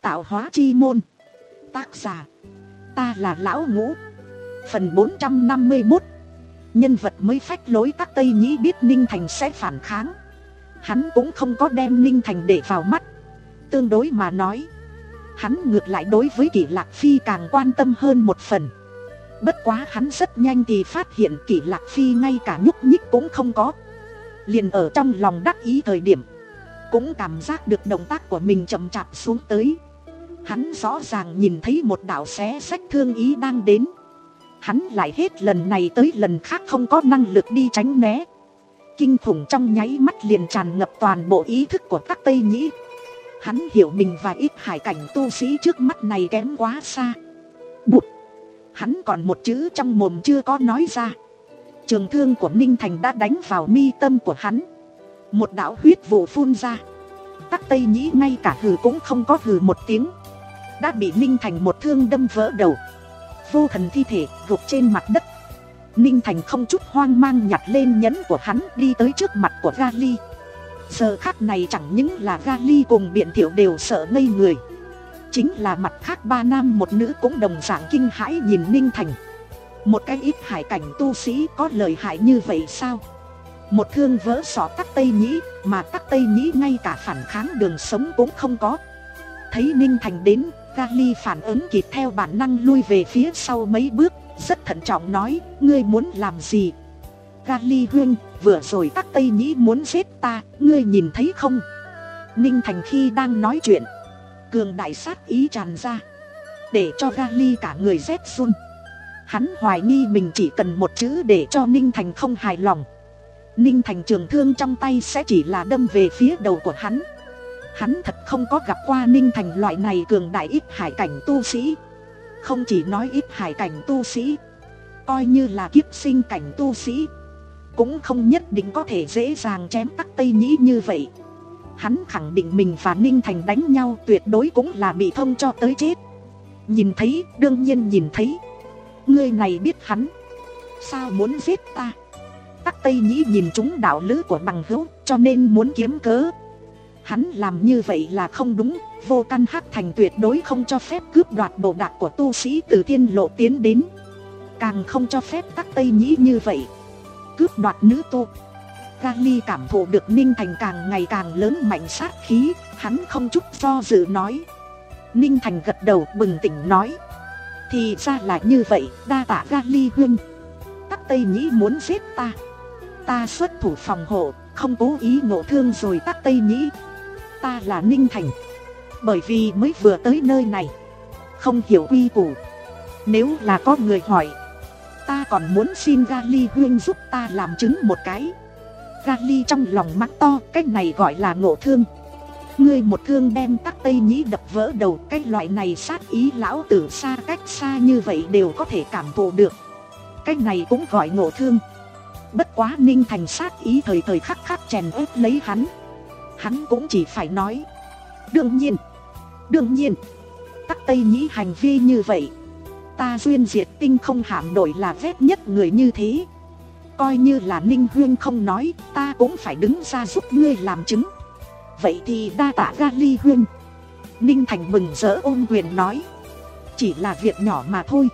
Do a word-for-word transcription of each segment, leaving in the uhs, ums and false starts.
Tạo hóa chi môn. Tác giả: ta là Lão Ngũ. Phần bốn trăm năm mươi mốt. Nhân vật mới phách lối. Tắc Tây Nhĩ biết Ninh Thành sẽ phản kháng, hắn cũng không có đem Ninh Thành để vào mắt. Tương đối mà nói, hắn ngược lại đối với Kỷ Lạc Phi càng quan tâm hơn một phần. Bất quá hắn rất nhanh thì phát hiện Kỷ Lạc Phi ngay cả nhúc nhích cũng không có. Liền ở trong lòng đắc ý thời điểm, cũng cảm giác được động tác của mình chậm chạp xuống tới. Hắn rõ ràng nhìn thấy một đạo xé xách thương ý đang đến. Hắn lại hết lần này tới lần khác không có năng lực đi tránh né. Kinh khủng trong nháy mắt liền tràn ngập toàn bộ ý thức của Tắc Tây Nhĩ. Hắn hiểu mình và ít hải cảnh tu sĩ trước mắt này kém quá xa. Bụt! Hắn còn một chữ trong mồm chưa có nói ra. Trường thương của Ninh Thành đã đánh vào mi tâm của hắn. Một đạo huyết vụ phun ra. Tắc Tây Nhĩ ngay cả hừ cũng không có hừ một tiếng, đã bị Ninh Thành một thương đâm vỡ đầu. Vô thần thi thể gục trên mặt đất. Ninh Thành không chút hoang mang nhặt lên nhẫn của hắn, đi tới trước mặt của Gali. Giờ khắc này chẳng những là Gali cùng Biện Thiệu đều sợ ngây người, chính là mặt khác ba nam một nữ cũng đồng dạng kinh hãi nhìn Ninh Thành. Một cái ít hải cảnh tu sĩ có lợi hại như vậy sao? Một thương vỡ sọ Tắc Tây Nhĩ, mà Tắc Tây Nhĩ ngay cả phản kháng đường sống cũng không có. Thấy Ninh Thành đến, Gali phản ứng kịp theo bản năng lui về phía sau mấy bước, rất thận trọng nói: ngươi muốn làm gì? Gali huynh, vừa rồi Tắc Tây Nhĩ muốn giết ta, ngươi nhìn thấy không? Ninh Thành khi đang nói chuyện, cường đại sát ý tràn ra, để cho Gali cả người rét run. Hắn hoài nghi mình chỉ cần một chữ để cho Ninh Thành không hài lòng, Ninh Thành trường thương trong tay sẽ chỉ là đâm về phía đầu của hắn. Hắn thật không có gặp qua Ninh Thành loại này cường đại ít hải cảnh tu sĩ. Không chỉ nói ít hải cảnh tu sĩ, coi như là kiếp sinh cảnh tu sĩ cũng không nhất định có thể dễ dàng chém Tắc Tây Nhĩ như vậy. Hắn khẳng định mình và Ninh Thành đánh nhau tuyệt đối cũng là bị thông cho tới chết. Nhìn thấy, đương nhiên nhìn thấy. Ngươi này biết hắn sao muốn giết ta? Tắc Tây Nhĩ nhìn chúng đạo lữ của bằng hữu, cho nên muốn kiếm cớ. Hắn làm như vậy là không đúng. Vô Căn Hắc Thành tuyệt đối không cho phép cướp đoạt đồ đạc của tu sĩ từ Thiên Lộ tiến đến, càng không cho phép Tắc Tây Nhĩ như vậy cướp đoạt nữ tu. Gali cảm thụ được Ninh Thành càng ngày càng lớn mạnh sát khí, hắn không chút do dự nói. Ninh Thành gật đầu bừng tỉnh nói: thì ra là như vậy, đa tạ Gali huynh. Tắc Tây Nhĩ muốn giết ta, ta xuất thủ phòng hộ, không cố ý ngộ thương rồi Tắc Tây Nhĩ. Ta là Ninh Thành, bởi vì mới vừa tới nơi này, không hiểu quy củ. Nếu là có người hỏi, ta còn muốn xin Gali huynh giúp ta làm chứng một cái. Gali trong lòng mắng to, cái này gọi là ngộ thương. Ngươi một thương đem Tắc Tây Nhĩ đập vỡ đầu, cái loại này sát ý lão tử xa cách xa như vậy đều có thể cảm thụ được, cái này cũng gọi ngộ thương. Bất quá Ninh Thành sát ý thời thời khắc khắc chèn ép lấy hắn, hắn cũng chỉ phải nói: đương nhiên, đương nhiên, Tắc Tây Nhĩ hành vi như vậy, ta Duyên Diệt Tinh không hạm đội là ghét nhất người như thế. Coi như là Ninh huynh không nói, ta cũng phải đứng ra giúp ngươi làm chứng. Vậy thì đa tạ Gali huynh. Ninh Thành mừng rỡ ôm quyền nói: chỉ là việc nhỏ mà thôi.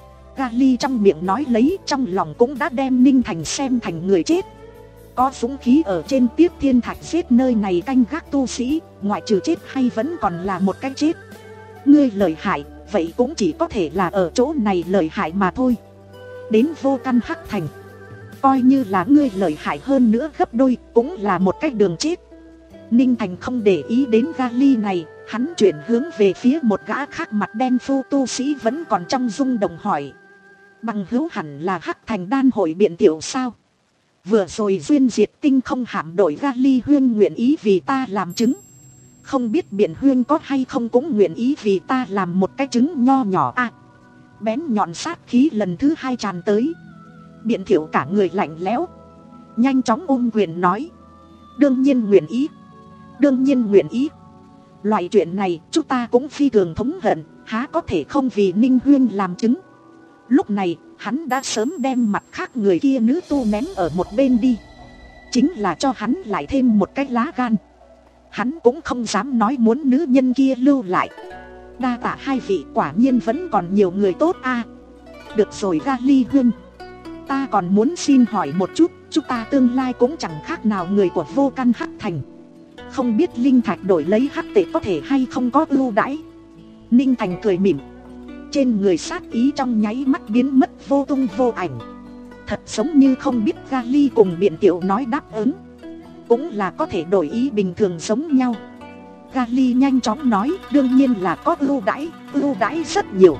Gali trong miệng nói lấy, trong lòng cũng đã đem Ninh Thành xem thành người chết. Có dũng khí ở trên Tiếp Thiên Thạch giết nơi này canh gác tu sĩ, ngoại trừ chết hay vẫn còn là một cái chết. Ngươi lợi hại, vậy cũng chỉ có thể là ở chỗ này lợi hại mà thôi. Đến Vô Căn Hắc Thành, coi như là ngươi lợi hại hơn nữa gấp đôi, cũng là một cái đường chết. Ninh Thành không để ý đến Gali này, hắn chuyển hướng về phía một gã khác mặt đen phu tu sĩ vẫn còn trong rung động hỏi: bằng hữu hẳn là Hắc Thành đan hội Biện Thiệu sao? Vừa rồi Duyên Diệt Tinh không hạm đội Gali huyên nguyện ý vì ta làm chứng, không biết Biện huyên có hay không cũng nguyện ý vì ta làm một cái chứng nho nhỏ à? Bén nhọn sát khí lần thứ hai tràn tới. Biện Thiệu cả người lạnh lẽo, nhanh chóng ôm quyền nói: đương nhiên nguyện ý, đương nhiên nguyện ý. Loại chuyện này chúng ta cũng phi thường thống hận, há có thể không vì Ninh huyên làm chứng. Lúc này hắn đã sớm đem mặt khác người kia nữ tu ném ở một bên đi, chính là cho hắn lại thêm một cái lá gan. Hắn cũng không dám nói muốn nữ nhân kia lưu lại. Đa tạ hai vị, quả nhiên vẫn còn nhiều người tốt a. Được rồi Gali Huynh, ta còn muốn xin hỏi một chút, chúng ta tương lai cũng chẳng khác nào người của Vô Căn Hắc Thành. Không biết linh thạch đổi lấy hắc tệ có thể hay không có ưu đãi. Ninh Thành cười mỉm, trên người sát ý trong nháy mắt biến mất vô tung vô ảnh. Thật giống như không biết Gali cùng Biện Tiểu nói đáp ứng, cũng là có thể đổi ý bình thường giống nhau. Gali nhanh chóng nói, đương nhiên là có ưu đãi, ưu đãi rất nhiều.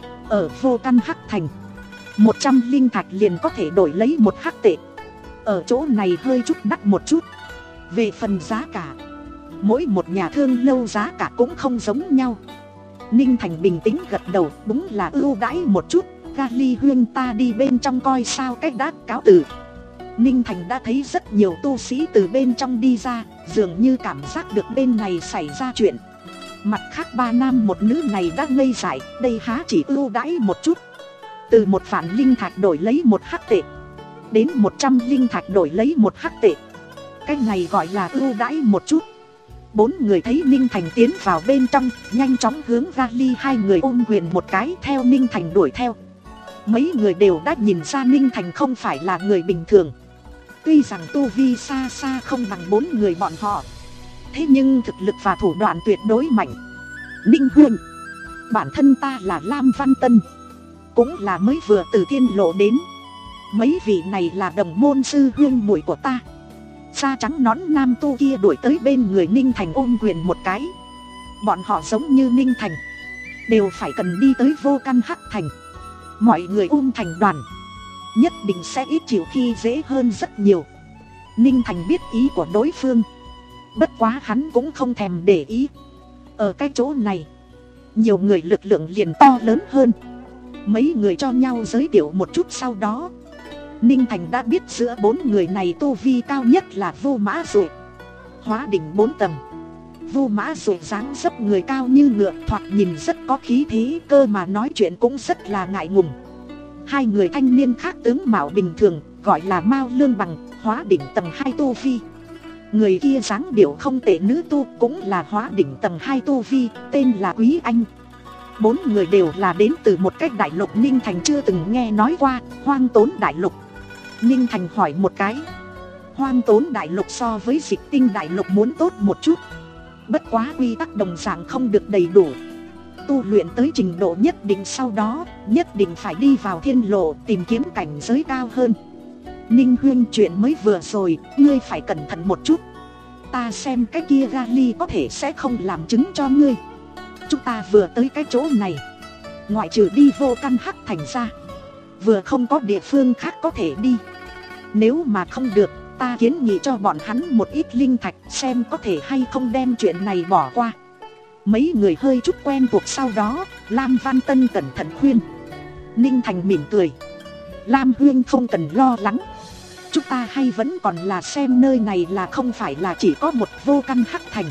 Ở Vô Căn Hắc Thành, một trăm linh thạch liền có thể đổi lấy một hắc tệ. Ở chỗ này hơi chút đắt một chút. Về phần giá cả, mỗi một nhà thương lâu giá cả cũng không giống nhau. Ninh Thành bình tĩnh gật đầu, đúng là ưu đãi một chút. Gali Huynh, ta đi bên trong coi sao, cách đã cáo từ. Ninh Thành đã thấy rất nhiều tu sĩ từ bên trong đi ra, dường như cảm giác được bên này xảy ra chuyện. Mặt khác ba nam một nữ này đã ngây dại, đây há chỉ ưu đãi một chút. Từ một vạn linh thạch đổi lấy một hắc tệ, đến một trăm linh thạch đổi lấy một hắc tệ. Cái này gọi là ưu đãi một chút. Bốn người thấy Ninh Thành tiến vào bên trong, nhanh chóng hướng Gali hai người ôm quyền một cái, theo Ninh Thành đuổi theo. Mấy người đều đã nhìn ra Ninh Thành không phải là người bình thường. Tuy rằng tu vi xa xa không bằng bốn người bọn họ, thế nhưng thực lực và thủ đoạn tuyệt đối mạnh. Ninh Huynh, bản thân ta là Lam Văn Tân, cũng là mới vừa từ Thiên Lộ đến. Mấy vị này là đồng môn sư huynh muội của ta. Da trắng nón nam tu kia đuổi tới bên người Ninh Thành ôm quyền một cái. Bọn họ giống như Ninh Thành, đều phải cần đi tới Vô Căn Hắc Thành. Mọi người ôm thành đoàn, nhất định sẽ ít chịu khi dễ hơn rất nhiều. Ninh Thành biết ý của đối phương, bất quá hắn cũng không thèm để ý. Ở cái chỗ này, nhiều người lực lượng liền to lớn hơn. Mấy người cho nhau giới thiệu một chút, sau đó Ninh Thành đã biết giữa bốn người này tu vi cao nhất là Vu Mã Dụ, hóa đỉnh bốn tầng. Vu Mã Dụ dáng dấp người cao như ngựa, thoạt nhìn rất có khí thế, cơ mà nói chuyện cũng rất là ngại ngùng. Hai người thanh niên khác tướng mạo bình thường, gọi là Mao Lương Bằng, hóa đỉnh tầng hai tu vi. Người kia dáng điệu không tệ, nữ tu, cũng là hóa đỉnh tầng hai tu vi, tên là Quý Anh. Bốn người đều là đến từ một cái đại lục Ninh Thành chưa từng nghe nói qua, Hoang Tốn Đại Lục. Ninh Thành hỏi một cái, Hoang Tốn Đại Lục so với Dịch Tinh Đại Lục muốn tốt một chút, bất quá quy tắc đồng dạng không được đầy đủ. Tu luyện tới trình độ nhất định sau đó, nhất định phải đi vào Thiên Lộ tìm kiếm cảnh giới cao hơn. Ninh Huynh, chuyện mới vừa rồi, ngươi phải cẩn thận một chút. Ta xem cái kia Gali có thể sẽ không làm chứng cho ngươi. Chúng ta vừa tới cái chỗ này, ngoại trừ đi Vô Căn Hắc Thành ra, vừa không có địa phương khác có thể đi. Nếu mà không được, ta kiến nghị cho bọn hắn một ít linh thạch, xem có thể hay không đem chuyện này bỏ qua. Mấy người hơi chút quen thuộc sau đó, Lam Văn Tân cẩn thận khuyên. Ninh Thành mỉm cười, Lam Huynh không cần lo lắng. Chúng ta hay vẫn còn là xem nơi này là không phải là chỉ có một Vô Căn Hắc Thành.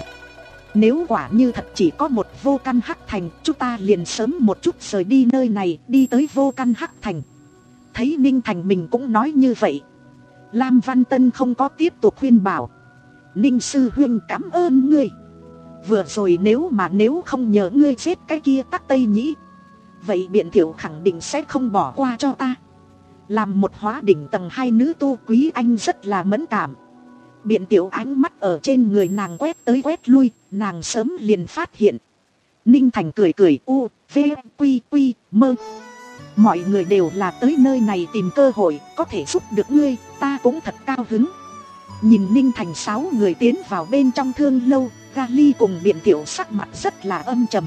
Nếu quả như thật chỉ có một Vô Căn Hắc Thành, chúng ta liền sớm một chút rời đi nơi này, đi tới Vô Căn Hắc Thành. Thấy Ninh Thành mình cũng nói như vậy, Lam Văn Tân không có tiếp tục khuyên bảo. Ninh sư huynh, cảm ơn ngươi. Vừa rồi nếu mà nếu không nhờ ngươi giết cái kia Tắc Tây Nhĩ, vậy Biện Thiệu khẳng định sẽ không bỏ qua cho ta. Làm một hóa đỉnh tầng hai nữ tu, Quý Anh rất là mẫn cảm. Biện Tiểu ánh mắt ở trên người nàng quét tới quét lui, nàng sớm liền phát hiện. Ninh Thành cười cười, u, v, quy, quy, mơ. Mọi người đều là tới nơi này tìm cơ hội, có thể giúp được ngươi, ta cũng thật cao hứng. Nhìn Ninh Thành sáu người tiến vào bên trong thương lâu, Gali cùng Biện Tiểu sắc mặt rất là âm trầm.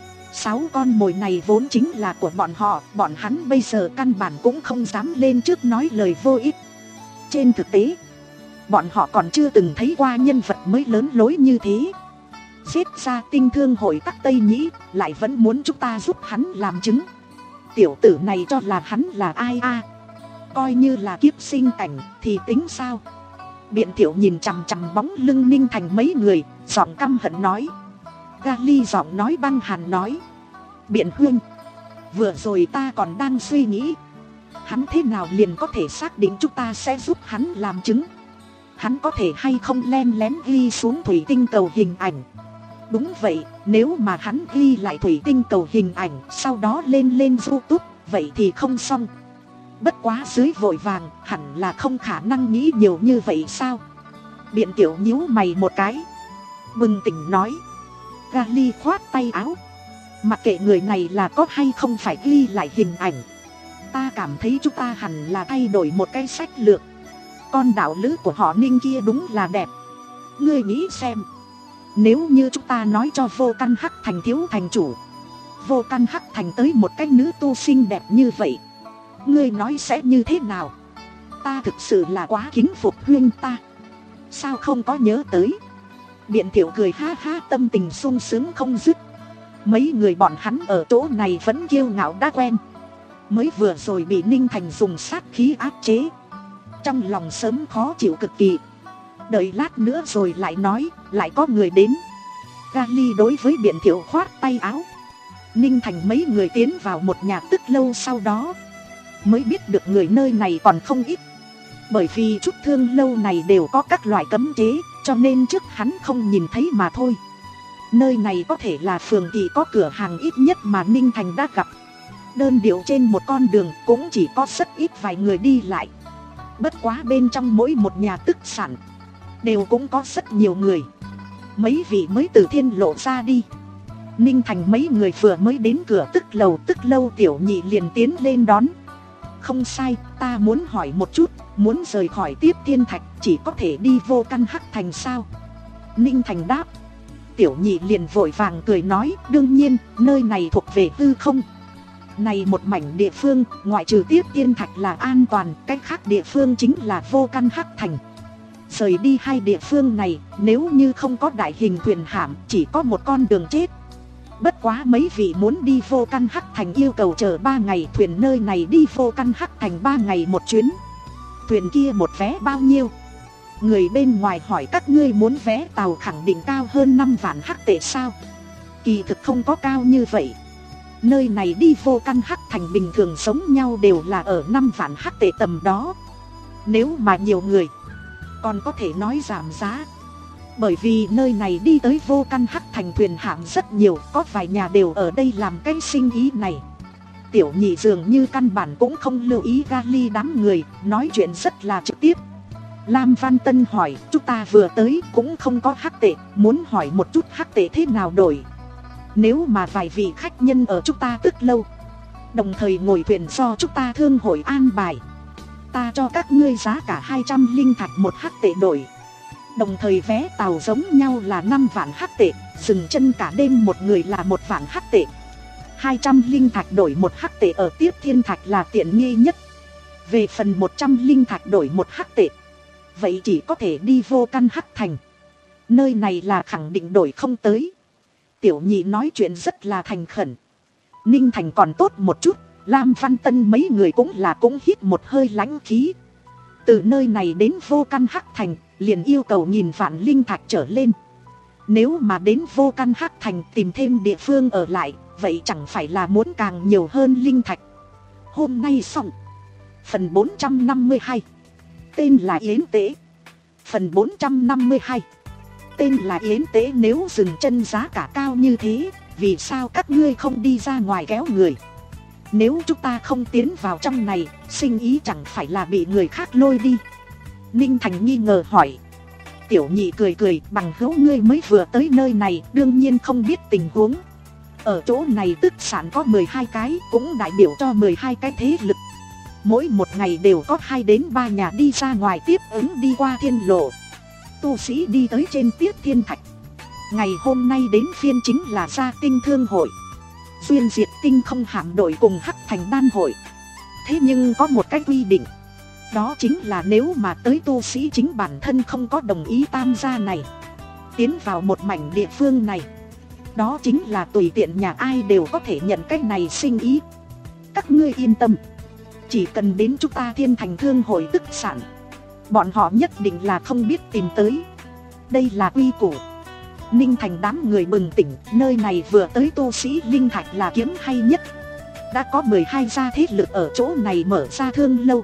Sáu con mồi này vốn chính là của bọn họ, bọn hắn bây giờ căn bản cũng không dám lên trước nói lời vô ích. Trên thực tế, bọn họ còn chưa từng thấy qua nhân vật mới lớn lối như thế. Giết ra tinh thương hội Tắc Tây Nhĩ, lại vẫn muốn chúng ta giúp hắn làm chứng. Tiểu tử này cho là hắn là ai a? Coi như là kiếp sinh cảnh thì tính sao? Biện Tiểu nhìn chằm chằm bóng lưng Ninh Thành mấy người, giọng căm hận nói. Gali giọng nói băng hàn nói, Biện Huynh, vừa rồi ta còn đang suy nghĩ, hắn thế nào liền có thể xác định chúng ta sẽ giúp hắn làm chứng. Hắn có thể hay không len lén ghi xuống thủy tinh cầu hình ảnh, Đúng vậy, nếu mà hắn ghi lại thủy tinh cầu hình ảnh sau đó lên lên YouTube, vậy thì không xong. Bất quá dưới vội vàng, hẳn là không khả năng nghĩ nhiều như vậy sao? Biện Tiểu nhíu mày một cái, bừng tỉnh nói. Gali khoát tay áo, mặc kệ người này là có hay không phải ghi lại hình ảnh, ta cảm thấy chúng ta hẳn là thay đổi một cái sách lược. Con đạo lữ của họ Ninh kia đúng là đẹp. Ngươi nghĩ xem, nếu như chúng ta nói cho Vô Căn Hắc Thành thiếu thành chủ, Vô Căn Hắc Thành tới một cái nữ tu xinh đẹp như vậy, ngươi nói sẽ như thế nào? Ta thực sự là quá kính phục huynh ta. Sao không có nhớ tới? Biện Tiểu cười ha ha, tâm tình sung sướng không dứt. Mấy người bọn hắn ở chỗ này vẫn kiêu ngạo đã quen, mới vừa rồi bị Ninh Thành dùng sát khí áp chế, trong lòng sớm khó chịu cực kỳ. Đợi lát nữa rồi lại nói, lại có người đến. Gali đối với Biện Tiểu khoát tay áo. Ninh Thành mấy người tiến vào một nhà tức lâu sau đó mới biết được người nơi này còn không ít. Bởi vì trúc thương lâu này đều có các loại cấm chế, cho nên trước hắn không nhìn thấy mà thôi. Nơi này có thể là phường thị có cửa hàng ít nhất mà Ninh Thành đã gặp. Đơn điệu trên một con đường cũng chỉ có rất ít vài người đi lại. Bất quá bên trong mỗi một nhà tức sản đều cũng có rất nhiều người. Mấy vị mới từ thiên lộ ra đi. Ninh Thành mấy người vừa mới đến cửa tức lầu tức lâu, Tiểu Nhị liền tiến lên đón. Không sai, ta muốn hỏi một chút, muốn rời khỏi Tiếp Thiên Thạch chỉ có thể đi Vô Căn Hắc Thành sao? Ninh Thành đáp. Tiểu Nhị liền vội vàng cười nói, đương nhiên, nơi này thuộc về hư không. Này một mảnh địa phương, ngoại trừ Tiếp Thiên Thạch là an toàn, cách khác địa phương chính là Vô Căn Hắc Thành. Rời đi hai địa phương này, nếu như không có đại hình thuyền hạm, chỉ có một con đường chết. Bất quá mấy vị muốn đi Vô Căn Hắc Thành yêu cầu chờ ba ngày, thuyền nơi này đi Vô Căn Hắc Thành ba ngày một chuyến. Thuyền kia một vé bao nhiêu? Người bên ngoài hỏi các ngươi muốn vé tàu khẳng định cao hơn năm vạn hắc tệ sao? Kỳ thực không có cao như vậy. Nơi này đi Vô Căn Hắc Thành bình thường sống nhau đều là ở năm vạn hắc tệ tầm đó. Nếu mà nhiều người còn có thể nói giảm giá. Bởi vì nơi này đi tới Vô Căn Hắc Thành thuyền hạm rất nhiều, có vài nhà đều ở đây làm cái sinh ý này. Tiểu Nhị dường như căn bản cũng không lưu ý Gali đám người, nói chuyện rất là trực tiếp. Lam Văn Tân hỏi, chúng ta vừa tới cũng không có hắc tệ, muốn hỏi một chút hắc tệ thế nào đổi. Nếu mà vài vị khách nhân ở chúng ta tức lâu, đồng thời ngồi thuyền do chúng ta thương hội an bài, ta cho các ngươi giá cả hai trăm linh thạch một hắc tệ đổi. Đồng thời vé tàu giống nhau là năm vạn hắc tệ, dừng chân cả đêm một người là một vạn hắc tệ. Hai trăm linh thạch đổi một hắc tệ ở Tiếp Thiên Thạch là tiện nghi nhất. Về phần một trăm linh thạch đổi một hắc tệ, vậy chỉ có thể đi Vô Căn Hắc Thành. Nơi này là khẳng định đổi không tới. Tiểu Nhị nói chuyện rất là thành khẩn. Ninh Thành còn tốt một chút, Lam Văn Tân mấy người cũng là cũng hít một hơi lãnh khí. Từ nơi này đến Vô Căn Hắc Thành liền yêu cầu nghìn vạn linh thạch trở lên. Nếu mà đến Vô Căn Hắc Thành tìm thêm địa phương ở lại, vậy chẳng phải là muốn càng nhiều hơn linh thạch. Hôm nay xong. Phần bốn trăm năm mươi hai. Tên là Yến Tế. Phần bốn trăm năm mươi hai. Tên là Yến Tế. Nếu dừng chân giá cả cao như thế, vì sao các ngươi không đi ra ngoài kéo người? Nếu chúng ta không tiến vào trong này, sinh ý chẳng phải là bị người khác lôi đi? Ninh Thành nghi ngờ hỏi. Tiểu Nhị cười cười, bằng hữu ngươi mới vừa tới nơi này, đương nhiên không biết tình huống. Ở chỗ này tức sản có mười hai cái, cũng đại biểu cho mười hai cái thế lực. Mỗi một ngày đều có hai đến ba nhà đi ra ngoài tiếp ứng đi qua thiên lộ. Tu sĩ đi tới trên Tiếp Thiên Thạch. Ngày hôm nay đến phiên chính là Gia Tinh Thương Hội, Duyên Diệt Tinh Không Hạm Đội cùng Hắc Thành Đan Hội. Thế nhưng có một cái quy định, đó chính là nếu mà tới tu sĩ chính bản thân không có đồng ý tam gia này tiến vào một mảnh địa phương này, đó chính là tùy tiện nhà ai đều có thể nhận cái này sinh ý. Các ngươi yên tâm, chỉ cần đến chúng ta Thiên Thành Thương Hội tức sản, bọn họ nhất định là không biết tìm tới. Đây là quy củ. Ninh Thành đám người bừng tỉnh, nơi này vừa tới tu sĩ linh thạch là kiếm hay nhất. Đã có mười hai gia thế lực ở chỗ này mở ra thương lâu,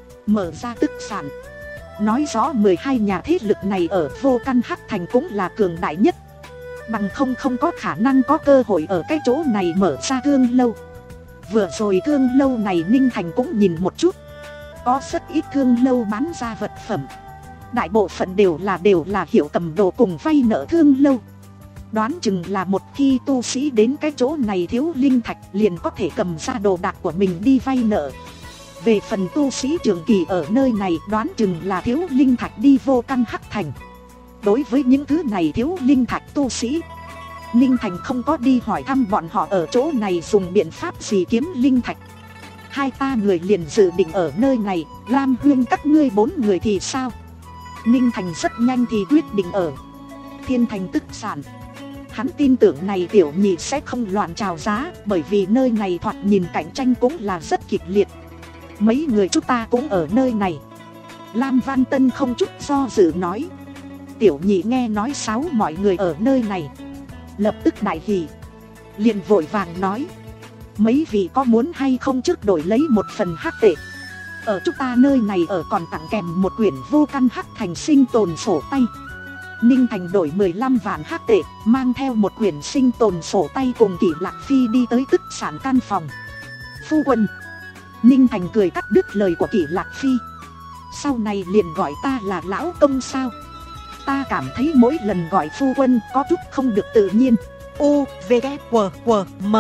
mở ra tức sản, nói rõ mười hai nhà thế lực này ở Vô Căn Hắc Thành cũng là cường đại nhất. Bằng không không có khả năng có cơ hội ở cái chỗ này mở ra thương lâu. Vừa rồi thương lâu này Ninh Thành cũng nhìn một chút, có rất ít thương lâu bán ra vật phẩm. Đại bộ phận đều là đều là hiệu cầm đồ cùng vay nợ thương lâu. Đoán chừng là một khi tu sĩ đến cái chỗ này thiếu linh thạch liền có thể cầm ra đồ đạc của mình đi vay nợ. Về phần tu sĩ trường kỳ ở nơi này đoán chừng là thiếu linh thạch đi vô căn hắc thành. Đối với những thứ này thiếu linh thạch tu sĩ, Ninh Thành không có đi hỏi thăm bọn họ ở chỗ này dùng biện pháp gì kiếm linh thạch. Hai ta người liền dự định ở nơi này, Lam Huyên các ngươi bốn người thì sao? Ninh Thành rất nhanh thì quyết định ở Thiên Thành Tức Sản. Hắn tin tưởng này tiểu nhị sẽ không loạn chào giá, bởi vì nơi này thoạt nhìn cạnh tranh cũng là rất kịch liệt. Mấy người chúng ta cũng ở nơi này. Lam Văn Tân không chút do dự nói. Tiểu nhị nghe nói sáu mọi người ở nơi này, lập tức đại hỉ, liền vội vàng nói. Mấy vị có muốn hay không trước đổi lấy một phần hắc tệ? Ở chúng ta nơi này ở còn tặng kèm một quyển vô căn hắc thành sinh tồn sổ tay. Ninh Thành đổi mười lăm vạn hắc tệ, mang theo một quyển sinh tồn sổ tay cùng Kỷ Lạc Phi đi tới Tức Sản căn phòng. Phu quân. Ninh Thành cười cắt đứt lời của Kỷ Lạc Phi. Sau này liền gọi ta là lão công sao? Ta cảm thấy mỗi lần gọi phu quân có chút không được tự nhiên. U, V, K, W, W, M.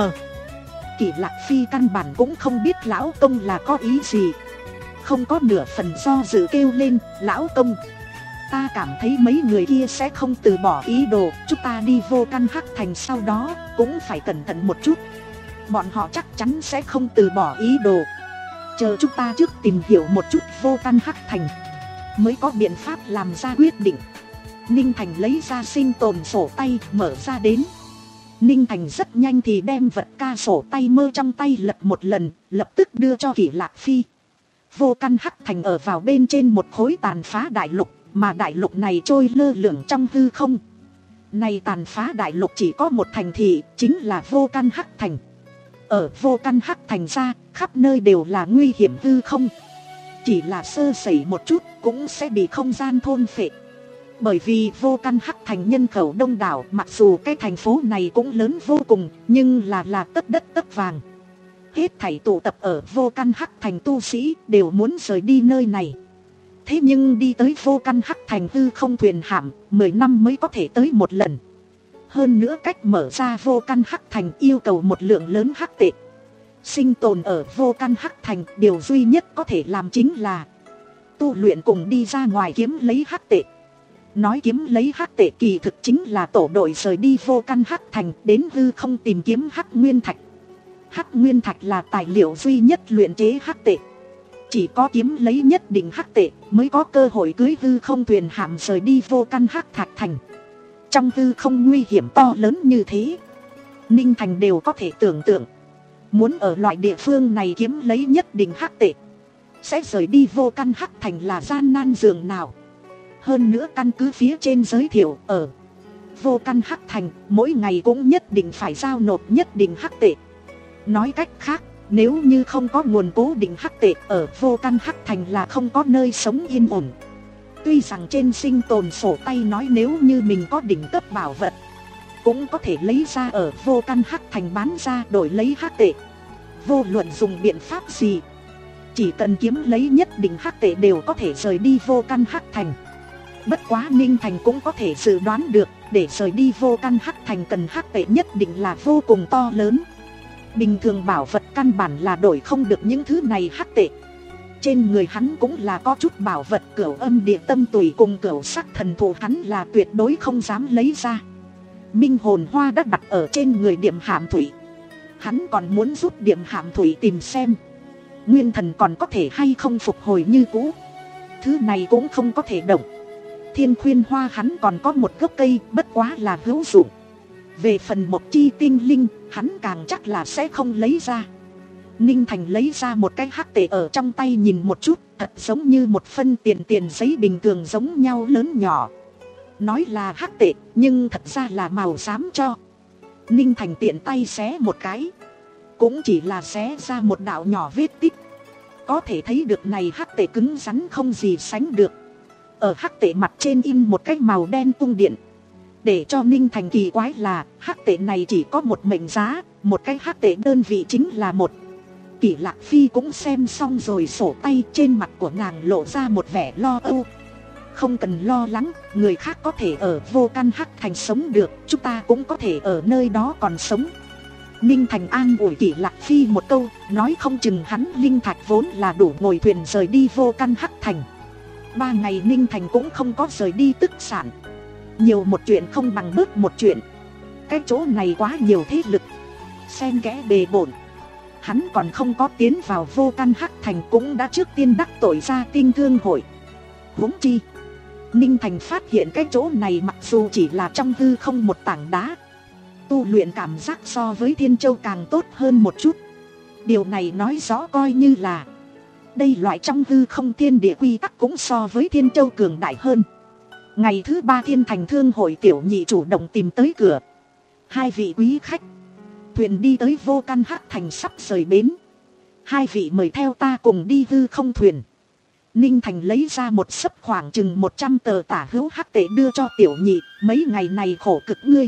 Kỷ Lạc Phi căn bản cũng không biết lão công là có ý gì, không có nửa phần do dự kêu lên, lão công. Ta cảm thấy mấy người kia sẽ không từ bỏ ý đồ, chúng ta đi vô căn hắc thành sau đó cũng phải cẩn thận một chút. Bọn họ chắc chắn sẽ không từ bỏ ý đồ. Chờ chúng ta trước tìm hiểu một chút vô căn hắc thành, mới có biện pháp làm ra quyết định. Ninh Thành lấy ra sinh tồn sổ tay, mở ra đến. Ninh Thành rất nhanh thì đem vật ca sổ tay mơ trong tay lật một lần, lập tức đưa cho Kỷ Lạc Phi. Vô căn hắc thành ở vào bên trên một khối tàn phá đại lục, mà đại lục này trôi lơ lửng trong hư không. Này tàn phá đại lục chỉ có một thành thị, chính là vô căn hắc thành. Ở vô căn hắc thành ra, khắp nơi đều là nguy hiểm hư không. Chỉ là sơ sẩy một chút cũng sẽ bị không gian thôn phệ. Bởi vì vô căn hắc thành nhân khẩu đông đảo, mặc dù cái thành phố này cũng lớn vô cùng, nhưng là là tất đất tất vàng. Hết thảy tụ tập ở vô căn hắc thành tu sĩ đều muốn rời đi nơi này. Thế nhưng đi tới vô căn hắc thành hư không thuyền hạm, mười năm mới có thể tới một lần. Hơn nữa cách mở ra vô căn hắc thành yêu cầu một lượng lớn hắc tệ. Sinh tồn ở vô căn hắc thành, điều duy nhất có thể làm chính là tu luyện cùng đi ra ngoài kiếm lấy hắc tệ. Nói kiếm lấy hắc tệ kỳ thực chính là tổ đội rời đi vô căn hắc thành đến hư không tìm kiếm hắc nguyên thạch. Hắc nguyên thạch là tài liệu duy nhất luyện chế hắc tệ. Chỉ có kiếm lấy nhất định hắc tệ mới có cơ hội cưới hư không thuyền hạm rời đi vô căn hắc thạch thành. Trong hư không nguy hiểm to lớn như thế, Ninh Thành đều có thể tưởng tượng. Muốn ở loại địa phương này kiếm lấy nhất định hắc tệ, sẽ rời đi vô căn hắc thành là gian nan dường nào. Hơn nữa căn cứ phía trên giới thiệu, ở vô căn hắc thành mỗi ngày cũng nhất định phải giao nộp nhất định hắc tệ. Nói cách khác, nếu như không có nguồn cố định hắc tệ, ở vô căn hắc thành là không có nơi sống yên ổn. Tuy rằng trên sinh tồn sổ tay nói nếu như mình có đỉnh cấp bảo vật, cũng có thể lấy ra ở vô căn hắc thành bán ra đổi lấy hắc tệ. Vô luận dùng biện pháp gì, chỉ cần kiếm lấy nhất định hắc tệ đều có thể rời đi vô căn hắc thành. Bất quá Ninh Thành cũng có thể dự đoán được, để rời đi vô căn hắc thành cần hắc tệ nhất định là vô cùng to lớn. Bình thường bảo vật căn bản là đổi không được những thứ này hắc tệ. Trên người hắn cũng là có chút bảo vật cửu âm địa tâm tùy cùng cửu sắc thần thụ, hắn là tuyệt đối không dám lấy ra. Minh hồn hoa đã đặt ở trên người Điềm Hạm Thủy, hắn còn muốn giúp Điềm Hạm Thủy tìm xem nguyên thần còn có thể hay không phục hồi như cũ. Thứ này cũng không có thể động. Thiên khuyên hoa hắn còn có một gốc cây, bất quá là hữu dụng. Về phần một chi tinh linh, hắn càng chắc là sẽ không lấy ra. Ninh Thành lấy ra một cái hắc tệ ở trong tay nhìn một chút, thật giống như một phân tiền tiền giấy bình thường giống nhau lớn nhỏ. Nói là hắc tệ, nhưng thật ra là màu xám cho. Ninh Thành tiện tay xé một cái, cũng chỉ là xé ra một đạo nhỏ vết tích. Có thể thấy được này hắc tệ cứng rắn không gì sánh được. Ở hắc tệ mặt trên in một cái màu đen cung điện. Để cho Ninh Thành kỳ quái là hắc tệ này chỉ có một mệnh giá, một cái hắc tệ đơn vị chính là một. Kỷ Lạc Phi cũng xem xong rồi sổ tay, trên mặt của nàng lộ ra một vẻ lo âu. Không cần lo lắng, người khác có thể ở Vô Căn Hắc Thành sống được, chúng ta cũng có thể ở nơi đó còn sống. Ninh Thành an ủi Kỷ Lạc Phi một câu, nói không chừng hắn linh thạch vốn là đủ ngồi thuyền rời đi Vô Căn Hắc Thành. Ba ngày Ninh Thành cũng không có rời đi tức sản. Nhiều một chuyện không bằng bớt một chuyện. Cái chỗ này quá nhiều thế lực, xen kẽ bề bộn. Hắn còn không có tiến vào Vô Căn Hắc Thành cũng đã trước tiên đắc tội ra Tinh Thương Hội. Huống chi Ninh Thành phát hiện cái chỗ này mặc dù chỉ là trong hư không một tảng đá, tu luyện cảm giác so với Thiên Châu càng tốt hơn một chút. Điều này nói rõ coi như là đây loại trong hư không thiên địa quy tắc cũng so với Thiên Châu cường đại hơn. Ngày thứ ba Thiên Thành Thương Hội tiểu nhị chủ động tìm tới cửa. Hai vị quý khách, thuyền đi tới Vô Căn Hắc Thành sắp rời bến. Hai vị mời theo ta cùng đi hư không thuyền. Ninh Thành lấy ra một xấp khoảng chừng một trăm tờ tả hữu hắc tệ đưa cho tiểu nhị. Mấy ngày này khổ cực ngươi,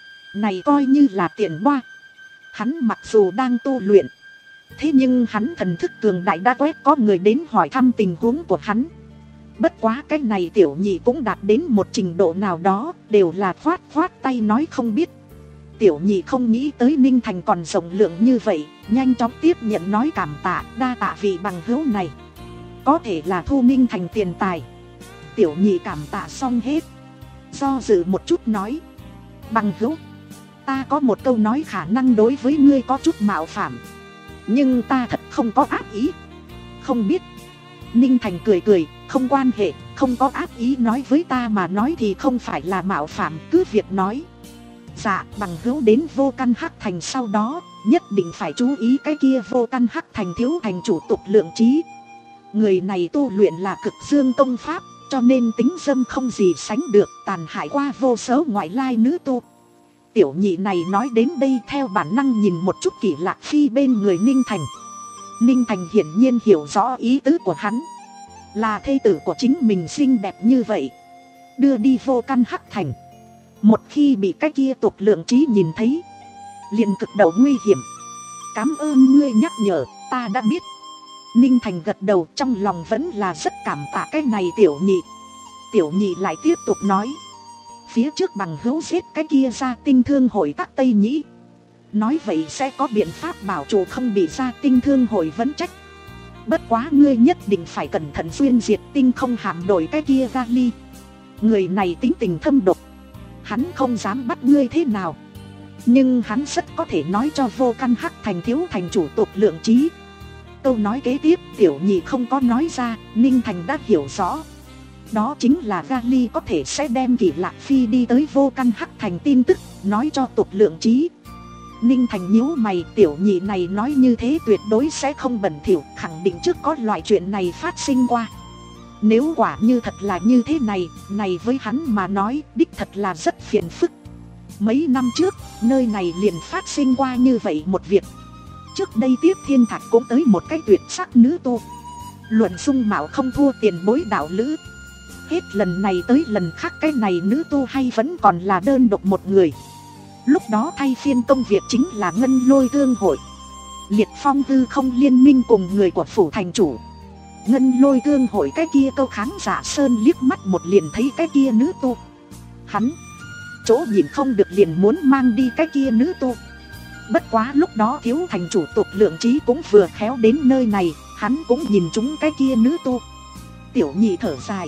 này coi như là tiền boa. Hắn mặc dù đang tu luyện, thế nhưng hắn thần thức cường đại đã quét có người đến hỏi thăm tình huống của hắn. Bất quá cái này tiểu nhị cũng đạt đến một trình độ nào đó, đều là khoát khoát tay nói không biết. Tiểu nhị không nghĩ tới Ninh Thành còn rộng lượng như vậy, nhanh chóng tiếp nhận nói cảm tạ, đa tạ vị bằng hữu này. Có thể là thu Ninh Thành tiền tài. Tiểu nhị cảm tạ xong hết, do dự một chút nói, bằng hữu, ta có một câu nói khả năng đối với ngươi có chút mạo phạm, nhưng ta thật không có ác ý. Không biết. Ninh Thành cười cười, không quan hệ, không có ác ý, nói với ta mà nói thì không phải là mạo phạm, cứ việc nói. Dạ, bằng hữu đến Vô Căn Hắc Thành sau đó, nhất định phải chú ý cái kia Vô Căn Hắc Thành thiếu thành chủ Tục Lượng Trí. Người này tu luyện là cực dương công pháp, cho nên tính dâm không gì sánh được, tàn hại qua vô số ngoại lai nữ tu. Tiểu nhị này nói đến đây theo bản năng nhìn một chút Kỷ Lạc Phi bên người Ninh Thành. Ninh Thành hiển nhiên hiểu rõ ý tứ của hắn, là thê tử của chính mình xinh đẹp như vậy, đưa đi Vô Căn Hắc Thành. Một khi bị cái kia Tục Lượng Trí nhìn thấy, liền cực đầu nguy hiểm. Cảm ơn ngươi nhắc nhở, ta đã biết. Ninh Thành gật đầu, trong lòng vẫn là rất cảm tạ cái này tiểu nhị. Tiểu nhị lại tiếp tục nói, phía trước bằng hữu giết cái kia ra Tinh Thương Hội Tắc Tây Nhĩ, nói vậy sẽ có biện pháp bảo chủ không bị ra Tinh Thương Hội vấn trách. Bất quá ngươi nhất định phải cẩn thận xuyên diệt tinh không hạm đội cái kia ra ly. Người này tính tình thâm độc, hắn không dám bắt ngươi thế nào, nhưng hắn rất có thể nói cho Vô Căn Hắc Thành thiếu thành chủ Tục Lượng Trí. Câu nói kế tiếp tiểu nhị không có nói ra, Ninh Thành đã hiểu rõ. Đó chính là Gali có thể sẽ đem Kỷ Lạc Phi đi tới Vô Căn Hắc Thành tin tức nói cho Tục Lượng Trí. Ninh Thành nhíu mày, tiểu nhị này nói như thế tuyệt đối sẽ không bẩn thỉu, khẳng định trước có loại chuyện này phát sinh qua. Nếu quả như thật là như thế này, này với hắn mà nói đích thật là rất phiền phức. Mấy năm trước, nơi này liền phát sinh qua như vậy một việc. Trước đây Tiếp Thiên Thạch cũng tới một cái tuyệt sắc nữ tu, luận dung mạo không thua tiền bối đạo lữ. Hết lần này tới lần khác cái này nữ tu hay vẫn còn là đơn độc một người. Lúc đó thay phiên công việc chính là Ngân Lôi Thương Hội, Liệt Phong Hư Không liên minh cùng người của phủ thành chủ. Ngân Lôi Thương Hội cái kia Câu Kháng Dạ Sơn liếc mắt một liền thấy cái kia nữ tu. Hắn chỗ nhìn không được liền muốn mang đi cái kia nữ tu. Bất quá lúc đó thiếu thành chủ Tục Lượng Trí cũng vừa khéo đến nơi này, hắn cũng nhìn chúng cái kia nữ tu. Tiểu nhị thở dài,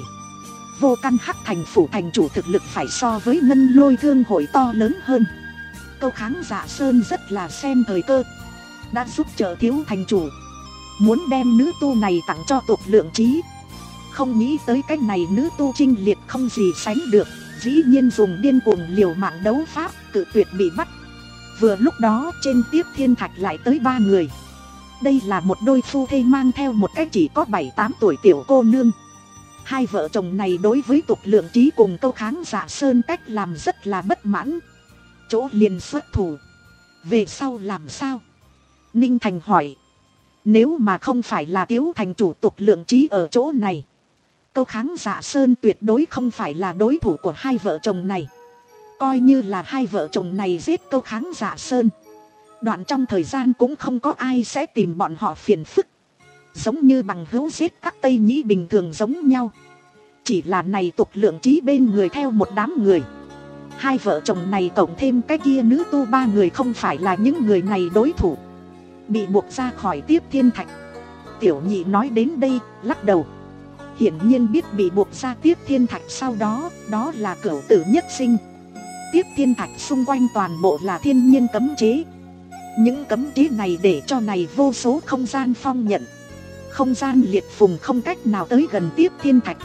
Vô Căn Hắc Thành phủ thành chủ thực lực phải so với Ngân Lôi Thương Hội to lớn hơn. Câu Kháng Dạ Sơn rất là xem thời cơ, đã giúp trợ thiếu thành chủ, muốn đem nữ tu này tặng cho Tục Lượng Trí. Không nghĩ tới cái này nữ tu trinh liệt không gì sánh được, dĩ nhiên dùng điên cuồng liều mạng đấu pháp, cự tuyệt bị bắt. Vừa lúc đó trên Tiếp Thiên Thạch lại tới ba người. Đây là một đôi phu thê mang theo một cái chỉ có bảy tám tuổi tiểu cô nương. Hai vợ chồng này đối với Tục Lượng Trí cùng Câu Kháng Dạ Sơn cách làm rất là bất mãn, chỗ liền xuất thủ. Về sau làm sao? Ninh Thành hỏi. Nếu mà không phải là thiếu thành chủ Tục Lượng Trí ở chỗ này, Câu Kháng Dạ Sơn tuyệt đối không phải là đối thủ của hai vợ chồng này. Coi như là hai vợ chồng này giết Câu Kháng Dạ Sơn, đoạn trong thời gian cũng không có ai sẽ tìm bọn họ phiền phức. Giống như bằng hữu giết các Tây Nhĩ bình thường giống nhau. Chỉ là này tục lượng trí bên người theo một đám người. Hai vợ chồng này cộng thêm cái kia nữ tu ba người không phải là những người này đối thủ. Bị buộc ra khỏi Tiếp Thiên Thạch. Tiểu nhị nói đến đây, lắc đầu. Hiển nhiên biết bị buộc ra Tiếp Thiên Thạch sau đó, đó là cửu tử nhất sinh. Tiếp Thiên Thạch xung quanh toàn bộ là thiên nhiên cấm chế. Những cấm chế này để cho này vô số không gian phong nhận. Không gian liệt phùng không cách nào tới gần Tiếp Thiên Thạch.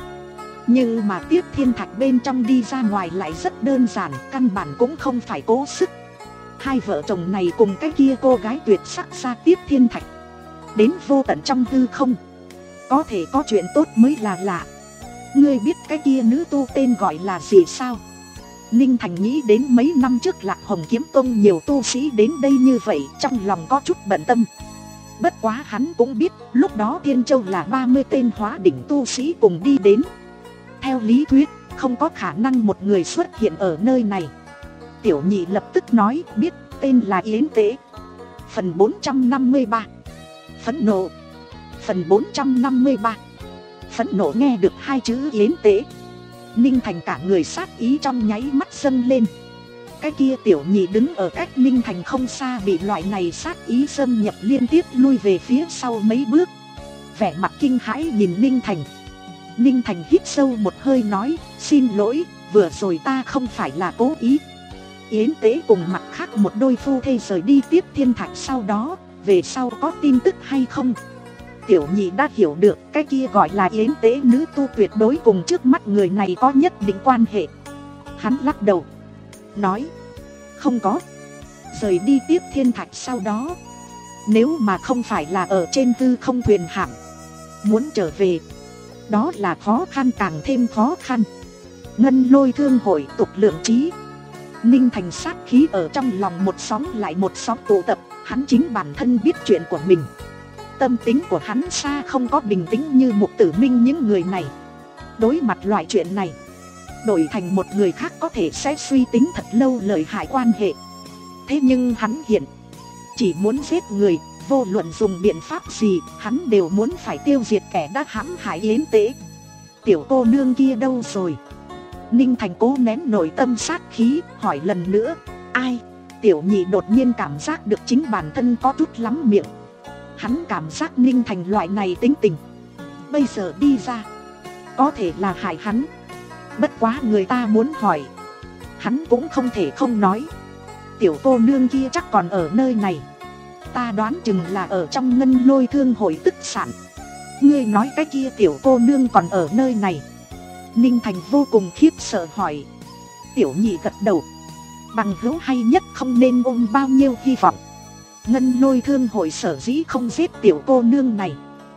Nhưng mà Tiếp Thiên Thạch bên trong đi ra ngoài lại rất đơn giản, căn bản cũng không phải cố sức. Hai vợ chồng này cùng cái kia cô gái tuyệt sắc ra Tiếp Thiên Thạch, đến vô tận trong hư không. Có thể có chuyện tốt mới là lạ. Ngươi biết cái kia nữ tu tên gọi là gì sao? Ninh Thành nghĩ đến mấy năm trước Lạc Hồng Kiếm Tông nhiều tu sĩ đến đây như vậy, trong lòng có chút bận tâm. Bất quá hắn cũng biết, lúc đó Thiên Châu là ba mươi tên hóa đỉnh tu sĩ cùng đi đến. Theo lý thuyết, không có khả năng một người xuất hiện ở nơi này. Tiểu nhị lập tức nói, biết, tên là Yến Tế. Phần bốn trăm năm mươi ba. Phẫn nộ. Phần bốn trăm năm mươi ba. Phẫn nộ nghe được hai chữ Yến Tế, Ninh Thành cả người sát ý trong nháy mắt dâng lên. Cái kia tiểu nhị đứng ở cách Ninh Thành không xa bị loại này sát ý xâm nhập liên tiếp lui về phía sau mấy bước. Vẻ mặt kinh hãi nhìn Ninh Thành. Ninh Thành hít sâu một hơi nói, xin lỗi, vừa rồi ta không phải là cố ý. Yến Tế cùng mặt khác một đôi phu thê rời đi Tiếp Thiên Thạch sau đó, về sau có tin tức hay không? Tiểu nhị đã hiểu được cái kia gọi là Yến Tế nữ tu tuyệt đối cùng trước mắt người này có nhất định quan hệ. Hắn lắc đầu, nói, không có. Rời đi Tiếp Thiên Thạch sau đó, nếu mà không phải là ở trên hư không thuyền hạm, muốn trở về, đó là khó khăn càng thêm khó khăn. Ngân Lôi Thương hội tục lượng trí. Ninh Thành sát khí ở trong lòng một sóng lại một sóng tụ tập. Hắn chính bản thân biết chuyện của mình. Tâm tính của hắn xa không có bình tĩnh như Mục Tử Minh những người này. Đối mặt loại chuyện này, đổi thành một người khác có thể sẽ suy tính thật lâu lợi hại quan hệ. Thế nhưng hắn hiện chỉ muốn giết người, vô luận dùng biện pháp gì, hắn đều muốn phải tiêu diệt kẻ đã hãm hại Yến Tế. Tiểu cô nương kia đâu rồi? Ninh Thành cố nén nội tâm sát khí, hỏi lần nữa, ai? Tiểu nhị đột nhiên cảm giác được chính bản thân có chút lắm miệng. Hắn cảm giác Ninh Thành loại này tính tình, bây giờ đi ra, có thể là hại hắn. Bất quá người ta muốn hỏi, hắn cũng không thể không nói. Tiểu cô nương kia chắc còn ở nơi này. Ta đoán chừng là ở trong Ngân Lôi Thương hội tức sản. Ngươi nói cái kia tiểu cô nương còn ở nơi này? Ninh Thành vô cùng khiếp sợ hỏi. Tiểu nhị gật đầu. Bằng hữu hay nhất không nên ôm bao nhiêu hy vọng. Ngân Lôi Thương hội sở dĩ không giết tiểu cô nương này,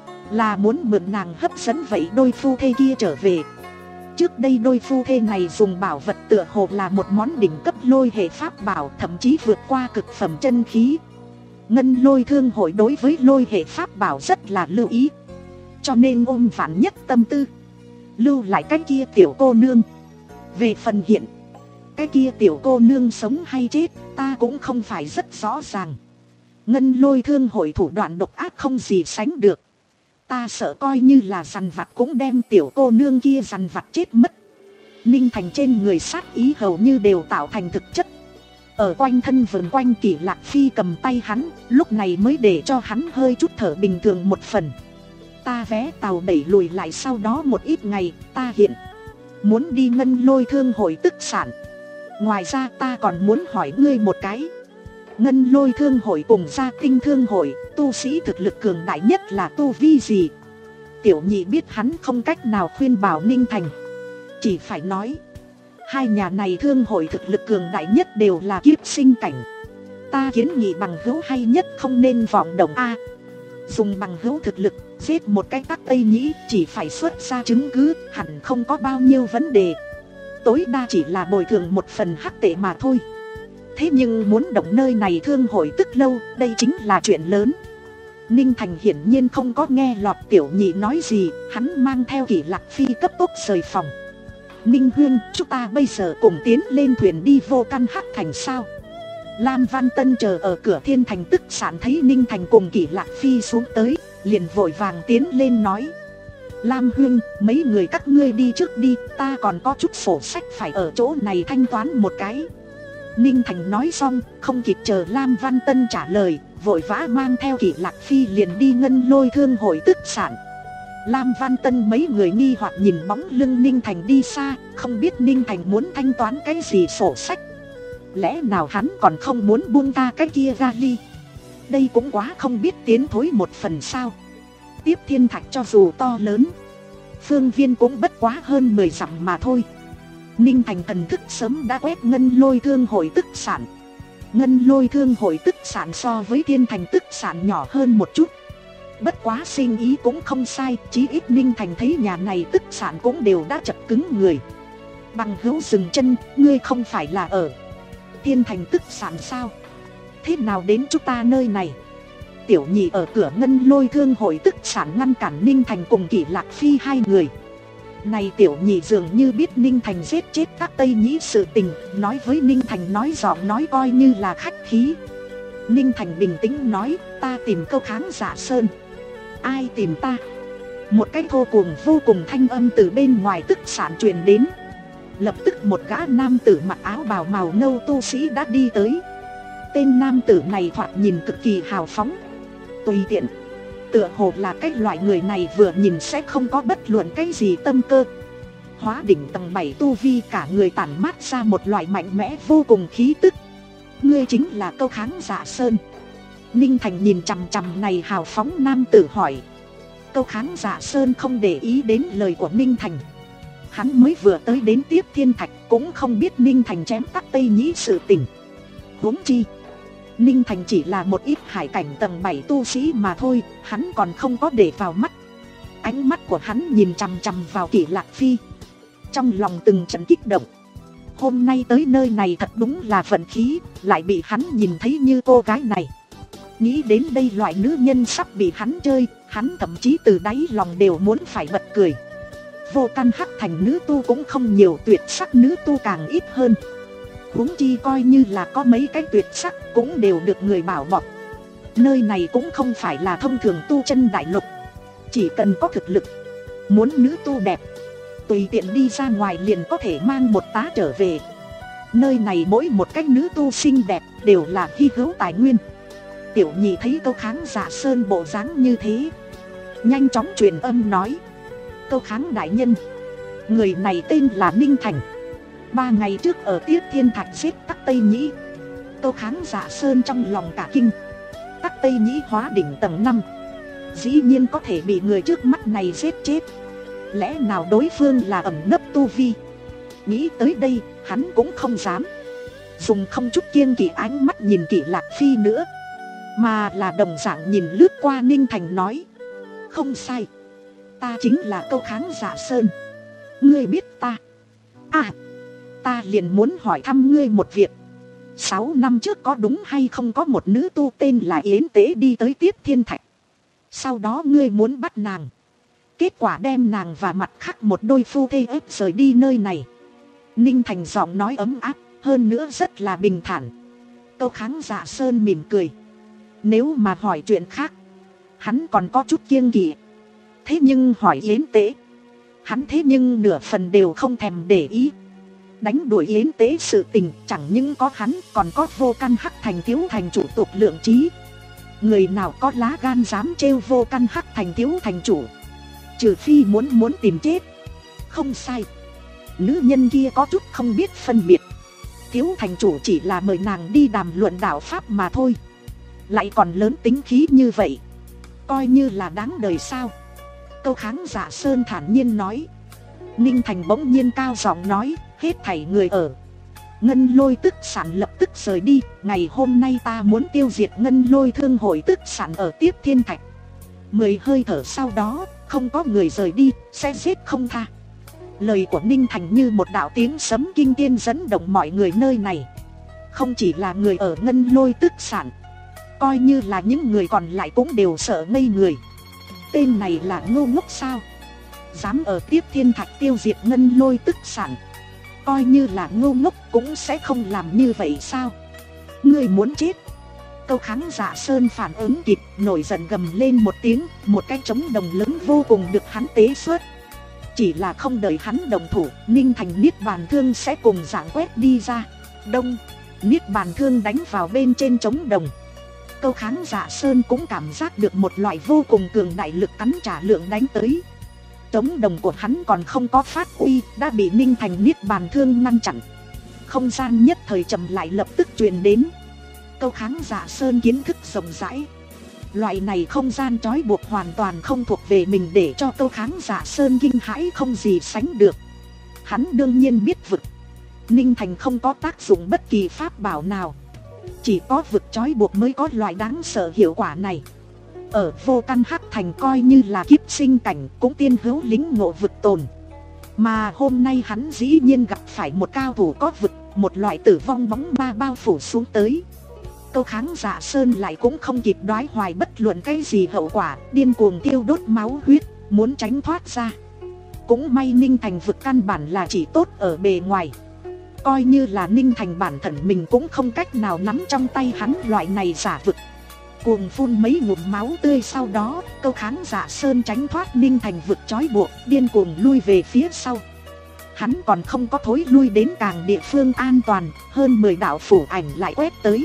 là muốn mượn nàng hấp dẫn vậy đôi phu thê kia trở về. Trước đây đôi phu thê này dùng bảo vật tựa hồ là một món đỉnh cấp lôi hệ pháp bảo, thậm chí vượt qua cực phẩm chân khí. Ngân Lôi Thương hội đối với lôi hệ pháp bảo rất là lưu ý, cho nên ôm vạn nhất tâm tư, lưu lại cái kia tiểu cô nương. Về phần hiện, cái kia tiểu cô nương sống hay chết, ta cũng không phải rất rõ ràng. Ngân Lôi Thương hội thủ đoạn độc ác không gì sánh được. Ta sợ coi như là dằn vặt cũng đem tiểu cô nương kia dằn vặt chết mất. Ninh Thành trên người sát ý hầu như đều tạo thành thực chất. Ở quanh thân vườn quanh Kỷ Lạc Phi cầm tay hắn, lúc này mới để cho hắn hơi chút thở bình thường một phần. Ta vé tàu đẩy lùi lại sau đó một ít ngày, ta hiện muốn đi Ngân Lôi Thương hội tức sản. Ngoài ra ta còn muốn hỏi ngươi một cái. Ngân Lôi Thương hội cùng Gia Tinh Thương hội, tu sĩ thực lực cường đại nhất là tu vi gì? Tiểu nhị biết hắn không cách nào khuyên bảo Ninh Thành, chỉ phải nói, hai nhà này thương hội thực lực cường đại nhất đều là kiếp sinh cảnh. Ta kiến nghị bằng hữu hay nhất không nên vọng động a. Dùng bằng hữu thực lực giết một cái Tắc Tây Nhĩ chỉ phải xuất ra chứng cứ, hẳn không có bao nhiêu vấn đề. Tối đa chỉ là bồi thường một phần hắc tệ mà thôi. Thế nhưng muốn động nơi này thương hội tức lâu, đây chính là chuyện lớn. Ninh Thành hiển nhiên không có nghe lọt tiểu nhị nói gì, hắn mang theo Kỷ Lạc Phi cấp tốc rời phòng. Ninh Huyên, chúng ta bây giờ cùng tiến lên thuyền đi vô căn hắc thành sao? Lam Văn Tân chờ ở cửa Thiên Thành Tức Sản thấy Ninh Thành cùng Kỷ Lạc Phi xuống tới, liền vội vàng tiến lên nói: Lam Huyên, mấy người các ngươi đi trước đi, ta còn có chút sổ sách phải ở chỗ này thanh toán một cái. Ninh Thành nói xong, không kịp chờ Lam Văn Tân trả lời, vội vã mang theo Kỷ Lạc Phi liền đi Ngân Lôi Thương Hội Tức Sản. Lam Văn Tân mấy người nghi hoặc nhìn bóng lưng Ninh Thành đi xa, không biết Ninh Thành muốn thanh toán cái gì sổ sách. Lẽ nào hắn còn không muốn buông ta cái kia ra đi? Đây cũng quá không biết tiến thối một phần sao. Tiếp Thiên Thạch cho dù to lớn, phương viên cũng bất quá hơn mười dặm mà thôi. Ninh Thành thần thức sớm đã quét Ngân Lôi Thương Hội Tức Sản. Ngân Lôi Thương Hội Tức Sản so với Thiên Thành Tức Sản nhỏ hơn một chút. Bất quá sinh ý cũng không sai, chí ít Ninh Thành thấy nhà này tức sản cũng đều đã chật cứng người. Bằng hữu dừng chân, ngươi không phải là ở Thiên Thành Tức Sản sao? Thế nào đến chúng ta nơi này? Tiểu nhị ở cửa Ngân Lôi Thương Hội Tức Sản ngăn cản Ninh Thành cùng Kỷ Lạc Phi hai người. Này tiểu nhị dường như biết Ninh Thành giết chết các Tây Nhĩ sự tình, nói với Ninh Thành nói giọng nói coi như là khách khí. Ninh Thành bình tĩnh nói, ta tìm Câu Kháng Giả Sơn. Ai tìm ta? Một cái thô cuồng vô cùng thanh âm từ bên ngoài tức sản truyền đến. Lập tức một gã nam tử mặc áo bào màu nâu tu sĩ đã đi tới. Tên nam tử này thoạt nhìn cực kỳ hào phóng, tùy tiện, tựa hồ là cái loại người này vừa nhìn sẽ không có bất luận cái gì tâm cơ. Hóa đỉnh tầng bảy tu vi, cả người tản mát ra một loại mạnh mẽ vô cùng khí tức. Ngươi chính là Câu Kháng Giả Sơn. Ninh Thành nhìn chằm chằm này hào phóng nam tử hỏi. Câu Kháng Giả Sơn không để ý đến lời của Ninh Thành. Hắn mới vừa tới đến Tiếp Thiên Thạch, cũng không biết Ninh Thành chém các Tây Nhĩ sự tình. Huống chi Ninh Thành chỉ là một ít hải cảnh tầng bảy tu sĩ mà thôi, hắn còn không có để vào mắt. Ánh mắt của hắn nhìn chằm chằm vào Kỷ Lạc Phi, trong lòng từng trận kích động. Hôm nay tới nơi này thật đúng là vận khí, lại bị hắn nhìn thấy như cô gái này. Nghĩ đến đây loại nữ nhân sắp bị hắn chơi, hắn thậm chí từ đáy lòng đều muốn phải bật cười. Vô căn hắc thành nữ tu cũng không nhiều, tuyệt sắc nữ tu càng ít hơn. Huống chi coi như là có mấy cái tuyệt sắc cũng đều được người bảo bọc. Nơi này cũng không phải là thông thường tu chân đại lục. Chỉ cần có thực lực, muốn nữ tu đẹp, tùy tiện đi ra ngoài liền có thể mang một tá trở về. Nơi này mỗi một cách nữ tu xinh đẹp đều là hy hữu tài nguyên. Tiểu nhị thấy Câu Kháng Giả Sơn bộ dáng như thế, nhanh chóng truyền âm nói. Câu Kháng đại nhân, người này tên là Ninh Thành. Ba ngày trước ở Tiếp Thiên Thạch giết các Tây Nhĩ. Câu Kháng Giả Sơn trong lòng cả kinh. Các Tây Nhĩ hóa đỉnh tầng năm, dĩ nhiên có thể bị người trước mắt này giết chết. Lẽ nào đối phương là ẩn nấp tu vi? Nghĩ tới đây, hắn cũng không dám dùng không chút kiêng kỵ ánh mắt nhìn Kỷ Lạc Phi nữa, mà là đồng dạng nhìn lướt qua Ninh Thành nói. Không sai, ta chính là Câu Kháng Giả Sơn. Ngươi biết ta? À, ta liền muốn hỏi thăm ngươi một việc. Sáu năm trước có đúng hay không có một nữ tu tên là Yến Tế đi tới Tiếp Thiên Thạch? Sau đó ngươi muốn bắt nàng, kết quả đem nàng và mặt khác một đôi phu thê ép rời đi nơi này. Ninh Thành giọng nói ấm áp, hơn nữa rất là bình thản. Câu Kháng Giả Sơn mỉm cười. Nếu mà hỏi chuyện khác, hắn còn có chút kiêng kỵ. Thế nhưng hỏi Yến Tế, hắn thế nhưng nửa phần đều không thèm để ý. Đánh đuổi Yến Tế sự tình chẳng những có hắn, còn có Vô Căn Hắc Thành thiếu thành chủ Tục Lượng Trí. Người nào có lá gan dám trêu Vô Căn Hắc Thành thiếu thành chủ, trừ phi muốn muốn tìm chết. Không sai, nữ nhân kia có chút không biết phân biệt. Thiếu thành chủ chỉ là mời nàng đi đàm luận đạo pháp mà thôi, lại còn lớn tính khí như vậy, coi như là đáng đời sao? Câu Kháng Giả Sơn thản nhiên nói. Ninh Thành bỗng nhiên cao giọng nói, hết thảy người ở Ngân Lôi Tức Sản lập tức rời đi. Ngày hôm nay ta muốn tiêu diệt Ngân Lôi Thương Hội Tức Sản ở Tiếp Thiên Thạch. Mười hơi thở sau đó, không có người rời đi, sẽ giết không tha. Lời của Ninh Thành như một đạo tiếng sấm kinh thiên dẫn động mọi người nơi này. Không chỉ là người ở Ngân Lôi Tức Sản, coi như là những người còn lại cũng đều sợ ngây người. Tên này là ngu ngốc sao? dám ở tiếp thiên thạch tiêu diệt ngân lôi tức sản. Coi như là ngu ngốc cũng sẽ không làm như vậy sao? Ngươi muốn chết? Câu Kháng Dạ Sơn phản ứng kịp, nổi giận gầm lên một tiếng, một cái trống đồng lớn vô cùng được hắn tế xuất. Chỉ là không đợi hắn đồng thủ, Ninh Thành Niết Bàn Thương sẽ cùng dạng quét đi ra. Đông, Niết Bàn Thương đánh vào bên trên trống đồng. Câu Kháng Dạ Sơn cũng cảm giác được một loại vô cùng cường đại lực cắn trả lượng đánh tới. Trống đồng của hắn còn không có phát uy, đã bị Ninh Thành Niết Bàn Thương ngăn chặn. Không gian nhất thời trầm lại lập tức truyền đến. Câu Kháng Dạ Sơn kiến thức rộng rãi. Loại này không gian trói buộc hoàn toàn không thuộc về mình, để cho Câu Kháng Dạ Sơn kinh hãi không gì sánh được. Hắn đương nhiên biết vực Ninh Thành không có tác dụng bất kỳ pháp bảo nào, chỉ có vực trói buộc mới có loại đáng sợ hiệu quả này. Ở Vô Căn Hắc Thành coi như là kiếp sinh cảnh cũng tiên hữu lính ngộ vực tồn. Mà hôm nay hắn dĩ nhiên gặp phải một cao thủ có vực, một loại tử vong bóng ma bao phủ xuống tới. Câu Kháng Dạ Sơn lại cũng không kịp đoái hoài bất luận cái gì hậu quả, điên cuồng tiêu đốt máu huyết, muốn tránh thoát ra. Cũng may Ninh Thành vực căn bản là chỉ tốt ở bề ngoài. Coi như là Ninh Thành bản thân mình cũng không cách nào nắm trong tay hắn loại này giả vực. Cuồng phun mấy ngụm máu tươi, sau đó Câu Kháng Dạ Sơn tránh thoát Ninh Thành vực trói buộc, điên cuồng lui về phía sau. Hắn còn không có thối lui đến càng địa phương an toàn, hơn mười đạo phủ ảnh lại quét tới.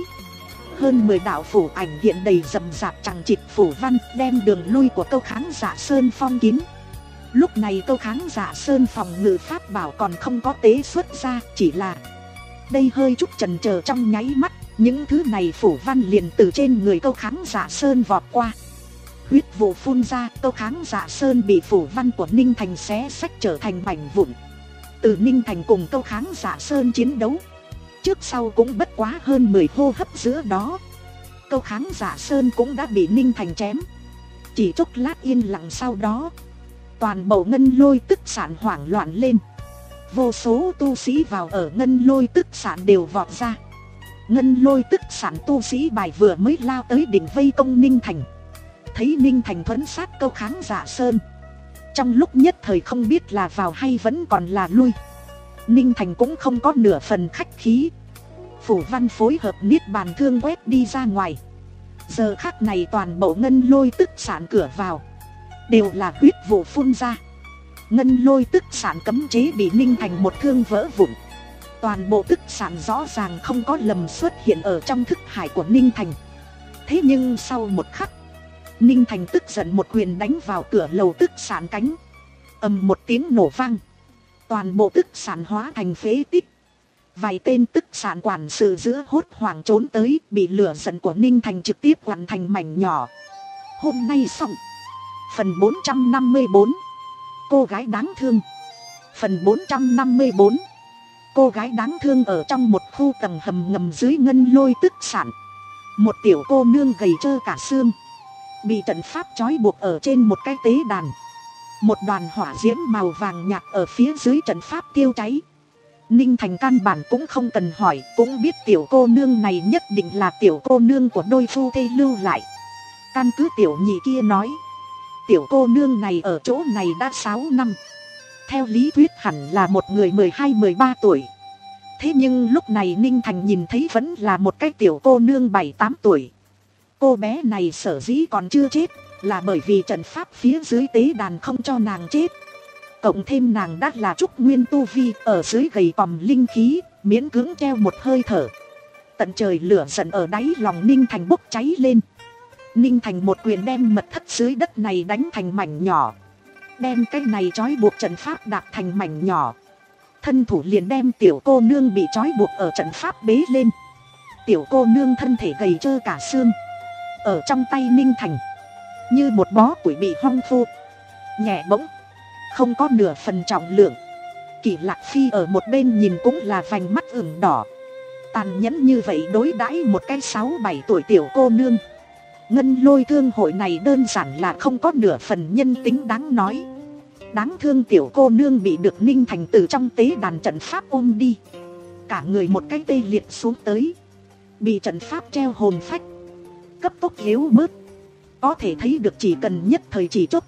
Hơn mười đạo phủ ảnh hiện đầy rầm rạp chằng chịt phủ văn, đem đường lui của Câu Kháng Dạ Sơn phong kín. Lúc này Câu Kháng Dạ Sơn phòng ngự pháp bảo còn không có tế xuất ra, chỉ là đây hơi chút chần chờ trong nháy mắt, những thứ này phủ văn liền từ trên người Câu Kháng Dạ Sơn vọt qua. Huyết vụ phun ra, Câu Kháng Dạ Sơn bị phủ văn của Ninh Thành xé xách trở thành mảnh vụn. Từ Ninh Thành cùng Câu Kháng Dạ Sơn chiến đấu, trước sau cũng bất quá hơn mười hô hấp giữa đó, Câu Kháng Dạ Sơn cũng đã bị Ninh Thành chém. Chỉ chốc lát yên lặng sau đó, toàn bộ ngân lôi tức sản hoảng loạn lên. Vô số tu sĩ vào ở ngân lôi tức sản đều vọt ra. Ngân lôi tức sản tu sĩ bài vừa mới lao tới đỉnh vây công Ninh Thành. Thấy Ninh Thành thuẫn sát Câu Kháng Dạ Sơn, trong lúc nhất thời không biết là vào hay vẫn còn là lui. Ninh Thành cũng không có nửa phần khách khí, phủ văn phối hợp Niết Bàn Thương quét đi ra ngoài. Giờ khắc này toàn bộ ngân lôi tức sản cửa vào đều là huyết vụ phun ra. Ngân lôi tức sản cấm chế bị Ninh Thành một thương vỡ vụn. Toàn bộ tức sản rõ ràng không có lầm xuất hiện ở trong thức hải của Ninh Thành. Thế nhưng sau một khắc, Ninh Thành tức giận một quyền đánh vào cửa lầu tức sản cánh. Ầm một tiếng nổ vang, toàn bộ tức sản hóa thành phế tích. Vài tên tức sản quản sự giữa hốt hoảng trốn tới, bị lửa giận của Ninh Thành trực tiếp quặn thành mảnh nhỏ. Hôm nay xong. Phần bốn trăm năm mươi bốn, cô gái đáng thương. Phần bốn trăm năm mươi bốn, cô gái đáng thương. Ở trong một khu tầng hầm ngầm dưới ngân lôi tức sản, một tiểu cô nương gầy trơ cả xương, bị trận pháp trói buộc ở trên một cái tế đàn. Một đoàn hỏa diễm màu vàng nhạt ở phía dưới trận pháp tiêu cháy. Ninh Thành căn bản cũng không cần hỏi, cũng biết tiểu cô nương này nhất định là tiểu cô nương của đôi phu thê lưu lại. Căn cứ tiểu nhị kia nói, tiểu cô nương này ở chỗ này đã sáu năm. Theo lý thuyết hẳn là một người mười hai mười ba tuổi. Thế nhưng lúc này Ninh Thành nhìn thấy vẫn là một cái tiểu cô nương bảy tám tuổi. Cô bé này sở dĩ còn chưa chết là bởi vì trận pháp phía dưới tế đàn không cho nàng chết. Cộng thêm nàng đã là trúc nguyên tu vi, ở dưới gầy còm linh khí, miễn cưỡng treo một hơi thở. Tận trời lửa giận ở đáy lòng Ninh Thành bốc cháy lên. Ninh Thành một quyền đem mật thất dưới đất này đánh thành mảnh nhỏ, đem cái này trói buộc trận pháp đạp thành mảnh nhỏ. Thân thủ liền đem tiểu cô nương bị trói buộc ở trận pháp bế lên. Tiểu cô nương thân thể gầy trơ cả xương, ở trong tay Ninh Thành như một bó củi bị hong khô, nhẹ bỗng, không có nửa phần trọng lượng. Kỷ Lạc Phi ở một bên nhìn cũng là vành mắt ửng đỏ. Tàn nhẫn như vậy đối đãi một cái sáu bảy tuổi tiểu cô nương. Ngân lôi thương hội này đơn giản là không có nửa phần nhân tính đáng nói. Đáng thương tiểu cô nương bị được Ninh Thành từ trong tế đàn trận pháp ôm đi, cả người một cái tê liệt xuống tới, bị trận pháp treo hồn phách, cấp tốc yếu bớt. Có thể thấy được chỉ cần nhất thời chỉ chốc lát,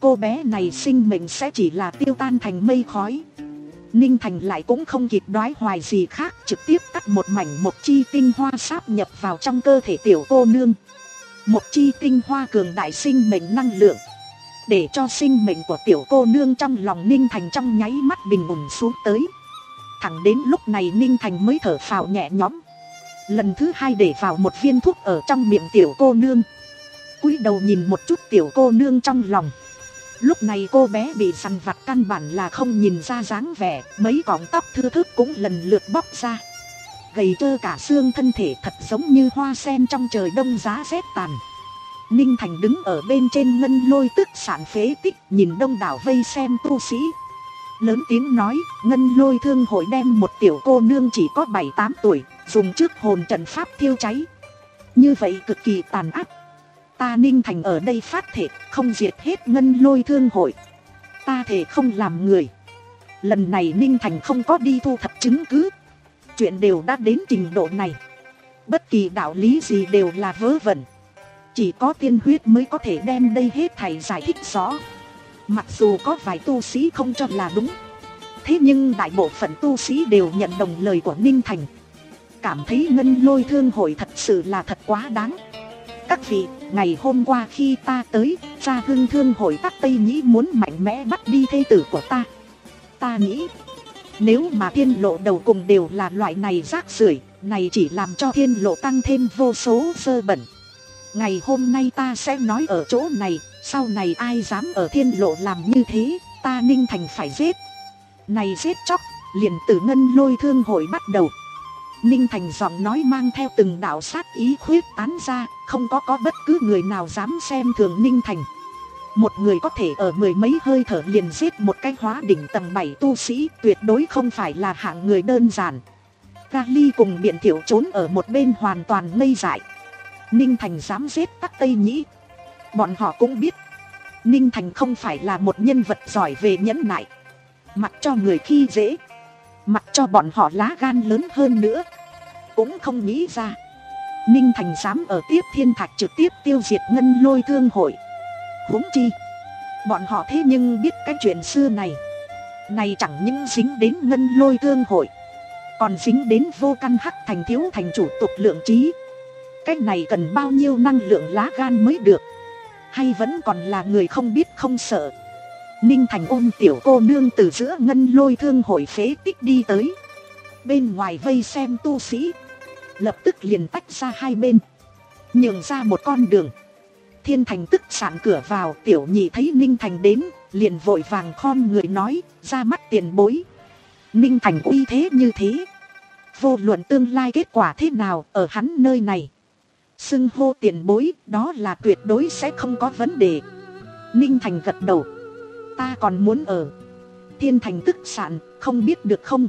cô bé này sinh mệnh sẽ chỉ là tiêu tan thành mây khói. Ninh Thành lại cũng không kịp đoái hoài gì khác, trực tiếp cắt một mảnh mộc chi tinh hoa sáp nhập vào trong cơ thể tiểu cô nương. Mộc chi tinh hoa cường đại sinh mệnh năng lượng, để cho sinh mệnh của tiểu cô nương trong lòng Ninh Thành trong nháy mắt bình ổn xuống tới. Thẳng đến lúc này Ninh Thành mới thở phào nhẹ nhõm. Lần thứ hai để vào một viên thuốc ở trong miệng tiểu cô nương, cúi đầu nhìn một chút tiểu cô nương trong lòng. Lúc này cô bé bị sằn vặt căn bản là không nhìn ra dáng vẻ, mấy cọng tóc thưa thớt cũng lần lượt bóc ra. Gầy trơ cả xương thân thể thật giống như hoa sen trong trời đông giá rét tàn. Ninh Thành đứng ở bên trên ngân lôi tức sản phế tích, nhìn đông đảo vây xem tu sĩ. Lớn tiếng nói, ngân lôi thương hội đem một tiểu cô nương chỉ có bảy tám tuổi, dùng trước hồn trận pháp thiêu cháy. Như vậy cực kỳ tàn ác. Ta Ninh Thành ở đây phát thể, không diệt hết ngân lôi thương hội. Ta thể không làm người. Lần này Ninh Thành không có đi thu thập chứng cứ. Chuyện đều đã đến trình độ này. Bất kỳ đạo lý gì đều là vớ vẩn. Chỉ có tiên huyết mới có thể đem đây hết thảy giải thích rõ. Mặc dù có vài tu sĩ không cho là đúng, thế nhưng đại bộ phận tu sĩ đều nhận đồng lời của Ninh Thành. Cảm thấy ngân lôi thương hội thật sự là thật quá đáng. Các vị, ngày hôm qua khi ta tới, Gia Hưng thương hội Tắc Tây Nhĩ muốn mạnh mẽ bắt đi thê tử của ta. Ta nghĩ, nếu mà thiên lộ đầu cùng đều là loại này rác rưởi, này chỉ làm cho thiên lộ tăng thêm vô số sơ bẩn. Ngày hôm nay ta sẽ nói ở chỗ này, sau này ai dám ở thiên lộ làm như thế, ta Ninh Thành phải giết. Này giết chóc, liền từ ngân lôi thương hội bắt đầu. Ninh Thành giọng nói mang theo từng đạo sát ý khuyết tán ra, không có có bất cứ người nào dám xem thường Ninh Thành. Một người có thể ở mười mấy hơi thở liền giết một cái hóa đỉnh tầng bảy tu sĩ, tuyệt đối không phải là hạng người đơn giản. Gali cùng Biện Thiệu trốn ở một bên hoàn toàn ngây dại. Ninh Thành dám giết Tắc Tây Nhĩ. Bọn họ cũng biết Ninh Thành không phải là một nhân vật giỏi về nhẫn nại. Mặc cho người khi dễ, mặc cho bọn họ lá gan lớn hơn nữa, cũng không nghĩ ra Ninh Thành dám ở Tiếp Thiên Thạch trực tiếp tiêu diệt ngân lôi thương hội. Huống chi bọn họ thế nhưng biết cái chuyện xưa này. Này chẳng những dính đến ngân lôi thương hội, còn dính đến Vô Căn Hắc Thành thiếu thành chủ tục lượng trí. Cái này cần bao nhiêu năng lượng lá gan mới được. Hay vẫn còn là người không biết không sợ. Ninh Thành ôm tiểu cô nương từ giữa ngân lôi thương hội phế tích đi tới. Bên ngoài vây xem tu sĩ lập tức liền tách ra hai bên, nhường ra một con đường. Thiên Thành tức sạn cửa vào, tiểu nhị thấy Ninh Thành đến, liền vội vàng khom người nói, ra mắt tiền bối. Ninh Thành uy thế như thế, vô luận tương lai kết quả thế nào ở hắn nơi này, xưng hô tiền bối đó là tuyệt đối sẽ không có vấn đề. Ninh Thành gật đầu, ta còn muốn ở. Thiên Thành tức sạn, không biết được không?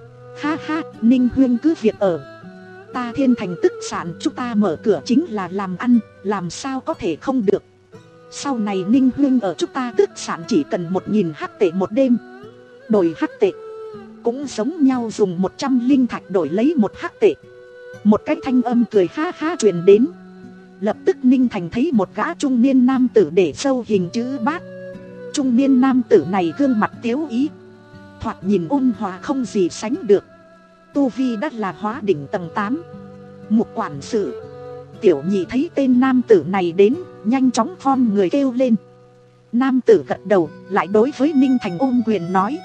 Ha ha, Ninh huyên cứ việc ở. Ta Thiên Thành tức sạn, chúng ta mở cửa chính là làm ăn, làm sao có thể không được. Sau này Ninh huyên ở chúng ta tức sạn chỉ cần một nghìn hắc tệ một đêm. Đổi hắc tệ cũng giống nhau, dùng một trăm linh thạch đổi lấy một hắc tệ. Một cái thanh âm cười ha ha truyền đến. Lập tức Ninh Thành thấy một gã trung niên nam tử để sâu hình chữ bát. Trung niên nam tử này gương mặt tiếu ý, thoạt nhìn ôn hòa không gì sánh được. Tu vi đã là hóa đỉnh tầng tám. Mục quản sự. Tiểu nhị thấy tên nam tử này đến, nhanh chóng khom người kêu lên. Nam tử gật đầu, lại đối với Ninh Thành ôm quyền nói,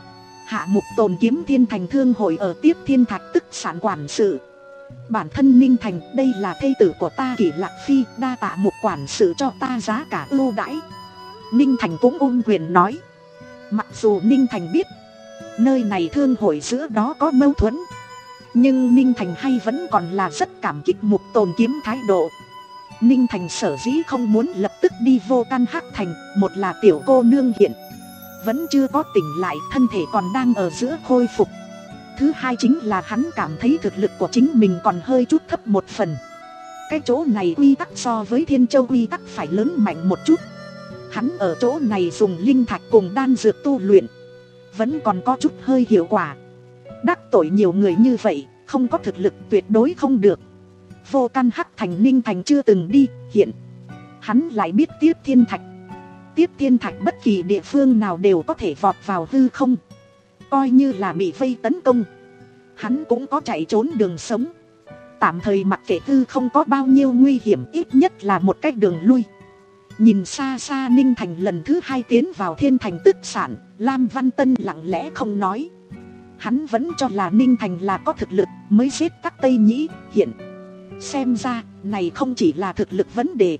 hạ mục tồn kiếm Thiên Thành thương hội ở Tiếp Thiên Thạch tức sản quản sự. Bản thân Ninh Thành, đây là thê tử của ta Kỷ Lạc Phi, đa tạ mục quản sự cho ta giá cả ưu đãi. Ninh Thành cũng ôm quyền nói. Mặc dù Ninh Thành biết nơi này thương hội giữa đó có mâu thuẫn, nhưng Ninh Thành hay vẫn còn là rất cảm kích mục tồn kiếm thái độ. Ninh Thành sở dĩ không muốn lập tức đi Vô Căn Hắc Thành, một là tiểu cô nương hiện vẫn chưa có tỉnh lại, thân thể còn đang ở giữa khôi phục. Thứ hai chính là hắn cảm thấy thực lực của chính mình còn hơi chút thấp một phần. Cái chỗ này quy tắc so với Thiên Châu quy tắc phải lớn mạnh một chút. Hắn ở chỗ này dùng linh thạch cùng đan dược tu luyện, vẫn còn có chút hơi hiệu quả. Đắc tội nhiều người như vậy, không có thực lực tuyệt đối không được. Vô Căn Hắc Thành Ninh Thành chưa từng đi, hiện hắn lại biết Tiếp Thiên Thạch. Tiếp thiên thạch bất kỳ địa phương nào đều có thể vọt vào hư không. Coi như là bị vây tấn công, hắn cũng có chạy trốn đường sống. Tạm thời mặc kệ hư không có bao nhiêu nguy hiểm, ít nhất là một cách đường lui. Nhìn xa xa Ninh Thành lần thứ hai tiến vào thiên thành tức sản, Lam Văn Tân lặng lẽ không nói. Hắn vẫn cho là Ninh Thành là có thực lực mới giết các Tây Nhĩ. Hiện xem ra này không chỉ là thực lực vấn đề.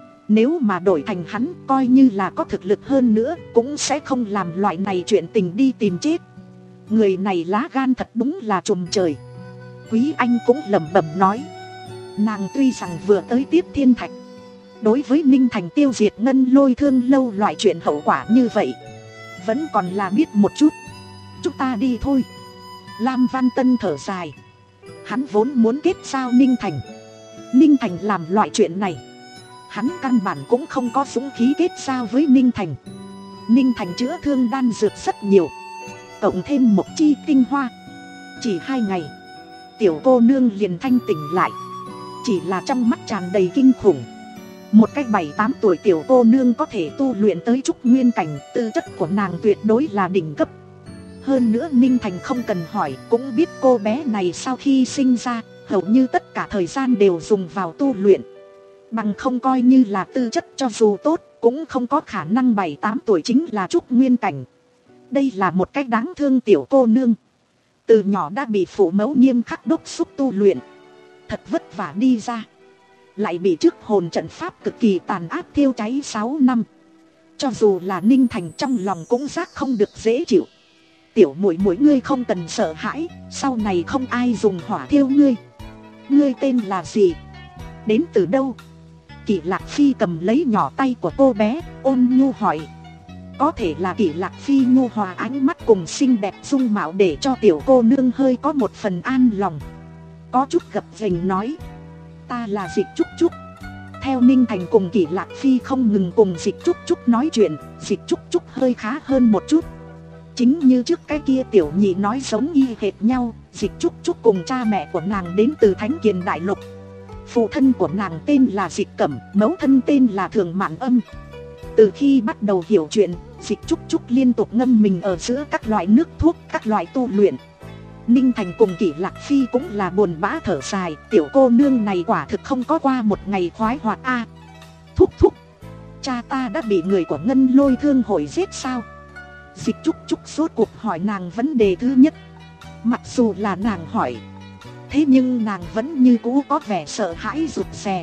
Nếu mà đổi thành hắn, coi như là có thực lực hơn nữa cũng sẽ không làm loại này chuyện tình đi tìm chết. Người này lá gan thật đúng là trùm trời. Quý Anh cũng lẩm bẩm nói. Nàng tuy rằng vừa tới tiếp thiên thạch, đối với Ninh Thành tiêu diệt Ngân Lôi Thương Lâu loại chuyện hậu quả như vậy vẫn còn là biết một chút. Chúng ta đi thôi. Lam Văn Tân thở dài. Hắn vốn muốn kết giao Ninh Thành. Ninh Thành làm loại chuyện này, hắn căn bản cũng không có dũng khí kết giao với Ninh Thành. Ninh Thành chữa thương đan dược rất nhiều, cộng thêm một chi tinh hoa, chỉ hai ngày tiểu cô nương liền thanh tỉnh lại. Chỉ là trong mắt tràn đầy kinh khủng. Một cách bảy tám tuổi tiểu cô nương có thể tu luyện tới trúc nguyên cảnh, tư chất của nàng tuyệt đối là đỉnh cấp. Hơn nữa Ninh Thành không cần hỏi cũng biết cô bé này sau khi sinh ra hầu như tất cả thời gian đều dùng vào tu luyện. Bằng không coi như là tư chất cho dù tốt cũng không có khả năng bảy tám tuổi chính là trúc nguyên cảnh. Đây là một cách đáng thương tiểu cô nương. Từ nhỏ đã bị phụ mẫu nghiêm khắc đốc thúc tu luyện, thật vất vả đi ra, lại bị trước hồn trận pháp cực kỳ tàn ác thiêu cháy sáu năm. Cho dù là Ninh Thành trong lòng cũng giác không được dễ chịu. Tiểu muội muội ngươi không cần sợ hãi, sau này không ai dùng hỏa thiêu ngươi. Ngươi tên là gì? Đến từ đâu? Kỷ Lạc Phi cầm lấy nhỏ tay của cô bé, ôn nhu hỏi. Có thể là Kỷ Lạc Phi nhu hòa ánh mắt cùng xinh đẹp dung mạo để cho tiểu cô nương hơi có một phần an lòng. Có chút gập ghềnh nói. Ta là Dịch Trúc Trúc. Theo Ninh Thành cùng Kỷ Lạc Phi không ngừng cùng Dịch Trúc Trúc nói chuyện, Dịch Trúc Trúc hơi khá hơn một chút. Chính như trước cái kia tiểu nhị nói giống y hệt nhau, Dịch Trúc Trúc cùng cha mẹ của nàng đến từ Thánh Kiền Đại Lục. Phụ thân của nàng tên là Dịch Cẩm, mẫu thân tên là Thường Mạn Âm. Từ khi bắt đầu hiểu chuyện, Dịch Trúc Trúc liên tục ngâm mình ở giữa các loại nước thuốc, các loại tu luyện. Ninh Thành cùng Kỷ Lạc Phi cũng là buồn bã thở dài, tiểu cô nương này quả thực không có qua một ngày khoái hoạt a. À, thúc thúc, cha ta đã bị người của Ngân Lôi Thương hội giết sao? Dịch Trúc Trúc rốt cuộc hỏi nàng vấn đề thứ nhất. Mặc dù là nàng hỏi, thế nhưng nàng vẫn như cũ có vẻ sợ hãi rụt rè,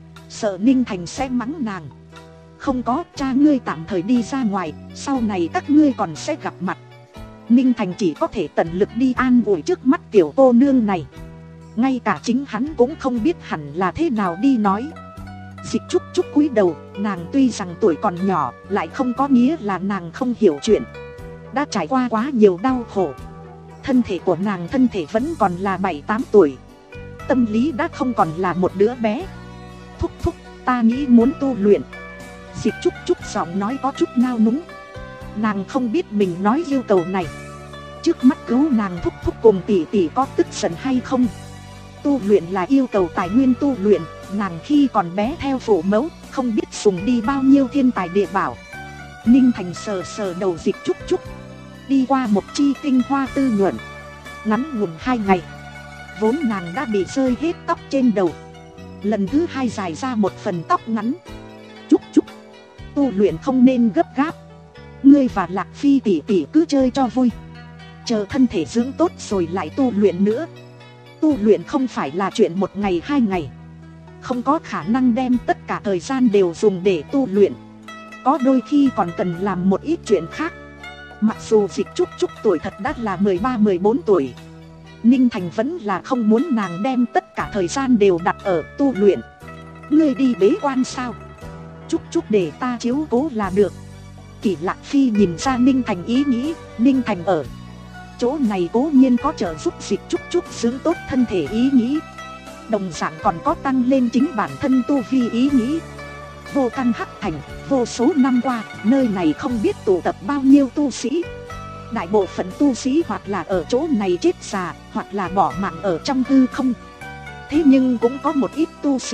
sợ Ninh Thành sẽ mắng nàng. Không có, cha ngươi tạm thời đi ra ngoài, sau này các ngươi còn sẽ gặp mặt. Ninh Thành chỉ có thể tận lực đi an ủi trước mắt tiểu cô nương này. Ngay cả chính hắn cũng không biết hẳn là thế nào đi nói. Dịch Trúc Trúc cúi đầu, nàng tuy rằng tuổi còn nhỏ, lại không có nghĩa là nàng không hiểu chuyện. Đã trải qua quá nhiều đau khổ. Thân thể của nàng thân thể vẫn còn là bảy tám tuổi. Tâm lý đã không còn là một đứa bé. Thúc thúc, ta nghĩ muốn tu luyện. Dịch Trúc Trúc giọng nói có chút nao núng. Nàng không biết mình nói yêu cầu này trước mắt cứu nàng thúc thúc cùng tỷ tỷ có tức giận hay không. Tu luyện là yêu cầu tài nguyên tu luyện. Nàng khi còn bé theo phụ mẫu, không biết dùng đi bao nhiêu thiên tài địa bảo. Ninh Thành sờ sờ đầu Dịch Trúc Trúc. Đi qua một chi tinh hoa tư nhuận, ngắn ngủn hai ngày, vốn nàng đã bị rơi hết tóc trên đầu, lần thứ hai dài ra một phần tóc ngắn. Trúc Trúc, tu luyện không nên gấp gáp. Ngươi và Lạc Phi tỷ tỷ cứ chơi cho vui, chờ thân thể dưỡng tốt rồi lại tu luyện nữa. Tu luyện không phải là chuyện một ngày hai ngày, không có khả năng đem tất cả thời gian đều dùng để tu luyện. Có đôi khi còn cần làm một ít chuyện khác. Mặc dù Dịch Trúc Trúc tuổi thật đã là mười ba mười bốn tuổi, Ninh Thành vẫn là không muốn nàng đem tất cả thời gian đều đặt ở tu luyện. Ngươi đi bế quan sao? Trúc Trúc để ta chiếu cố là được. Kỷ Lạc Phi nhìn ra Ninh Thành ý nghĩ. Ninh Thành ở chỗ này cố nhiên có trợ giúp Dịch Trúc Trúc dưỡng tốt thân thể ý nghĩ, đồng dạng còn có tăng lên chính bản thân tu vi ý nghĩ. Vô Căn Hắc Thành, vô số năm qua, nơi này không biết tụ tập bao nhiêu tu sĩ. Đại bộ phận tu sĩ hoặc là ở chỗ này chết già, hoặc là bỏ mạng ở trong hư không. Thế nhưng cũng có một ít tu sĩ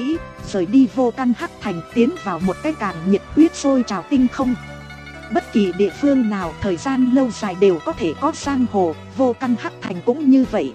rời đi vô căn hắc thành, tiến vào một cái càng nhiệt huyết sôi trào tinh không. Bất kỳ địa phương nào thời gian lâu dài đều có thể có giang hồ, vô căn hắc thành cũng như vậy.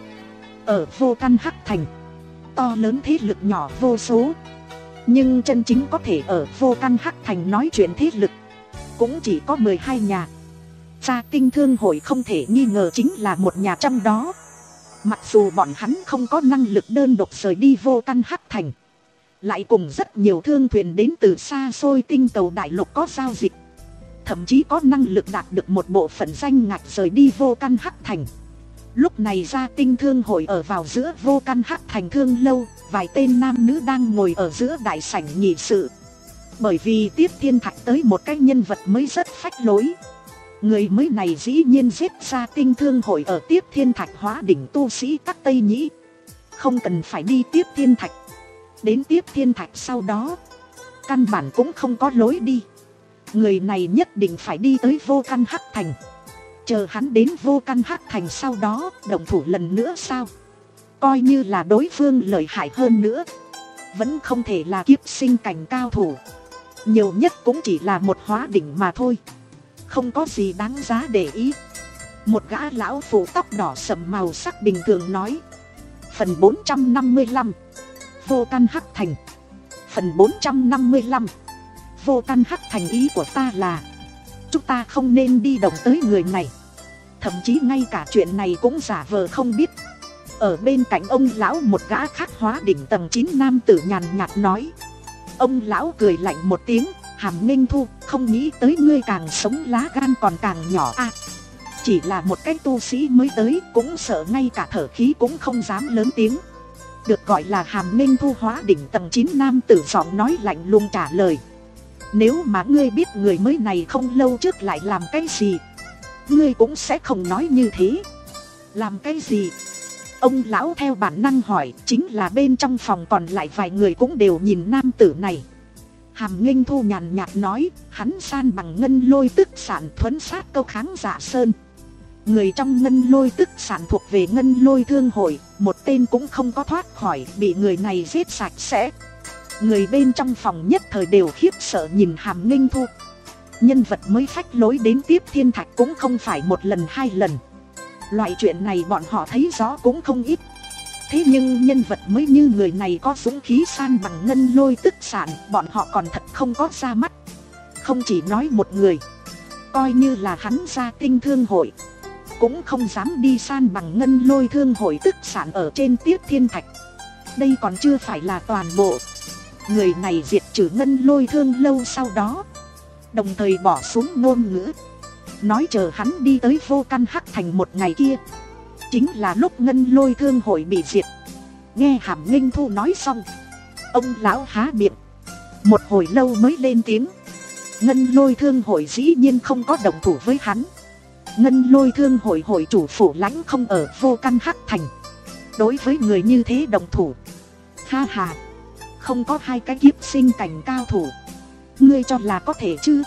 Ở vô căn hắc thành, to lớn thế lực nhỏ vô số, nhưng chân chính có thể ở vô căn hắc thành nói chuyện thế lực cũng chỉ có mười hai nhà. Gia Tinh Thương Hội không thể nghi ngờ chính là một nhà trong đó. Mặc dù bọn hắn không có năng lực đơn độc rời đi vô căn hắc thành, lại cùng rất nhiều thương thuyền đến từ xa xôi tinh cầu đại lục có giao dịch, thậm chí có năng lực đạt được một bộ phận danh ngạch rời đi vô căn hắc thành. Lúc này Gia Tinh Thương Hội ở vào giữa vô căn hắc thành thương lâu, vài tên nam nữ đang ngồi ở giữa đại sảnh nghị sự. Bởi vì Tiếp Thiên Thạch tới một cái nhân vật mới rất phách lối. Người mới này dĩ nhiên giết Gia Tinh Thương Hội ở Tiếp Thiên Thạch hóa đỉnh tu sĩ Tắc Tây Nhĩ. Không cần phải đi Tiếp Thiên Thạch, đến Tiếp Thiên Thạch sau đó căn bản cũng không có lối đi. Người này nhất định phải đi tới vô căn hắc thành. Chờ hắn đến vô căn hắc thành sau đó động thủ lần nữa sao? Coi như là đối phương lợi hại hơn nữa, vẫn không thể là kiếp sinh cảnh cao thủ. Nhiều nhất cũng chỉ là một hóa đỉnh mà thôi, không có gì đáng giá để ý. Một gã lão phụ tóc đỏ sậm màu sắc bình thường nói. Phần bốn trăm năm mươi lăm, vô căn hắc thành. Phần bốn trăm năm mươi lăm, vô căn hắc thành. Ý của ta là chúng ta không nên đi động tới người này, thậm chí ngay cả chuyện này cũng giả vờ không biết. Ở bên cạnh ông lão một gã khác hóa đỉnh tầng chín nam tử nhàn nhạt nói. Ông lão cười lạnh một tiếng. Hàm Nghênh Thu, không nghĩ tới ngươi càng sống lá gan còn càng nhỏ à. Chỉ là một cái tu sĩ mới tới, cũng sợ ngay cả thở khí cũng không dám lớn tiếng. Được gọi là Hàm Nghênh Thu hóa đỉnh tầng chín nam tử giọng nói lạnh lùng trả lời. Nếu mà ngươi biết người mới này không lâu trước lại làm cái gì, ngươi cũng sẽ không nói như thế. Làm cái gì? Ông lão theo bản năng hỏi. Chính là bên trong phòng còn lại vài người cũng đều nhìn nam tử này. Hàm Nghênh Thu nhàn nhạt nói. Hắn san bằng ngân lôi tức sản thuấn sát câu kháng Dạ Sơn. Người trong ngân lôi tức sản thuộc về ngân lôi thương hội, một tên cũng không có thoát khỏi, bị người này giết sạch sẽ. Người bên trong phòng nhất thời đều khiếp sợ nhìn Hàm Nghênh Thu. Nhân vật mới phách lối đến Tiếp Thiên Thạch cũng không phải một lần hai lần. Loại chuyện này bọn họ thấy rõ cũng không ít. Thế nhưng nhân vật mới như người này có dũng khí san bằng ngân lôi tức sản, bọn họ còn thật không có ra mắt. Không chỉ nói một người, coi như là hắn Gia Tinh Thương Hội cũng không dám đi san bằng ngân lôi thương hội tức sản ở trên Tiếp Thiên Thạch. Đây còn chưa phải là toàn bộ. Người này diệt trừ ngân lôi thương lâu sau đó, đồng thời bỏ xuống ngôn ngữ, nói chờ hắn đi tới vô căn hắc thành một ngày kia, chính là lúc ngân lôi thương hội bị diệt. Nghe Hàm Nghênh Thu nói xong, ông lão há miệng một hồi lâu mới lên tiếng. Ngân lôi thương hội dĩ nhiên không có đồng thủ với hắn. Ngân lôi thương hội hội chủ phủ lãnh không ở vô căn hắc thành, đối với người như thế đồng thủ, ha ha, không có hai cái kiếp sinh cảnh cao thủ, ngươi cho là có thể chứ?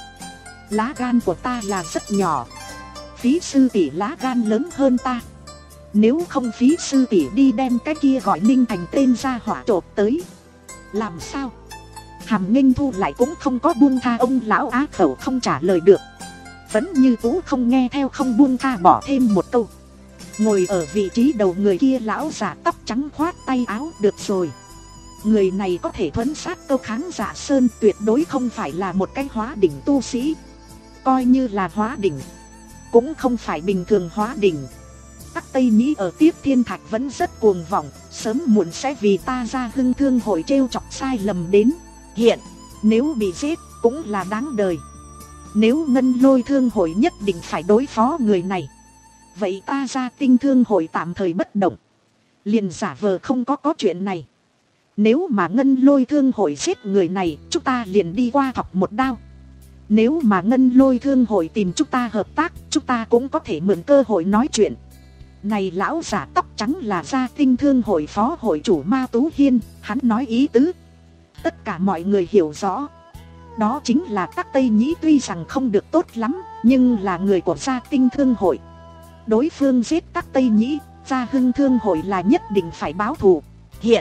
Lá gan của ta là rất nhỏ, Phí sư tỷ lá gan lớn hơn ta. Nếu không Phí sư tỷ đi đem cái kia gọi Ninh Thành tên ra hỏa trộm tới, làm sao? Hàm Nghênh Thu lại cũng không có buông tha ông lão á khẩu không trả lời được, vẫn như cũ không nghe theo, không buông tha bỏ thêm một câu. Ngồi ở vị trí đầu người kia lão giả tóc trắng khoát tay áo. Được rồi, người này có thể thuấn sát câu kháng Dạ Sơn, tuyệt đối không phải là một cái hóa đỉnh tu sĩ. Coi như là hóa đỉnh, cũng không phải bình thường hóa đỉnh. Tắc Tây Nhĩ ở Tiếp Thiên Thạch vẫn rất cuồng vọng, sớm muộn sẽ vì ta Gia Hưng Thương hội trêu chọc sai lầm đến. Hiện, nếu bị giết cũng là đáng đời. Nếu Ngân Lôi Thương hội nhất định phải đối phó người này, vậy ta Gia Tinh Thương hội tạm thời bất động, liền giả vờ không có có chuyện này. Nếu mà Ngân Lôi Thương hội giết người này, chúng ta liền đi qua thọc một đao. Nếu mà Ngân Lôi Thương hội tìm chúng ta hợp tác, chúng ta cũng có thể mượn cơ hội nói chuyện. Này lão giả tóc trắng là Gia Tinh Thương hội phó hội chủ Ma Tú Hiên, hắn nói ý tứ tất cả mọi người hiểu rõ. Đó chính là Tắc Tây Nhĩ tuy rằng không được tốt lắm, nhưng là người của Gia Tinh Thương hội. Đối phương giết Tắc Tây Nhĩ, Gia Hưng Thương hội là nhất định phải báo thù. Hiện,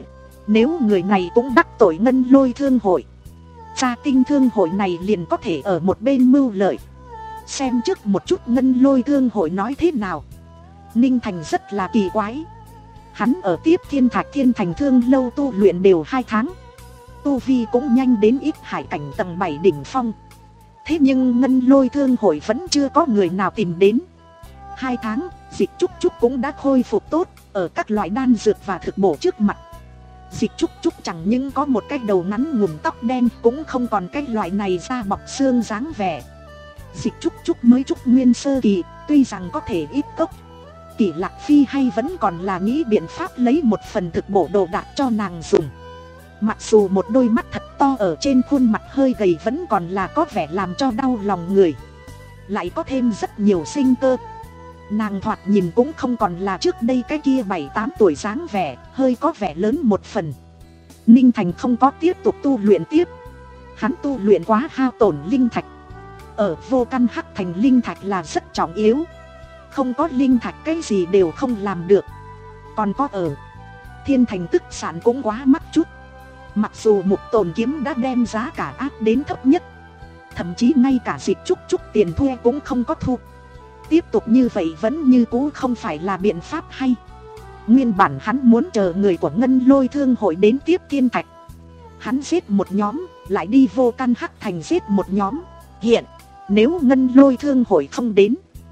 Nếu người này cũng đắc tội Ngân Lôi Thương hội, Gia Tinh Thương hội này liền có thể ở một bên mưu lợi. Xem trước một chút Ngân Lôi Thương hội nói thế nào. Ninh Thành rất là kỳ quái. Hắn ở Tiếp Thiên Thạch Thiên Thành Thương lâu tu luyện đều hai tháng, tu vi cũng nhanh đến ít hải cảnh tầng bảy đỉnh phong. Thế nhưng Ngân Lôi Thương hội vẫn chưa có người nào tìm đến. Hai tháng, Dịch Trúc Trúc cũng đã khôi phục tốt ở các loại đan dược và thực bổ trước mặt. Dịch Trúc Trúc chẳng những có một cái đầu ngắn ngủm tóc đen, cũng không còn cái loại này da bọc xương dáng vẻ. Dịch Trúc Trúc mới trúc nguyên sơ kỳ, tuy rằng có thể ít cốc. Kỷ Lạc Phi hay vẫn còn là nghĩ biện pháp lấy một phần thực bổ đồ đạc cho nàng dùng. Mặc dù một đôi mắt thật to ở trên khuôn mặt hơi gầy vẫn còn là có vẻ làm cho đau lòng người, lại có thêm rất nhiều sinh cơ. Nàng thoạt nhìn cũng không còn là trước đây cái kia bảy tám tuổi dáng vẻ, hơi có vẻ lớn một phần. Ninh Thành không có tiếp tục tu luyện tiếp. Hắn tu luyện quá hao tổn linh thạch. Ở Vô Căn Hắc Thành linh thạch là rất trọng yếu. Không có linh thạch cái gì đều không làm được. Còn có ở Thiên Thành tức sản cũng quá mắc chút. Mặc dù Mục Tồn Kiếm đã đem giá cả áp đến thấp nhất, thậm chí ngay cả Dịch Trúc Trúc tiền thuê cũng không có thu. Tiếp tục như vậy vẫn như cũ không phải là biện pháp hay. Nguyên bản hắn muốn chờ người của Ngân Lôi Thương hội đến Tiếp Thiên Thạch. Hắn giết một nhóm, lại đi Vô Căn Hắc Thành giết một nhóm. Hiện, nếu Ngân Lôi Thương hội không đến,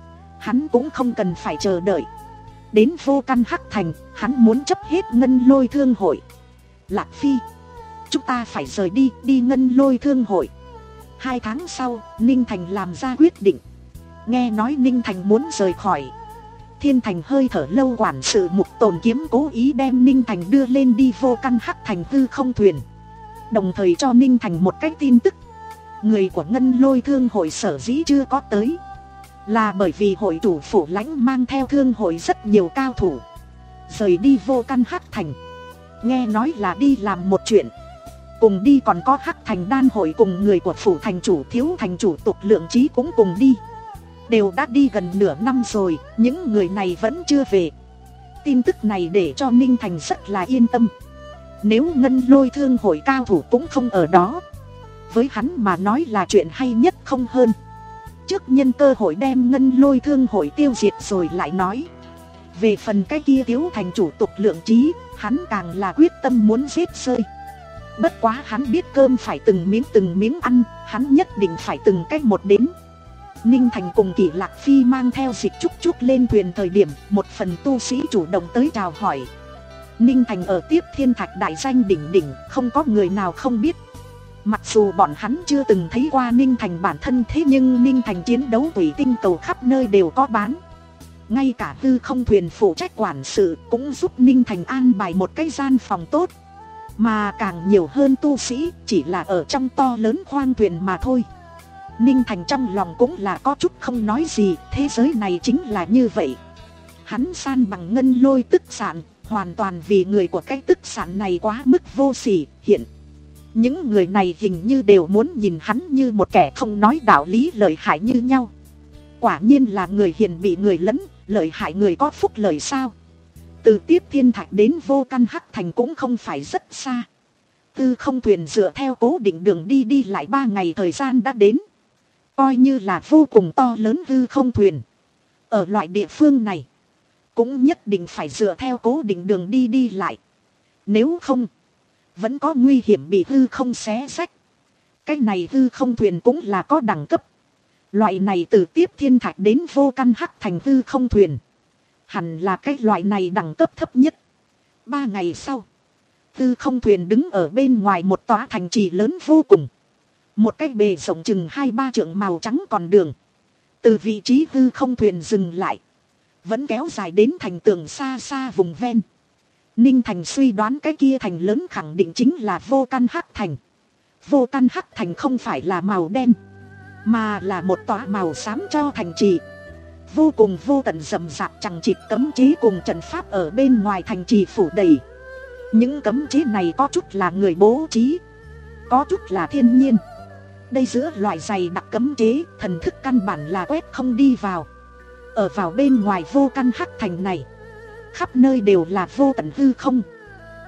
hắn cũng không cần phải chờ đợi. Đến Vô Căn Hắc Thành, hắn muốn chấp hết Ngân Lôi Thương hội. Lạc Phi, chúng ta phải rời đi, đi Ngân Lôi Thương hội. Hai tháng sau, Ninh Thành làm ra quyết định. Nghe nói Ninh Thành muốn rời khỏi Thiên Thành hơi thở lâu quản sự Mục Tồn Kiếm cố ý đem Ninh Thành đưa lên đi Vô Căn Hắc Thành hư không thuyền, đồng thời cho Ninh Thành một cái tin tức. Người của Ngân Lôi Thương hội sở dĩ chưa có tới, là bởi vì hội chủ Phủ Lãnh mang theo thương hội rất nhiều cao thủ rời đi Vô Căn Hắc Thành. Nghe nói là đi làm một chuyện. Cùng đi còn có Hắc Thành Đan hội cùng người của Phủ Thành chủ Thiếu Thành chủ Tục Lượng Chí cũng cùng đi. Đều đã đi gần nửa năm rồi, những người này vẫn chưa về. Tin tức này để cho Ninh Thành rất là yên tâm. Nếu Ngân Lôi Thương hội cao thủ cũng không ở đó, với hắn mà nói là chuyện hay nhất không hơn. Trước nhân cơ hội đem Ngân Lôi Thương hội tiêu diệt rồi lại nói. Về phần cái kia Thiếu Thành chủ Tục Lượng Chí, hắn càng là quyết tâm muốn giết rơi. Bất quá hắn biết cơm phải từng miếng từng miếng ăn, hắn nhất định phải từng cách một đến. Ninh Thành cùng Kỷ Lạc Phi mang theo Dịch Trúc Trúc lên thuyền thời điểm, một phần tu sĩ chủ động tới chào hỏi. Ninh Thành ở Tiếp Thiên Thạch đại danh đỉnh đỉnh, không có người nào không biết. Mặc dù bọn hắn chưa từng thấy qua Ninh Thành bản thân, thế nhưng Ninh Thành chiến đấu thủy tinh cầu khắp nơi đều có bán. Ngay cả hư không thuyền phụ trách quản sự cũng giúp Ninh Thành an bài một cái gian phòng tốt. Mà càng nhiều hơn tu sĩ chỉ là ở trong to lớn khoang thuyền mà thôi. Ninh Thành trong lòng cũng là có chút không nói gì, thế giới này chính là như vậy. Hắn san bằng Ngân Lôi tức sản, hoàn toàn vì người của cái tức sản này quá mức vô sỉ. Hiện những người này hình như đều muốn nhìn hắn như một kẻ không nói đạo lý lợi hại như nhau. Quả nhiên là người hiền bị người lấn, lợi hại người có phúc lợi sao. Từ Tiếp Thiên Thạch đến Vô Căn Hắc Thành cũng không phải rất xa. Tư không thuyền dựa theo cố định đường đi đi lại ba ngày thời gian đã đến. Coi như là vô cùng to lớn hư không thuyền. Ở loại địa phương này, cũng nhất định phải dựa theo cố định đường đi đi lại. Nếu không, vẫn có nguy hiểm bị hư không xé rách. Cái này hư không thuyền cũng là có đẳng cấp. Loại này từ Tiếp Thiên Thạch đến Vô Căn Hắc Thành hư không thuyền, hẳn là cái loại này đẳng cấp thấp nhất. Ba ngày sau, hư không thuyền đứng ở bên ngoài một tòa thành trì lớn vô cùng. Một cái bề rộng chừng hai ba trượng màu trắng còn đường. Từ vị trí hư không thuyền dừng lại, vẫn kéo dài đến thành tường xa xa vùng ven. Ninh Thành suy đoán cái kia thành lớn khẳng định chính là Vô Căn Hắc Thành. Vô Căn Hắc Thành không phải là màu đen, mà là một tòa màu xám cho thành trì. Vô cùng vô tận rậm rạp chằng chịt cấm chế cùng trận pháp ở bên ngoài thành trì phủ đầy. Những cấm chế này có chút là người bố trí, có chút là thiên nhiên. Đây giữa loại dày đặc cấm chế, thần thức căn bản là quét không đi vào. Ở vào bên ngoài Vô Căn Hắc Thành này, khắp nơi đều là vô tận hư không.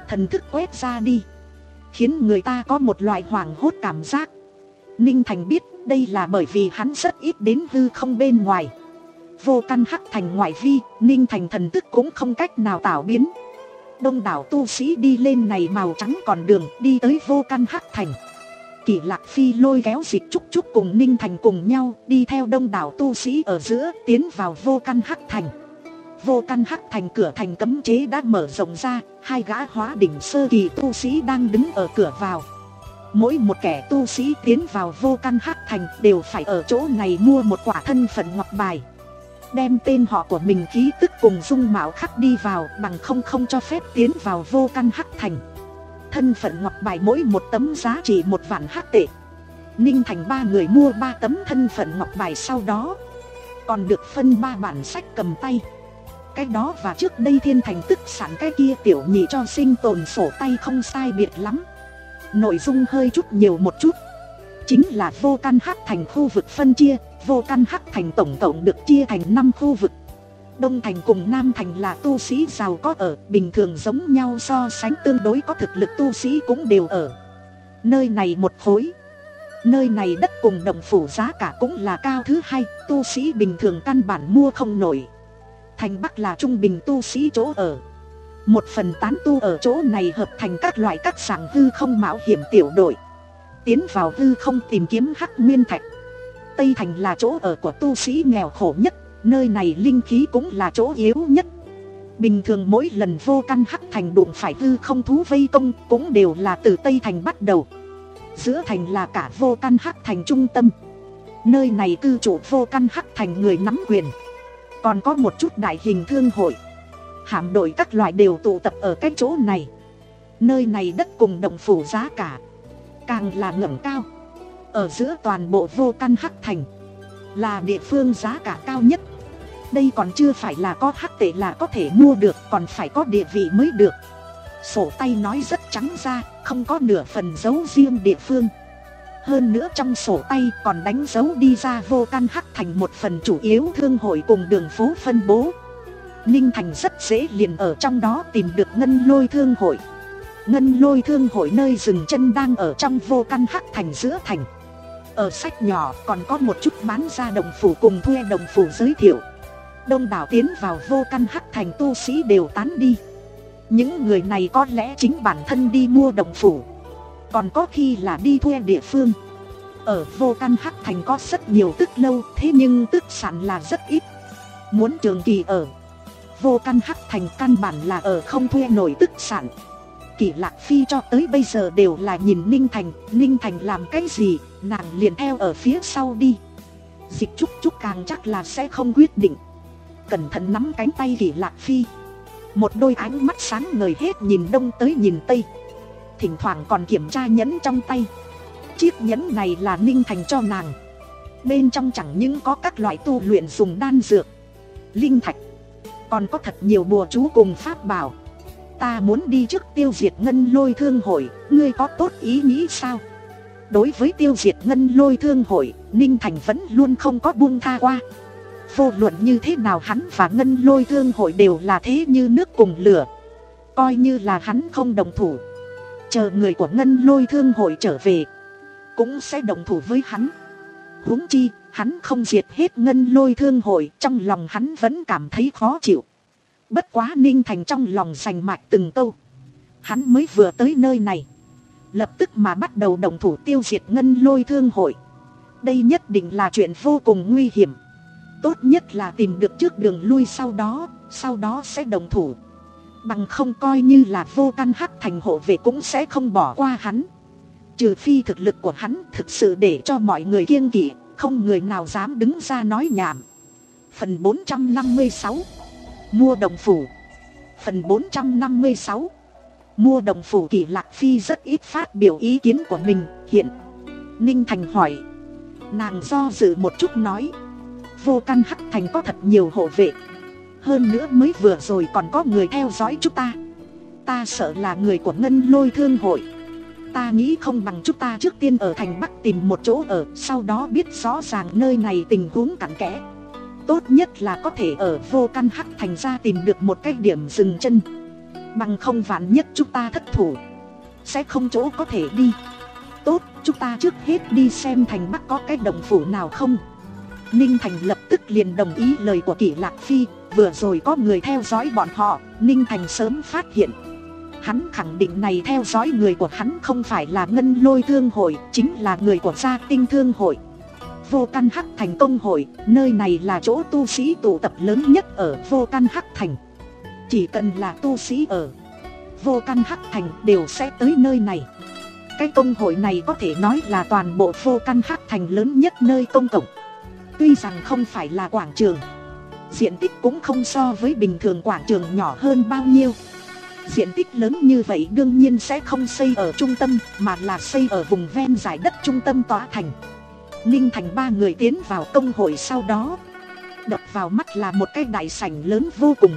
thần thức quét ra đi, khiến người ta có một loại hoảng hốt cảm giác. Ninh Thành biết đây là bởi vì hắn rất ít đến hư không bên ngoài. Vô căn hắc thành ngoại vi, Ninh Thành thần thức cũng không cách nào tạo biến. Đông đảo tu sĩ đi lên này màu trắng còn đường đi tới vô căn hắc thành. Kỷ Lạc Phi lôi kéo Dịch Trúc Trúc cùng Ninh Thành cùng nhau đi theo đông đảo tu sĩ ở giữa tiến vào vô căn hắc thành. Vô căn hắc thành cửa thành cấm chế đã mở rộng ra, hai gã hóa đỉnh sơ kỳ tu sĩ đang đứng ở cửa vào. Mỗi một kẻ tu sĩ tiến vào vô căn hắc thành đều phải ở chỗ này mua một quả thân phận ngọc bài, đem tên họ của mình khí tức cùng dung mạo khắc đi vào, bằng không không cho phép tiến vào vô căn hắc thành. Thân phận ngọc bài mỗi một tấm giá trị một vạn hắc tệ. Ninh Thành ba người mua ba tấm thân phận ngọc bài, sau đó còn được phân ba bản sách cầm tay. Cái đó và trước đây Thiên Thành tức sản cái kia tiểu nhị cho sinh tồn sổ tay không sai biệt lắm. Nội dung hơi chút nhiều một chút, chính là vô căn hắc thành khu vực phân chia. Vô căn hắc thành tổng cộng được chia thành năm khu vực. Đông thành cùng Nam thành là tu sĩ giàu có ở, bình thường giống nhau, so sánh tương đối có thực lực tu sĩ cũng đều ở nơi này một khối. Nơi này đất cùng đồng phủ giá cả cũng là cao thứ hai, tu sĩ bình thường căn bản mua không nổi. Thành Bắc là trung bình tu sĩ chỗ ở. Một phần tán tu ở chỗ này hợp thành các loại các dạng hư không mạo hiểm tiểu đội, tiến vào hư không tìm kiếm hắc nguyên thạch. Tây thành là chỗ ở của tu sĩ nghèo khổ nhất, nơi này linh khí cũng là chỗ yếu nhất. Bình thường mỗi lần vô căn hắc thành đụng phải hư không thú vây công cũng đều là từ Tây thành bắt đầu. Giữa thành là cả vô căn hắc thành trung tâm. Nơi này cư trụ vô căn hắc thành người nắm quyền. Còn có một chút đại hình thương hội, hạm đội các loại đều tụ tập ở cái chỗ này. Nơi này đất cùng đồng phủ giá cả càng là ngẩng cao. Ở giữa toàn bộ vô căn hắc thành là địa phương giá cả cao nhất. Đây còn chưa phải là có hắc tệ là có thể mua được, còn phải có địa vị mới được. Sổ tay nói rất trắng ra, không có nửa phần giấu riêng địa phương. Hơn nữa trong sổ tay còn đánh dấu đi ra vô căn hắc thành một phần chủ yếu thương hội cùng đường phố phân bố. Ninh Thành rất dễ liền ở trong đó tìm được Ngân Lôi thương hội. Ngân Lôi thương hội nơi dừng chân đang ở trong vô căn hắc thành giữa thành. Ở sách nhỏ còn có một chút bán ra đồng phủ cùng thuê đồng phủ giới thiệu. Đông đảo tiến vào vô căn hắc thành tu sĩ đều tán đi. Những người này có lẽ chính bản thân đi mua đồng phủ, còn có khi là đi thuê địa phương. Ở vô căn hắc thành có rất nhiều tức lâu, thế nhưng tức sản là rất ít. Muốn trường kỳ ở vô căn hắc thành căn bản là ở không thuê nổi tức sản. Kỷ Lạc Phi cho tới bây giờ đều là nhìn Ninh Thành, Ninh Thành làm cái gì, nàng liền theo ở phía sau đi. Dịch Trúc Trúc càng chắc là sẽ không quyết định, cẩn thận nắm cánh tay Kỷ Lạc Phi. Một đôi ánh mắt sáng ngời hết nhìn đông tới nhìn tây, thỉnh thoảng còn kiểm tra nhẫn trong tay. Chiếc nhẫn này là Ninh Thành cho nàng, bên trong chẳng những có các loại tu luyện dùng đan dược, linh thạch, còn có thật nhiều bùa chú cùng pháp bảo. Ta muốn đi trước tiêu diệt Ngân Lôi thương hội, ngươi có tốt ý nghĩ sao? Đối với tiêu diệt Ngân Lôi thương hội, Ninh Thành vẫn luôn không có buông tha qua. Vô luận như thế nào hắn và Ngân Lôi thương hội đều là thế như nước cùng lửa. Coi như là hắn không đồng thủ, chờ người của Ngân Lôi thương hội trở về cũng sẽ đồng thủ với hắn. Huống chi hắn không diệt hết Ngân Lôi thương hội, trong lòng hắn vẫn cảm thấy khó chịu. Bất quá Ninh Thành trong lòng sành mạch từng câu. Hắn mới vừa tới nơi này, lập tức mà bắt đầu đồng thủ tiêu diệt Ngân Lôi thương hội. Đây nhất định là chuyện vô cùng nguy hiểm. Tốt nhất là tìm được trước đường lui, sau đó Sau đó sẽ đồng thủ. Bằng không coi như là vô căn hắc thành hộ vệ cũng sẽ không bỏ qua hắn. Trừ phi thực lực của hắn thực sự để cho mọi người kiêng kỵ, không người nào dám đứng ra nói nhảm. Phần bốn trăm năm mươi sáu, mua đồng phủ. Phần bốn trăm năm mươi sáu, mua đồng phủ. Kỷ Lạc Phi rất ít phát biểu ý kiến của mình. Hiện Ninh Thành hỏi, nàng do dự một chút nói, vô căn hắc thành có thật nhiều hộ vệ, hơn nữa mới vừa rồi còn có người theo dõi chúng ta. Ta sợ là người của Ngân Lôi thương hội. Ta nghĩ không bằng chúng ta trước tiên ở thành Bắc tìm một chỗ ở, sau đó biết rõ ràng nơi này tình huống cặn kẽ. Tốt nhất là có thể ở vô căn hắc thành ra tìm được một cái điểm dừng chân. Bằng không vạn nhất chúng ta thất thủ, sẽ không chỗ có thể đi. Tốt, chúng ta trước hết đi xem thành Bắc có cái động phủ nào không. Ninh Thành lập tức liền đồng ý lời của Kỷ Lạc Phi. Vừa rồi có người theo dõi bọn họ, Ninh Thành sớm phát hiện. Hắn khẳng định này theo dõi người của hắn không phải là Ngân Lôi Thương Hội, chính là người của Gia Tinh Thương Hội. Vô Căn Hắc Thành Công Hội, nơi này là chỗ tu sĩ tụ tập lớn nhất ở Vô Căn Hắc Thành. Chỉ cần là tu sĩ ở Vô Căn Hắc Thành đều sẽ tới nơi này. Cái công hội này có thể nói là toàn bộ Vô Căn Hắc Thành lớn nhất nơi công cộng. Tuy rằng không phải là quảng trường, diện tích cũng không so với bình thường quảng trường nhỏ hơn bao nhiêu. Diện tích lớn như vậy đương nhiên sẽ không xây ở trung tâm, mà là xây ở vùng ven giải đất trung tâm tòa thành. Ninh Thành ba người tiến vào công hội sau đó, đập vào mắt là một cái đại sảnh lớn vô cùng.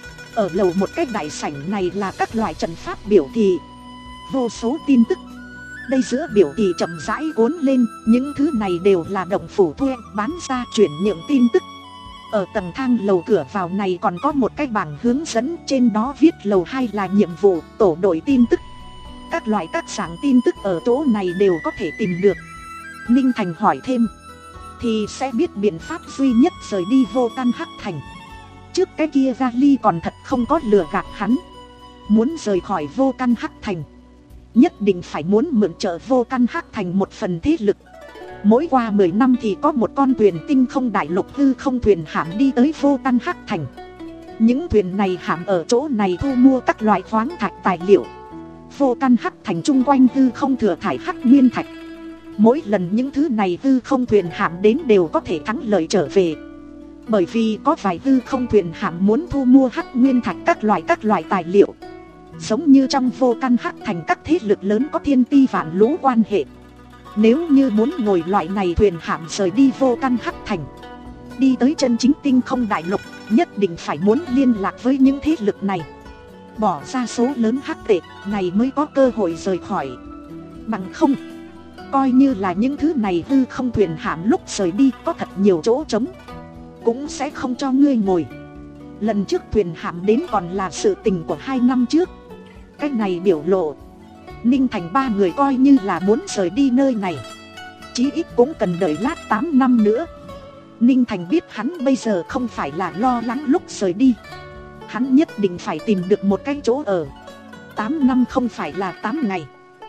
Ở lầu một cái đại sảnh này là các loại trận pháp biểu thị, vô số tin tức. Đây giữa biểu thị chậm rãi cuốn lên, những thứ này đều là động phủ thuê bán ra chuyển nhượng tin tức. Ở tầng thang lầu cửa vào này còn có một cái bảng hướng dẫn, trên đó viết lầu hai là nhiệm vụ, tổ đội tin tức. Các loại các dạng tin tức ở chỗ này đều có thể tìm được. Ninh Thành hỏi thêm, thì sẽ biết biện pháp duy nhất rời đi Vô Căn Hắc Thành. Trước cái kia Gali còn thật không có lừa gạt hắn. Muốn rời khỏi Vô Căn Hắc Thành, nhất định phải muốn mượn trợ Vô Căn Hắc Thành một phần thế lực. Mỗi qua mười năm thì có một con thuyền tinh không đại lục hư không thuyền hạm đi tới Vô Căn Hắc Thành. Những thuyền này hạm ở chỗ này thu mua các loại khoáng thạch tài liệu. Vô Căn Hắc Thành chung quanh hư không thừa thải hắc nguyên thạch. Mỗi lần những thứ này hư không thuyền hạm đến đều có thể thắng lợi trở về. Bởi vì có vài hư không thuyền hạm muốn thu mua hắc nguyên thạch các loại các loại tài liệu. Giống như trong Vô Căn Hắc Thành các thế lực lớn có thiên ti vạn lũ quan hệ. Nếu như muốn ngồi loại này thuyền hạm rời đi Vô Căn Hắc Thành, đi tới chân chính tinh không đại lục, nhất định phải muốn liên lạc với những thế lực này, bỏ ra số lớn hắc tệ này mới có cơ hội rời khỏi. Bằng không, coi như là những thứ này hư không thuyền hạm lúc rời đi có thật nhiều chỗ trống, cũng sẽ không cho ngươi ngồi. Lần trước thuyền hạm đến còn là sự tình của hai năm trước. Cái này biểu lộ Ninh Thành ba người coi như là muốn rời đi nơi này, chí ít cũng cần đợi lát tám năm nữa. Ninh Thành biết hắn bây giờ không phải là lo lắng lúc rời đi, hắn nhất định phải tìm được một cái chỗ ở. Tám năm không phải là tám ngày.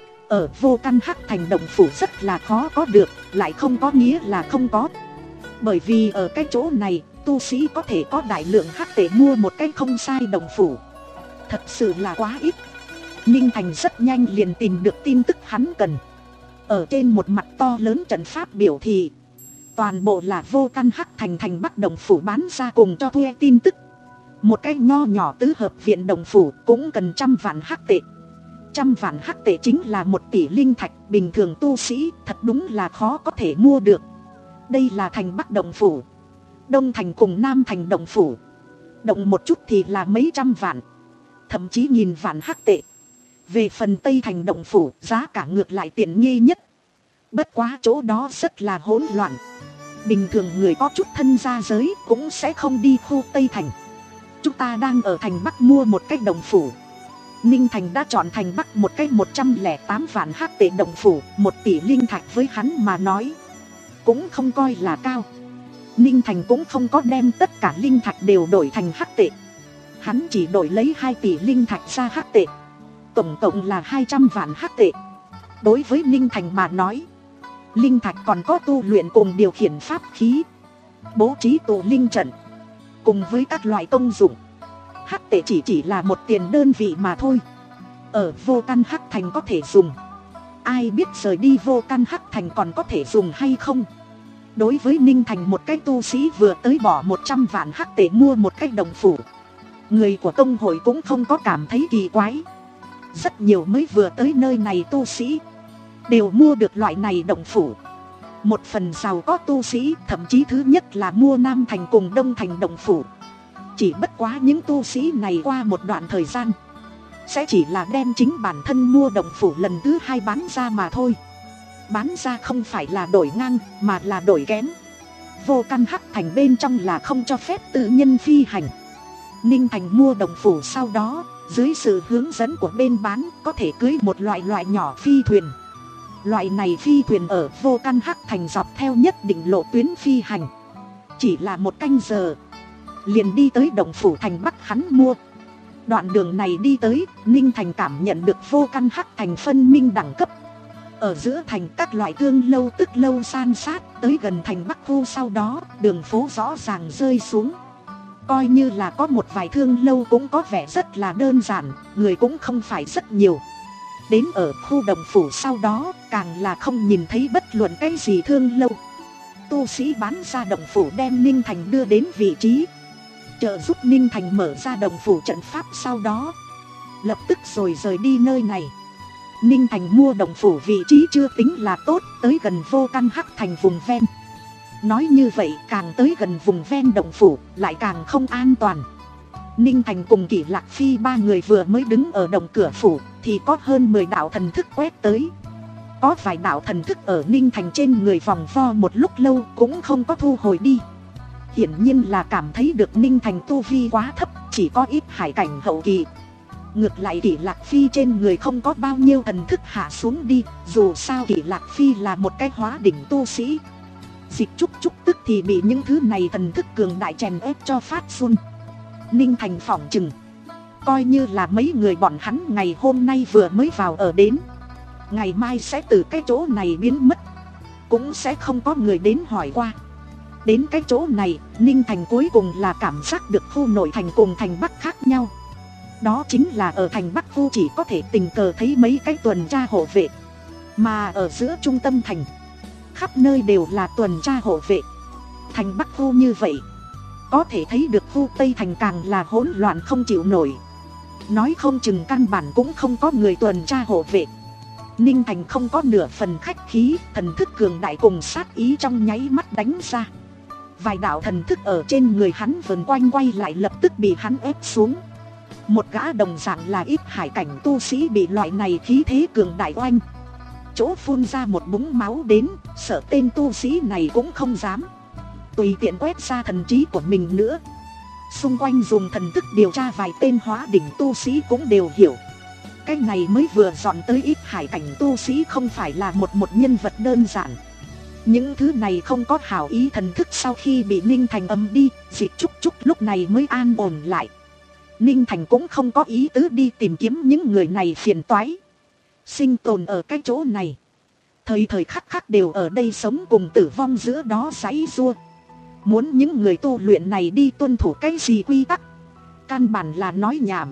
Ở Vô Căn Hắc Thành động phủ rất là khó có được, lại không có nghĩa là không có. Bởi vì ở cái chỗ này, tu sĩ có thể có đại lượng hắc tệ mua một cái không sai động phủ. Thật sự là quá ít. Ninh Thành rất nhanh liền tìm được tin tức hắn cần. Ở trên một mặt to lớn trận pháp biểu thị, toàn bộ là Vô Căn Hắc Thành thành Bắc động phủ bán ra cùng cho thuê tin tức. Một cái nho nhỏ tứ hợp viện động phủ cũng cần trăm vạn hắc tệ. Trăm vạn hắc tệ chính là một tỷ linh thạch, bình thường tu sĩ thật đúng là khó có thể mua được. Đây là thành Bắc động phủ. Đông thành cùng Nam thành động phủ, động một chút thì là mấy trăm vạn, thậm chí nghìn vạn hắc tệ. Về phần Tây thành động phủ, giá cả ngược lại tiện nghi nhất. Bất quá chỗ đó rất là hỗn loạn. Bình thường người có chút thân gia giới cũng sẽ không đi khu Tây thành. Chúng ta đang ở thành Bắc mua một cái động phủ. Ninh Thành đã chọn thành Bắc một cái một trăm lẻ tám vạn hắc tệ động phủ, một tỷ linh thạch với hắn mà nói cũng không coi là cao. Ninh Thành cũng không có đem tất cả linh thạch đều đổi thành hắc tệ. Hắn chỉ đổi lấy hai tỷ linh thạch ra hắc tệ. Tổng cộng là hai trăm vạn hắc tệ. Đối với Ninh Thành mà nói, linh thạch còn có tu luyện cùng điều khiển pháp khí, bố trí tụ linh trận, cùng với các loại công dụng. Hắc tệ chỉ chỉ là một tiền đơn vị mà thôi. Ở Vô Căn Hắc Thành có thể dùng, ai biết rời đi Vô Căn Hắc Thành còn có thể dùng hay không. Đối với Ninh Thành một cái tu sĩ vừa tới bỏ một trăm vạn hắc tệ mua một cái động phủ, người của công hội cũng không có cảm thấy kỳ quái. Rất nhiều mới vừa tới nơi này tu sĩ đều mua được loại này động phủ. Một phần giàu có tu sĩ thậm chí thứ nhất là mua Nam thành cùng Đông thành động phủ. Chỉ bất quá những tu sĩ này qua một đoạn thời gian sẽ chỉ là đem chính bản thân mua động phủ lần thứ hai bán ra mà thôi. Bán ra không phải là đổi ngang mà là đổi kén. Vô Căn Hắc Thành bên trong là không cho phép tự nhân phi hành. Ninh Thành mua động phủ sau đó Dưới sự hướng dẫn của bên bán có thể cưới một loại loại nhỏ phi thuyền. Loại này phi thuyền ở Vô Căn Hắc Thành dọc theo nhất định lộ tuyến phi hành. Chỉ là một canh giờ liền đi tới Động Phủ Thành Bắc hắn mua. Đoạn đường này đi tới, Ninh Thành cảm nhận được Vô Căn Hắc Thành phân minh đẳng cấp. Ở giữa thành các loại thương lâu tức lâu san sát, tới gần thành Bắc Khu sau đó, đường phố rõ ràng rơi xuống. Coi như là có một vài thương lâu cũng có vẻ rất là đơn giản, người cũng không phải rất nhiều. Đến ở khu Động Phủ sau đó, càng là không nhìn thấy bất luận cái gì thương lâu. Tu sĩ bán ra Động Phủ đem Ninh Thành đưa đến vị trí, trợ giúp Ninh Thành mở ra Động Phủ trận pháp sau đó lập tức rồi rời đi nơi này. Ninh Thành mua Động Phủ vị trí chưa tính là tốt, tới gần Vô Căn Hắc Thành vùng ven. Nói như vậy càng tới gần vùng ven Động Phủ lại càng không an toàn. Ninh Thành cùng Kỷ Lạc Phi ba người vừa mới đứng ở động cửa phủ thì có hơn mười đạo thần thức quét tới. Có vài đạo thần thức ở Ninh Thành trên người vòng vo một lúc lâu cũng không có thu hồi đi. Hiển nhiên là cảm thấy được Ninh Thành tu vi quá thấp, chỉ có ít hải cảnh hậu kỳ. Ngược lại Kỷ Lạc Phi trên người không có bao nhiêu thần thức hạ xuống đi, dù sao Kỷ Lạc Phi là một cái hóa đỉnh tu sĩ. Dịch Trúc Trúc tức thì bị những thứ này thần thức cường đại chèn ép cho phát run. Ninh Thành phỏng chừng coi như là mấy người bọn hắn ngày hôm nay vừa mới vào ở đến, ngày mai sẽ từ cái chỗ này biến mất, cũng sẽ không có người đến hỏi qua. Đến cái chỗ này, Ninh Thành cuối cùng là cảm giác được khu nội thành cùng thành Bắc khác nhau. Đó chính là ở thành Bắc khu chỉ có thể tình cờ thấy mấy cái tuần tra hộ vệ, mà ở giữa trung tâm thành khắp nơi đều là tuần tra hộ vệ. Thành Bắc khu như vậy, có thể thấy được khu Tây Thành càng là hỗn loạn không chịu nổi. Nói không chừng căn bản cũng không có người tuần tra hộ vệ. Ninh Thành không có nửa phần khách khí, thần thức cường đại cùng sát ý trong nháy mắt đánh ra. Vài đạo thần thức ở trên người hắn vần quanh quay lại lập tức bị hắn ép xuống. Một gã đồng dạng là ít hải cảnh tu sĩ bị loại này khí thế cường đại oanh chỗ phun ra một búng máu đến, sợ tên tu sĩ này cũng không dám tùy tiện quét ra thần trí của mình nữa. Xung quanh dùng thần thức điều tra vài tên hóa đỉnh tu sĩ cũng đều hiểu, cái này mới vừa dọn tới ít hải cảnh tu sĩ không phải là một một nhân vật đơn giản. Những thứ này không có hảo ý thần thức sau khi bị Ninh Thành ấm đi, Dịch Trúc Trúc lúc này mới an ổn lại. Ninh Thành cũng không có ý tứ đi tìm kiếm những người này phiền toái. Sinh tồn ở cái chỗ này, thời thời khắc khắc đều ở đây sống cùng tử vong giữa đó giãy giụa. Muốn những người tu luyện này đi tuân thủ cái gì quy tắc, căn bản là nói nhảm.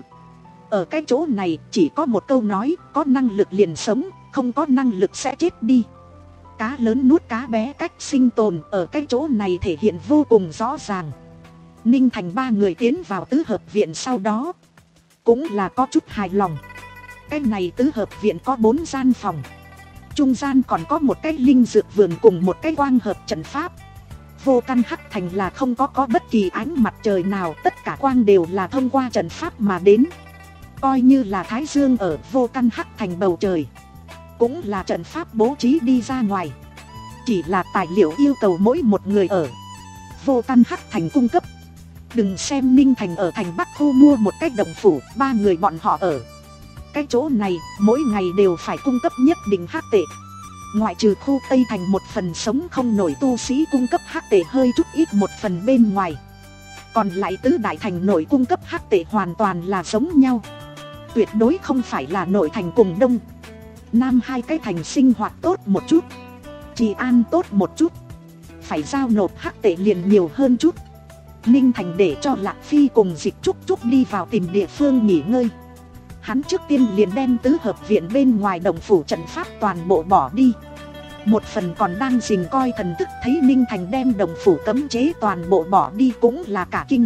Ở cái chỗ này chỉ có một câu nói, có năng lực liền sống, không có năng lực sẽ chết đi. Cá lớn nuốt cá bé cách sinh tồn ở cái chỗ này thể hiện vô cùng rõ ràng. Ninh Thành ba người tiến vào tứ hợp viện sau đó cũng là có chút hài lòng. Cái này tứ hợp viện có bốn gian phòng, trung gian còn có một cái linh dược vườn cùng một cái quang hợp trận pháp. Vô Căn Hắc Thành là không có có bất kỳ ánh mặt trời nào, tất cả quang đều là thông qua trận pháp mà đến. Coi như là Thái Dương ở Vô Căn Hắc Thành bầu trời, cũng là trận pháp bố trí đi ra ngoài. Chỉ là tài liệu yêu cầu mỗi một người ở Vô Căn Hắc Thành cung cấp. Đừng xem Ninh Thành ở thành Bắc khu mua một cái động phủ, ba người bọn họ ở cái chỗ này mỗi ngày đều phải cung cấp nhất định hắc tệ. Ngoại trừ khu Tây Thành một phần sống không nổi tu sĩ cung cấp hắc tệ hơi chút ít một phần bên ngoài, còn lại tứ đại thành nội cung cấp hắc tệ hoàn toàn là giống nhau. Tuyệt đối không phải là nội thành cùng đông nam hai cái thành sinh hoạt tốt một chút, trị an tốt một chút, phải giao nộp hắc tệ liền nhiều hơn chút. Ninh Thành để cho Lạc Phi cùng Dịch Trúc Trúc đi vào tìm địa phương nghỉ ngơi. Hắn trước tiên liền đem tứ hợp viện bên ngoài động phủ trận pháp toàn bộ bỏ đi. Một phần còn đang rình coi thần thức thấy Ninh Thành đem động phủ cấm chế toàn bộ bỏ đi cũng là cả kinh.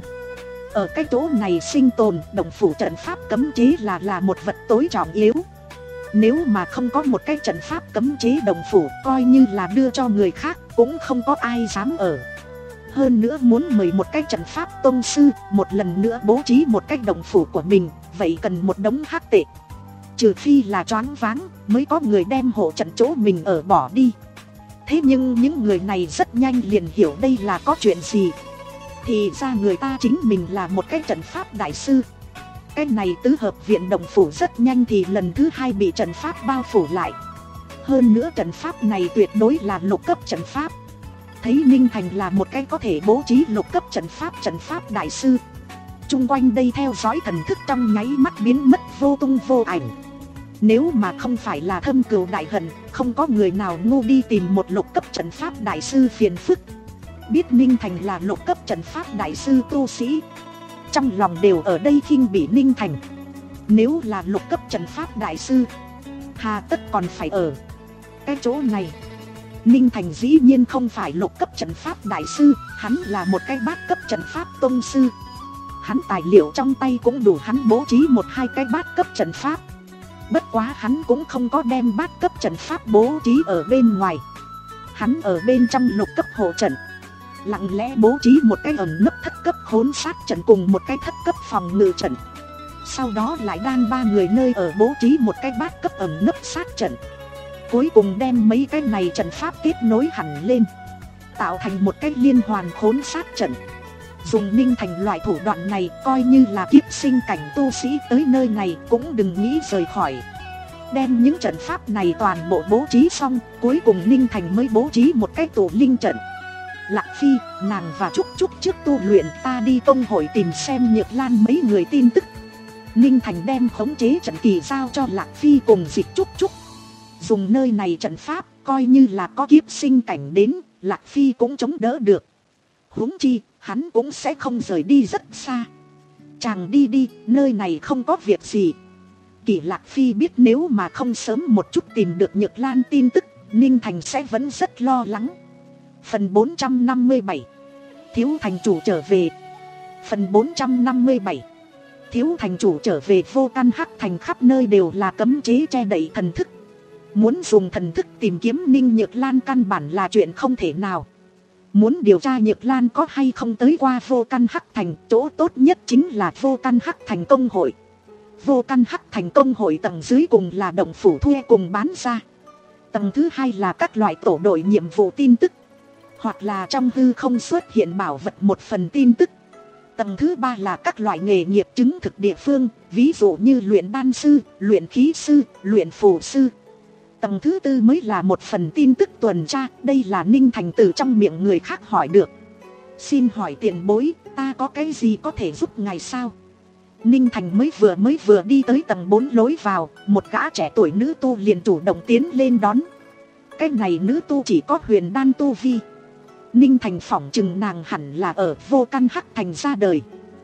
Ở cái chỗ này sinh tồn, động phủ trận pháp cấm chế là là một vật tối trọng yếu. Nếu mà không có một cái trận pháp cấm chế động phủ, coi như là đưa cho người khác cũng không có ai dám ở. Hơn nữa muốn mời một cái trận pháp tông sư một lần nữa bố trí một cái động phủ của mình, vậy cần một đống hắc tệ. Trừ phi là choáng váng mới có người đem hộ trận chỗ mình ở bỏ đi. Thế nhưng những người này rất nhanh liền hiểu đây là có chuyện gì. Thì ra người ta chính mình là một cái trận pháp đại sư. Cái này tứ hợp viện động phủ rất nhanh thì lần thứ hai bị trận pháp bao phủ lại. Hơn nữa trận pháp này tuyệt đối là lục cấp trận pháp. Thấy Ninh Thành là một cái có thể bố trí lục cấp trận pháp trận pháp đại sư, chung quanh đây theo dõi thần thức trong nháy mắt biến mất vô tung vô ảnh. Nếu mà không phải là thâm cừu đại hận, không có người nào ngu đi tìm một lục cấp trận pháp đại sư phiền phức. Biết Ninh Thành là lục cấp trận pháp đại sư tu sĩ, trong lòng đều ở đây khinh bỉ Ninh Thành. Nếu là lục cấp trận pháp đại sư, hà tất còn phải ở cái chỗ này. Ninh Thành dĩ nhiên không phải lục cấp trận pháp đại sư, hắn là một cái bát cấp trận pháp tông sư. Hắn tài liệu trong tay cũng đủ hắn bố trí một hai cái bát cấp trận pháp. Bất quá hắn cũng không có đem bát cấp trận pháp bố trí ở bên ngoài. Hắn ở bên trong lục cấp hộ trận, lặng lẽ bố trí một cái ẩn nấp thất cấp hỗn sát trận cùng một cái thất cấp phòng ngự trận. Sau đó lại đang ba người nơi ở bố trí một cái bát cấp ẩn nấp sát trận. Cuối cùng đem mấy cái này trận pháp kết nối hẳn lên, tạo thành một cái liên hoàn khốn sát trận. Dùng Ninh Thành loại thủ đoạn này, coi như là kiếp sinh cảnh tu sĩ tới nơi này cũng đừng nghĩ rời khỏi. Đem những trận pháp này toàn bộ bố trí xong, cuối cùng Ninh Thành mới bố trí một cái tụ linh trận. Lạc Phi, nàng và Trúc Trúc trước tu luyện, ta đi công hội tìm xem Nhược Lan mấy người tin tức. Ninh Thành đem khống chế trận kỳ giao cho Lạc Phi cùng Dịch Trúc Trúc. Dùng nơi này trận pháp, coi như là có kiếp sinh cảnh đến, Lạc Phi cũng chống đỡ được. Huống chi, hắn cũng sẽ không rời đi rất xa. Chàng đi đi, nơi này không có việc gì. Kỷ Lạc Phi biết nếu mà không sớm một chút tìm được Nhược Lan tin tức, Ninh Thành sẽ vẫn rất lo lắng. Phần bốn trăm năm mươi bảy, Thiếu thành chủ trở về. Phần bốn trăm năm mươi bảy, Thiếu thành chủ trở về. Vô Căn Hắc Thành khắp nơi đều là cấm chế che đậy thần thức. Muốn dùng thần thức tìm kiếm Ninh Nhược Lan căn bản là chuyện không thể nào. Muốn điều tra Nhược Lan có hay không tới qua Vô Căn Hắc Thành, chỗ tốt nhất chính là Vô Căn Hắc Thành công hội. Vô Căn Hắc Thành công hội tầng dưới cùng là động phủ thuê cùng bán ra. Tầng thứ hai là các loại tổ đội nhiệm vụ tin tức, hoặc là trong hư không xuất hiện bảo vật một phần tin tức. Tầng thứ ba là các loại nghề nghiệp chứng thực địa phương, ví dụ như luyện đan sư, luyện khí sư, luyện phù sư. Tầng thứ tư mới là một phần tin tức tuần tra, đây là Ninh Thành từ trong miệng người khác hỏi được. Xin hỏi tiền bối, ta có cái gì có thể giúp ngài sao? Ninh Thành mới vừa mới vừa đi tới tầng bốn lối vào, một gã trẻ tuổi nữ tu liền chủ động tiến lên đón. Cái này nữ tu chỉ có huyền đan tu vi. Ninh Thành phỏng chừng nàng hẳn là ở Vô Căn Hắc Thành ra đời.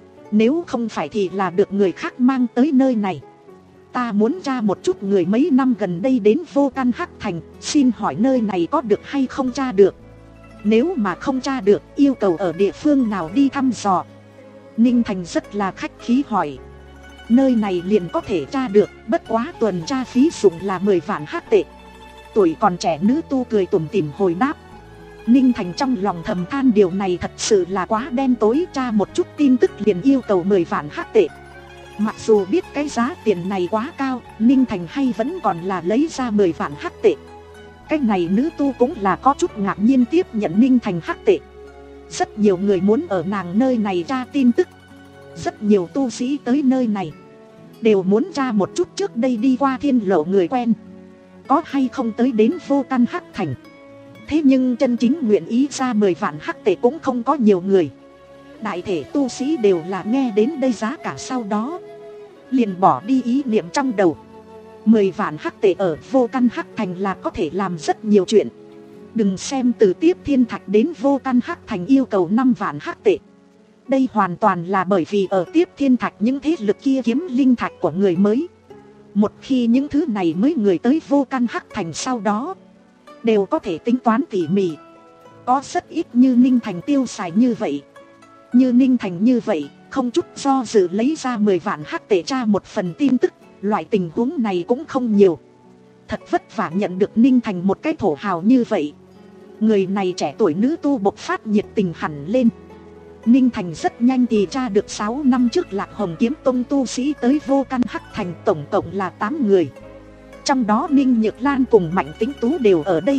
Nếu không phải thì là được người khác mang tới nơi này. Ta muốn tra một chút người mấy năm gần đây đến Vô Căn Hắc Thành, xin hỏi nơi này có được hay không tra được? Nếu mà không tra được, yêu cầu ở địa phương nào đi thăm dò? Ninh Thành rất là khách khí hỏi. Nơi này liền có thể tra được, bất quá tuần tra phí dụng là mười vạn hắc tệ. Tuổi còn trẻ nữ tu cười tủm tỉm hồi đáp. Ninh Thành trong lòng thầm than điều này thật sự là quá đen tối, tra một chút tin tức liền yêu cầu mười vạn hắc tệ. Mặc dù biết cái giá tiền này quá cao, Ninh Thành hay vẫn còn là lấy ra mười vạn hắc tệ. Cái này nữ tu cũng là có chút ngạc nhiên tiếp nhận Ninh Thành hắc tệ. Rất nhiều người muốn ở nàng nơi này tra tin tức. Rất nhiều tu sĩ tới nơi này đều muốn tra một chút trước đây đi qua thiên lộ người quen có hay không tới đến Vô Căn Hắc Thành. Thế nhưng chân chính nguyện ý ra mười vạn hắc tệ cũng không có nhiều người. Đại thể tu sĩ đều là nghe đến đây giá cả sau đó liền bỏ đi ý niệm trong đầu. Mười vạn hắc tệ ở Vô Căn Hắc Thành là có thể làm rất nhiều chuyện. Đừng xem từ Tiếp Thiên Thạch đến Vô Căn Hắc Thành yêu cầu năm vạn hắc tệ. Đây hoàn toàn là bởi vì ở Tiếp Thiên Thạch những thế lực kia kiếm linh thạch của người mới. Một khi những thứ này mới người tới Vô Căn Hắc Thành sau đó đều có thể tính toán tỉ mỉ. Có rất ít như Ninh Thành tiêu xài như vậy. Như Ninh Thành như vậy, không chút do dự lấy ra mười vạn hắc tệ tra một phần tin tức. Loại tình huống này cũng không nhiều. Thật vất vả nhận được Ninh Thành một cái thổ hào như vậy. Người này trẻ tuổi nữ tu bộc phát nhiệt tình hẳn lên. Ninh Thành rất nhanh thì tra được sáu năm trước Lạc Hồng Kiếm Tông tu sĩ tới Vô Căn Hắc Thành, tổng cộng là tám người. Trong đó Ninh Nhược Lan cùng Mạnh Tĩnh Tú đều ở đây.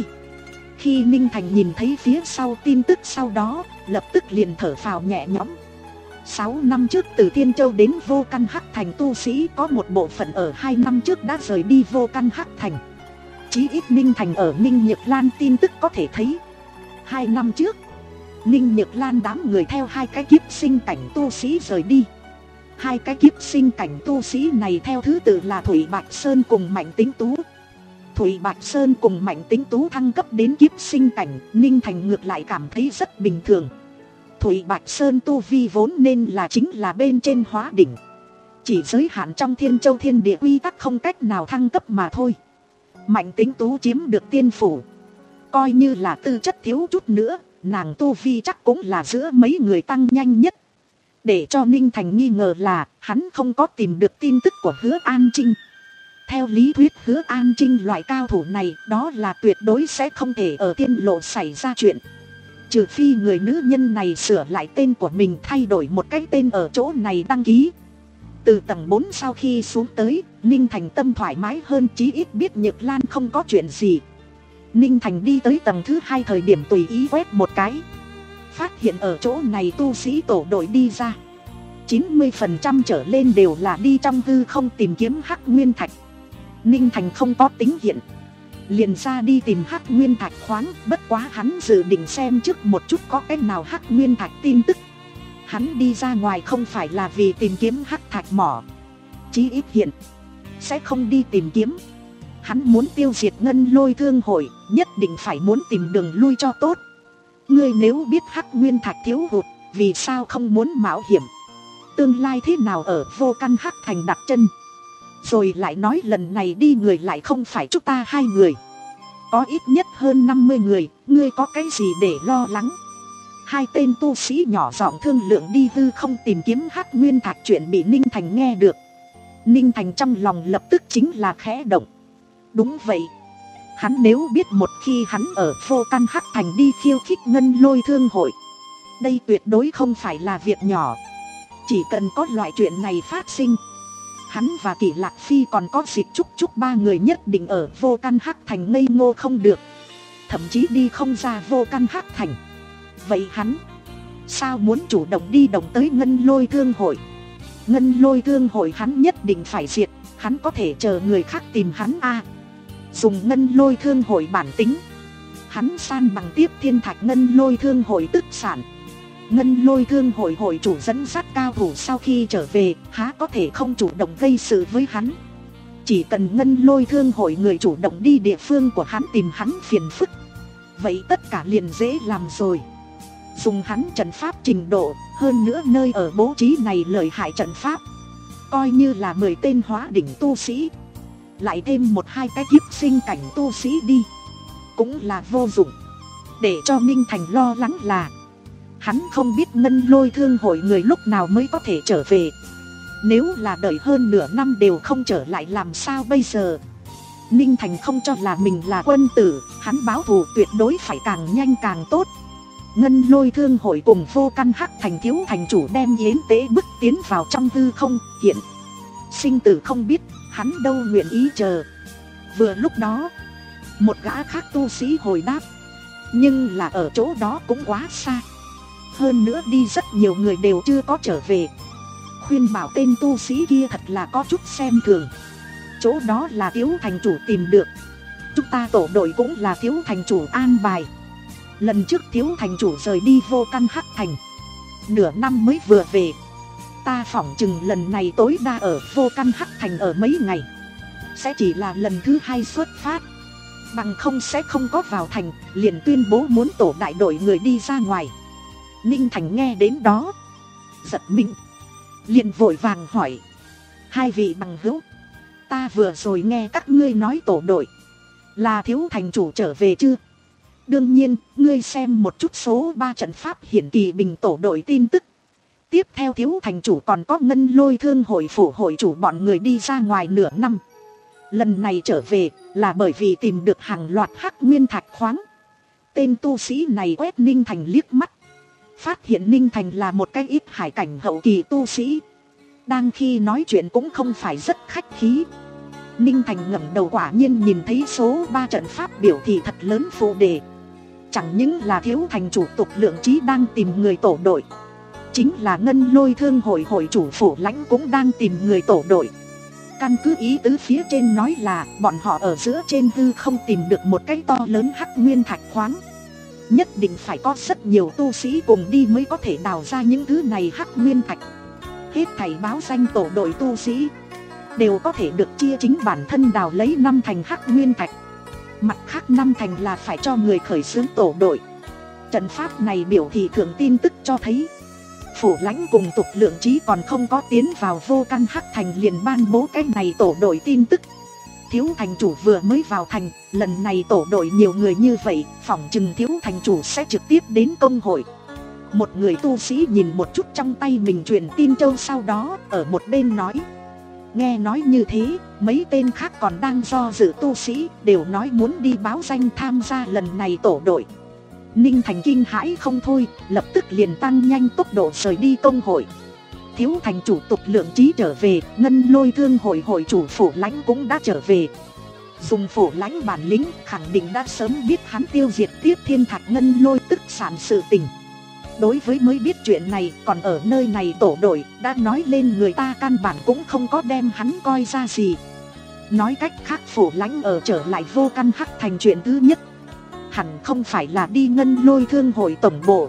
Khi Ninh Thành nhìn thấy phía sau tin tức sau đó, lập tức liền thở phào nhẹ nhõm. Sáu năm trước từ Thiên Châu đến Vô Căn Hắc Thành tu sĩ có một bộ phận ở hai năm trước đã rời đi Vô Căn Hắc Thành. Chí ít Ninh Thành ở Ninh Nhược Lan tin tức có thể thấy. Hai năm trước, Ninh Nhược Lan đám người theo hai cái kiếp sinh cảnh tu sĩ rời đi. Hai cái kiếp sinh cảnh tu sĩ này theo thứ tự là Thủy Bạch Sơn cùng Mạnh Tính Tú. Thủy Bạch Sơn cùng Mạnh Tính Tú thăng cấp đến kiếp sinh cảnh, Ninh Thành ngược lại cảm thấy rất bình thường. Thủy Bạch Sơn tu vi vốn nên là chính là bên trên hóa đỉnh, chỉ giới hạn trong Thiên Châu thiên địa quy tắc không cách nào thăng cấp mà thôi. Mạnh Tính Tú chiếm được tiên phủ, coi như là tư chất thiếu chút nữa, nàng tu vi chắc cũng là giữa mấy người tăng nhanh nhất. Để cho Ninh Thành nghi ngờ là hắn không có tìm được tin tức của Hứa An Trinh. Theo lý thuyết Hứa An Trinh loại cao thủ này đó là tuyệt đối sẽ không thể ở tiên lộ xảy ra chuyện. Trừ phi người nữ nhân này sửa lại tên của mình, thay đổi một cái tên ở chỗ này đăng ký. Từ tầng bốn sau khi xuống tới, Ninh Thành tâm thoải mái hơn, chí ít biết Nhược Lan không có chuyện gì. Ninh Thành đi tới tầng thứ hai thời điểm tùy ý quét một cái, phát hiện ở chỗ này tu sĩ tổ đội đi ra chín mươi phần trăm trở lên đều là đi trong hư không tìm kiếm Hắc Nguyên Thạch. Ninh Thành không có tính hiện, liền ra đi tìm Hắc Nguyên Thạch khoáng. Bất quá hắn dự định xem trước một chút có cái nào Hắc Nguyên Thạch tin tức. Hắn đi ra ngoài không phải là vì tìm kiếm Hắc Thạch mỏ, chí ít hiện sẽ không đi tìm kiếm. Hắn muốn tiêu diệt Ngân Lôi Thương hội, nhất định phải muốn tìm đường lui cho tốt. Ngươi nếu biết Hắc Nguyên Thạch thiếu hụt, vì sao không muốn mạo hiểm? Tương lai thế nào ở Vô Căn Hắc Thành đặt chân? Rồi lại nói lần này đi người lại không phải chúng ta hai người, có ít nhất hơn năm mươi người, ngươi có cái gì để lo lắng? Hai tên tu sĩ nhỏ giọng thương lượng đi hư không tìm kiếm Hắc Nguyên Thạch chuyện bị Ninh Thành nghe được. Ninh Thành trong lòng lập tức chính là khẽ động. Đúng vậy, hắn nếu biết một khi hắn ở Vô Căn Hắc Thành đi khiêu khích Ngân Lôi Thương hội, đây tuyệt đối không phải là việc nhỏ. Chỉ cần có loại chuyện này phát sinh, hắn và Kỷ Lạc Phi còn có Dịch Trúc Trúc ba người nhất định ở Vô Căn Hắc Thành ngây ngô không được, thậm chí đi không ra Vô Căn Hắc Thành. Vậy hắn sao muốn chủ động đi động tới Ngân Lôi Thương hội? Ngân Lôi Thương hội hắn nhất định phải diệt, hắn có thể chờ người khác tìm hắn a à. Dùng Ngân Lôi Thương hội bản tính, hắn san bằng tiếp Thiên Thạch Ngân Lôi Thương hội tức sản. Ngân Lôi Thương hội hội chủ dẫn dắt cao thủ sau khi trở về, há có thể không chủ động gây sự với hắn. Chỉ cần Ngân Lôi Thương hội người chủ động đi địa phương của hắn tìm hắn phiền phức, vậy tất cả liền dễ làm rồi. Dùng hắn trận pháp trình độ, hơn nữa nơi ở bố trí này lợi hại trận pháp, coi như là mười tên hóa đỉnh tu sĩ, lại thêm một hai cái kiếp sinh cảnh tu sĩ đi, cũng là vô dụng. Để cho Ninh Thành lo lắng là hắn không biết Ngân Lôi Thương hội người lúc nào mới có thể trở về. Nếu là đợi hơn nửa năm đều không trở lại làm sao bây giờ? Ninh Thành không cho là mình là quân tử, hắn báo thù tuyệt đối phải càng nhanh càng tốt. Ngân Lôi Thương hội cùng Vô Căn Hắc Thành thiếu thành chủ đem yến tế bức tiến vào trong hư không, hiện sinh tử không biết, hắn đâu nguyện ý chờ. Vừa lúc đó, một gã khác tu sĩ hồi đáp, nhưng là ở chỗ đó cũng quá xa, hơn nữa đi rất nhiều người đều chưa có trở về. Khuyên bảo tên tu sĩ kia thật là có chút xem thường. Chỗ đó là thiếu thành chủ tìm được, chúng ta tổ đội cũng là thiếu thành chủ an bài. Lần trước thiếu thành chủ rời đi Vô Căn Hắc Thành, nửa năm mới vừa về. Ta phỏng chừng lần này tối đa ở Vô Căn Hắc Thành ở mấy ngày, sẽ chỉ là lần thứ hai xuất phát. Bằng không sẽ không có vào thành, liền tuyên bố muốn tổ đại đội người đi ra ngoài. Ninh Thành nghe đến đó giật mình, liền vội vàng hỏi, hai vị bằng hữu, ta vừa rồi nghe các ngươi nói tổ đội là thiếu thành chủ trở về chưa? Đương nhiên, ngươi xem một chút số ba trận pháp hiển kỳ bình tổ đội tin tức. Tiếp theo thiếu thành chủ còn có Ngân Lôi Thương hội phủ hội chủ bọn người đi ra ngoài nửa năm. Lần này trở về là bởi vì tìm được hàng loạt Hắc Nguyên Thạch khoáng. Tên tu sĩ này quét Ninh Thành liếc mắt, phát hiện Ninh Thành là một cái ít hải cảnh hậu kỳ tu sĩ, đang khi nói chuyện cũng không phải rất khách khí. Ninh Thành ngẩng đầu quả nhiên nhìn thấy số ba trận pháp biểu thị thật lớn phụ đề. Chẳng những là thiếu thành chủ tục lượng trí đang tìm người tổ đội, chính là Ngân Lôi Thương hội hội chủ Phủ Lãnh cũng đang tìm người tổ đội. Căn cứ ý tứ phía trên nói là bọn họ ở giữa trên hư không tìm được một cái to lớn hắc nguyên thạch khoáng. Nhất định phải có rất nhiều tu sĩ cùng đi mới có thể đào ra những thứ này hắc nguyên thạch. Hết thảy báo danh tổ đội tu sĩ đều có thể được chia chính bản thân đào lấy năm thành hắc nguyên thạch. Mặt khác năm thành là phải cho người khởi xướng tổ đội. Trận pháp này biểu thị thượng tin tức cho thấy Phủ Lãnh cùng Tục Lượng Trí còn không có tiến vào Vô Căn Hắc Thành liền ban bố cái này tổ đội tin tức. Thiếu thành chủ vừa mới vào thành, lần này tổ đội nhiều người như vậy, phỏng chừng thiếu thành chủ sẽ trực tiếp đến công hội. Một người tu sĩ nhìn một chút trong tay mình truyền tin châu, sau đó ở một bên nói: nghe nói như thế, mấy tên khác còn đang do dự tu sĩ đều nói muốn đi báo danh tham gia lần này tổ đội. Ninh Thành kinh hãi không thôi, lập tức liền tăng nhanh tốc độ rời đi công hội. Thiếu thành chủ Tục Lượng Trí trở về, Ngân Lôi Thương hội hội chủ Phủ Lãnh cũng đã trở về. Dùng Phủ Lãnh bản lĩnh, khẳng định đã sớm biết hắn tiêu diệt Tiếp Thiên Thạch Ngân Lôi tức sản sự tình. Đối với mới biết chuyện này, còn ở nơi này tổ đội, đã nói lên người ta căn bản cũng không có đem hắn coi ra gì. Nói cách khác, Phủ Lãnh ở trở lại Vô Căn Hắc Thành chuyện thứ nhất hẳn không phải là đi Ngân Lôi Thương hội tổng bộ,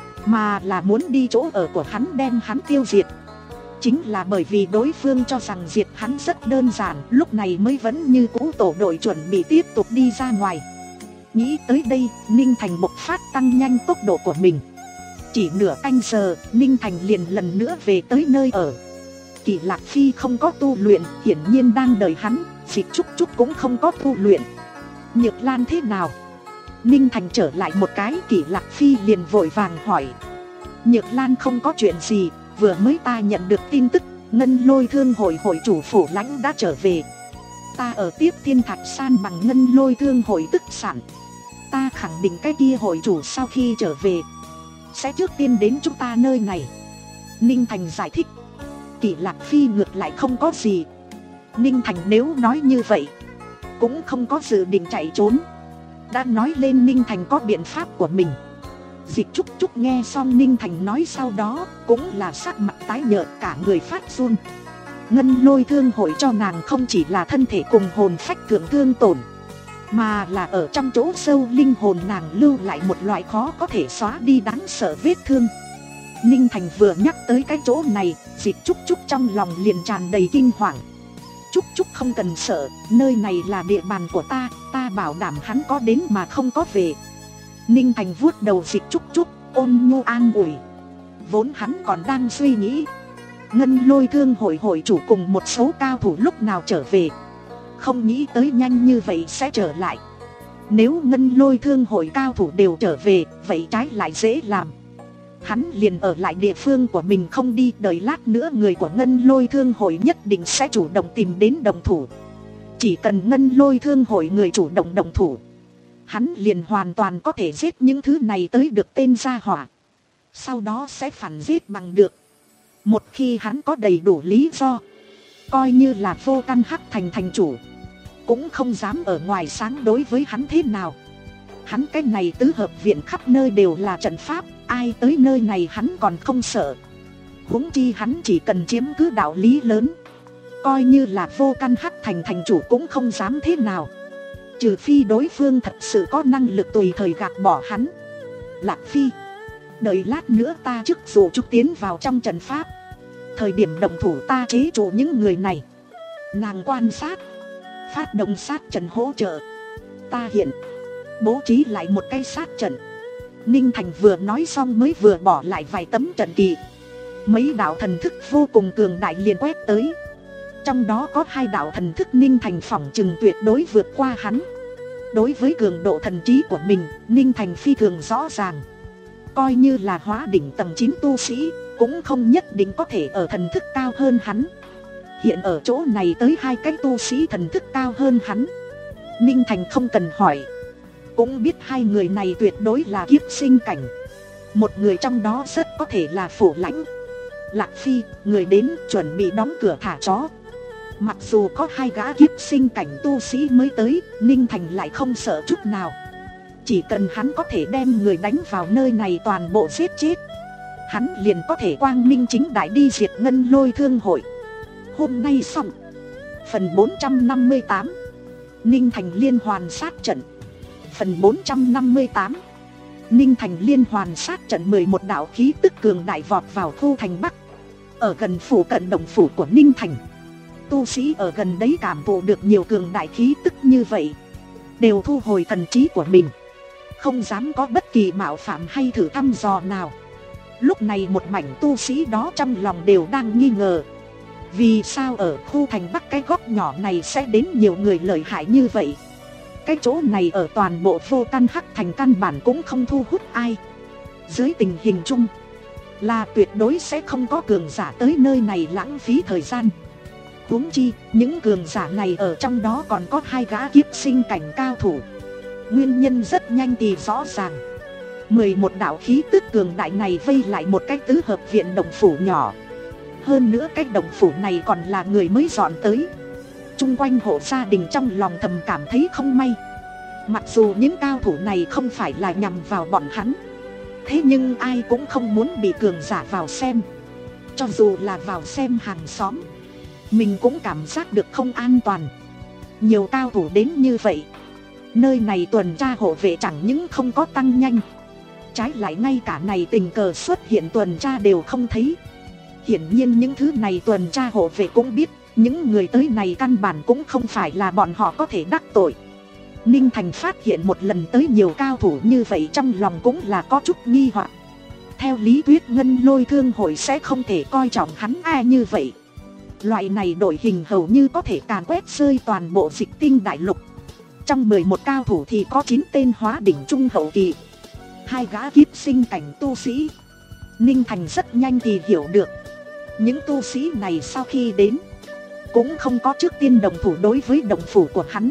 mà là muốn đi chỗ ở của hắn đem hắn tiêu diệt. Chính là bởi vì đối phương cho rằng diệt hắn rất đơn giản, lúc này mới vẫn như cũ tổ đội chuẩn bị tiếp tục đi ra ngoài. Nghĩ tới đây, Ninh Thành bộc phát tăng nhanh tốc độ của mình. Chỉ nửa canh giờ, Ninh Thành liền lần nữa về tới nơi ở. Kỷ Lạc Phi không có tu luyện, hiển nhiên đang đợi hắn. Dịch Trúc Trúc cũng không có tu luyện. Nhược Lan thế nào? Ninh Thành trở lại một cái, Kỷ Lạc Phi liền vội vàng hỏi. Nhược Lan không có chuyện gì, vừa mới ta nhận được tin tức Ngân Lôi Thương hội hội chủ Phủ Lãnh đã trở về. Ta ở Tiếp Thiên Thạch san bằng Ngân Lôi Thương hội tức sản. Ta khẳng định cái kia hội chủ sau khi trở về sẽ trước tiên đến chúng ta nơi này. Ninh Thành giải thích. Kỷ Lạc Phi ngược lại không có gì. Ninh Thành nếu nói như vậy cũng không có dự định chạy trốn, đã nói lên Ninh Thành có biện pháp của mình. Dịch Trúc Trúc nghe xong Ninh Thành nói sau đó cũng là sắc mặt tái nhợt, cả người phát run. Ngân Lôi Thương hội cho nàng không chỉ là thân thể cùng hồn phách thượng thương tổn, mà là ở trong chỗ sâu linh hồn nàng lưu lại một loại khó có thể xóa đi đáng sợ vết thương. Ninh Thành vừa nhắc tới cái chỗ này, Dịch Trúc Trúc trong lòng liền tràn đầy kinh hoàng. Trúc Trúc không cần sợ, nơi này là địa bàn của ta, ta bảo đảm hắn có đến mà không có về. Ninh Thành vuốt đầu Dịch Trúc Trúc, ôn nhu an ủi. Vốn hắn còn đang suy nghĩ Ngân Lôi Thương hội hội chủ cùng một số cao thủ lúc nào trở về, không nghĩ tới nhanh như vậy sẽ trở lại. Nếu Ngân Lôi Thương hội cao thủ đều trở về, vậy trái lại dễ làm. Hắn liền ở lại địa phương của mình không đi, đợi lát nữa người của Ngân Lôi Thương hội nhất định sẽ chủ động tìm đến động thủ. Chỉ cần Ngân Lôi Thương hội người chủ động động thủ, hắn liền hoàn toàn có thể giết những thứ này tới được tên gia hỏa. Sau đó sẽ phản giết bằng được. Một khi hắn có đầy đủ lý do, coi như là Vô Căn Hắc Thành thành chủ cũng không dám ở ngoài sáng đối với hắn thế nào. Hắn cái này tứ hợp viện khắp nơi đều là trận pháp, ai tới nơi này hắn còn không sợ. Huống chi hắn chỉ cần chiếm cứ đạo lý lớn, coi như là Vô Căn Hắc Thành thành chủ cũng không dám thế nào. Trừ phi đối phương thật sự có năng lực tùy thời gạt bỏ hắn. Lạc Phi, đợi lát nữa ta trước dù chút tiến vào trong trận pháp, thời điểm động thủ ta chế trụ những người này. Nàng quan sát, phát động sát trận hỗ trợ. Ta hiện bố trí lại một cái sát trận. Ninh Thành vừa nói xong mới vừa bỏ lại vài tấm trận kỳ. Mấy đạo thần thức vô cùng cường đại liền quét tới. Trong đó có hai đạo thần thức Ninh Thành phỏng chừng tuyệt đối vượt qua hắn. Đối với cường độ thần trí của mình, Ninh Thành phi thường rõ ràng. Coi như là hóa đỉnh tầng chín tu sĩ, cũng không nhất định có thể ở thần thức cao hơn hắn. Hiện ở chỗ này tới hai cái tu sĩ thần thức cao hơn hắn. Ninh Thành không cần hỏi, cũng biết hai người này tuyệt đối là kiếp sinh cảnh. Một người trong đó rất có thể là Phủ Lãnh. Lạc Phi, người đến chuẩn bị đóng cửa thả chó. Mặc dù có hai gã kiếp sinh cảnh tu sĩ mới tới, Ninh Thành lại không sợ chút nào. Chỉ cần hắn có thể đem người đánh vào nơi này toàn bộ giết chết, hắn liền có thể quang minh chính đại đi diệt Ngân Lôi Thương hội. Hôm nay xong. Phần bốn trăm năm mươi tám, Ninh Thành liên hoàn sát trận. Phần bốn trăm năm mươi tám, Ninh Thành liên hoàn sát trận. Mười một đạo khí tức cường đại vọt vào khu thành Bắc. Ở gần phủ cận động phủ của Ninh Thành, tu sĩ ở gần đấy cảm thụ được nhiều cường đại khí tức như vậy, đều thu hồi thần trí của mình, không dám có bất kỳ mạo phạm hay thử thăm dò nào. Lúc này một mảnh tu sĩ đó trong lòng đều đang nghi ngờ, vì sao ở khu thành Bắc cái góc nhỏ này sẽ đến nhiều người lợi hại như vậy. Cái chỗ này ở toàn bộ Vô Căn Hắc Thành căn bản cũng không thu hút ai. Dưới tình hình chung là tuyệt đối sẽ không có cường giả tới nơi này lãng phí thời gian. Huống chi những cường giả này ở trong đó còn có hai gã kiếp sinh cảnh cao thủ. Nguyên nhân rất nhanh thì rõ ràng. Mười một đạo khí tức cường đại này vây lại một cái tứ hợp viện động phủ nhỏ. Hơn nữa cái động phủ này còn là người mới dọn tới. Chung quanh hộ gia đình trong lòng thầm cảm thấy không may. Mặc dù những cao thủ này không phải là nhằm vào bọn hắn, thế nhưng ai cũng không muốn bị cường giả vào xem. Cho dù là vào xem hàng xóm, mình cũng cảm giác được không an toàn. Nhiều cao thủ đến như vậy, nơi này tuần tra hộ vệ chẳng những không có tăng nhanh, trái lại ngay cả này tình cờ xuất hiện tuần tra đều không thấy. Hiển nhiên những thứ này tuần tra hộ vệ cũng biết, những người tới này căn bản cũng không phải là bọn họ có thể đắc tội. Ninh Thành phát hiện một lần tới nhiều cao thủ như vậy, trong lòng cũng là có chút nghi hoặc. Theo lý thuyết Ngân Lôi Thương hội sẽ không thể coi trọng hắn ai như vậy. Loại này đội hình hầu như có thể càn quét rơi toàn bộ Dịch Tinh đại lục. Trong mười một cao thủ thì có chín tên hóa đỉnh trung hậu kỳ, hai gã kiếp sinh cảnh tu sĩ. Ninh Thành rất nhanh thì hiểu được, những tu sĩ này sau khi đến cũng không có trước tiên đồng thủ đối với động phủ của hắn,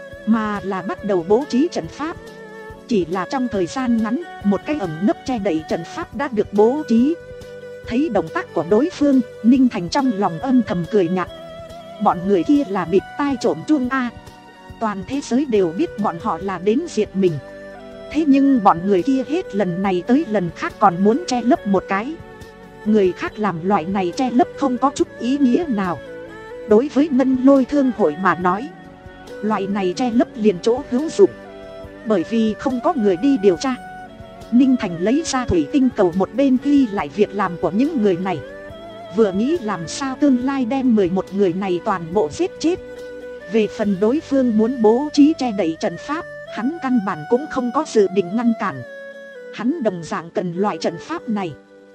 mà là bắt đầu bố trí trận pháp. Chỉ là trong thời gian ngắn, một cái ẩn nấp che đậy trận pháp đã được bố trí. Thấy động tác của đối phương, Ninh Thành trong lòng âm thầm cười nhạt. Bọn người kia là bịt tai trộm chuông a. Toàn thế giới đều biết bọn họ là đến diệt mình. Thế nhưng bọn người kia hết lần này tới lần khác còn muốn che lấp một cái. Người khác làm loại này che lấp không có chút ý nghĩa nào. Đối với Ngân Lôi Thương hội mà nói, loại này che lấp liền chỗ hữu dụng. Bởi vì không có người đi điều tra, Ninh Thành lấy ra thủy tinh cầu một bên ghi lại việc làm của những người này. Vừa nghĩ làm sao tương lai đem mười một người này toàn bộ giết chết. Về phần đối phương muốn bố trí che đậy trận pháp, hắn căn bản cũng không có dự định ngăn cản. Hắn đồng dạng cần loại trận pháp này,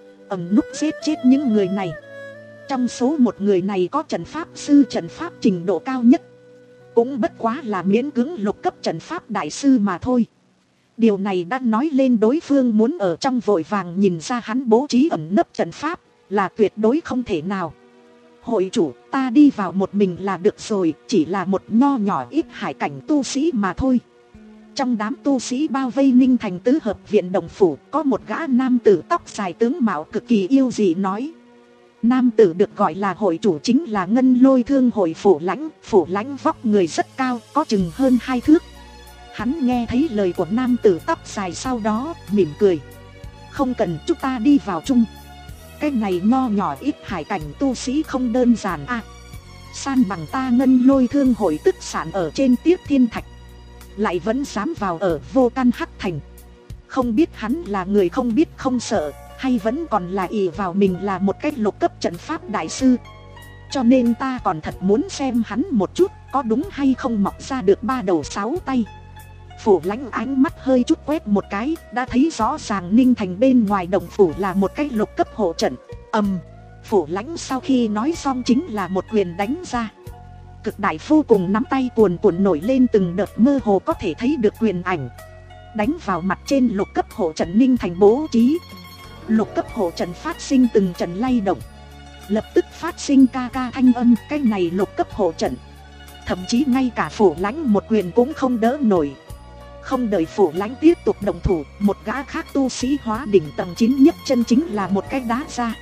ẩn núp giết chết những người này. Trong số một người này có trận pháp sư trận pháp trình độ cao nhất, cũng bất quá là miễn cưỡng lục cấp trận pháp đại sư mà thôi. Điều này đã nói lên đối phương muốn ở trong vội vàng nhìn ra hắn bố trí ẩn nấp trận pháp là tuyệt đối không thể nào. Hội chủ, ta đi vào một mình là được rồi, chỉ là một nho nhỏ ít hải cảnh tu sĩ mà thôi. Trong đám tu sĩ bao vây Ninh Thành tứ hợp viện đồng phủ, có một gã nam tử tóc dài tướng mạo cực kỳ yêu dị nói. Nam tử được gọi là hội chủ chính là Ngân Lôi Thương hội Phủ Lãnh. Phủ Lãnh vóc người rất cao, có chừng hơn hai thước. Hắn nghe thấy lời của nam tử tóc dài sau đó mỉm cười. Không cần, chúng ta đi vào chung. Cái này nho nhỏ ít hải cảnh tu sĩ không đơn giản à. San bằng ta Ngân Lôi Thương hội tức sản ở trên Tiết Thiên Thạch, lại vẫn dám vào ở Vô Căn Hắc Thành. Không biết hắn là người không biết không sợ, hay vẫn còn là ỷ vào mình là một cái lục cấp trận pháp đại sư. Cho nên ta còn thật muốn xem hắn một chút, có đúng hay không mọc ra được ba đầu sáu tay. Phủ Lãnh ánh mắt hơi chút quét một cái, đã thấy rõ ràng Ninh Thành bên ngoài động phủ là một cái lục cấp hộ trận. Ầm, um, Phủ Lãnh sau khi nói xong chính là một quyền đánh ra. Cực đại vô cùng nắm tay cuồn cuộn nổi lên từng đợt mơ hồ có thể thấy được quyền ảnh, đánh vào mặt trên lục cấp hộ trận Ninh Thành bố trí. Lục cấp hộ trận phát sinh từng trận lay động, lập tức phát sinh ca ca thanh âm. Cái này lục cấp hộ trận, thậm chí ngay cả Phủ Lãnh một quyền cũng không đỡ nổi. Không đợi Phủ Lãnh tiếp tục động thủ, một gã khác tu sĩ hóa đỉnh tầng chín nhấc chân chính là một cái đá ra.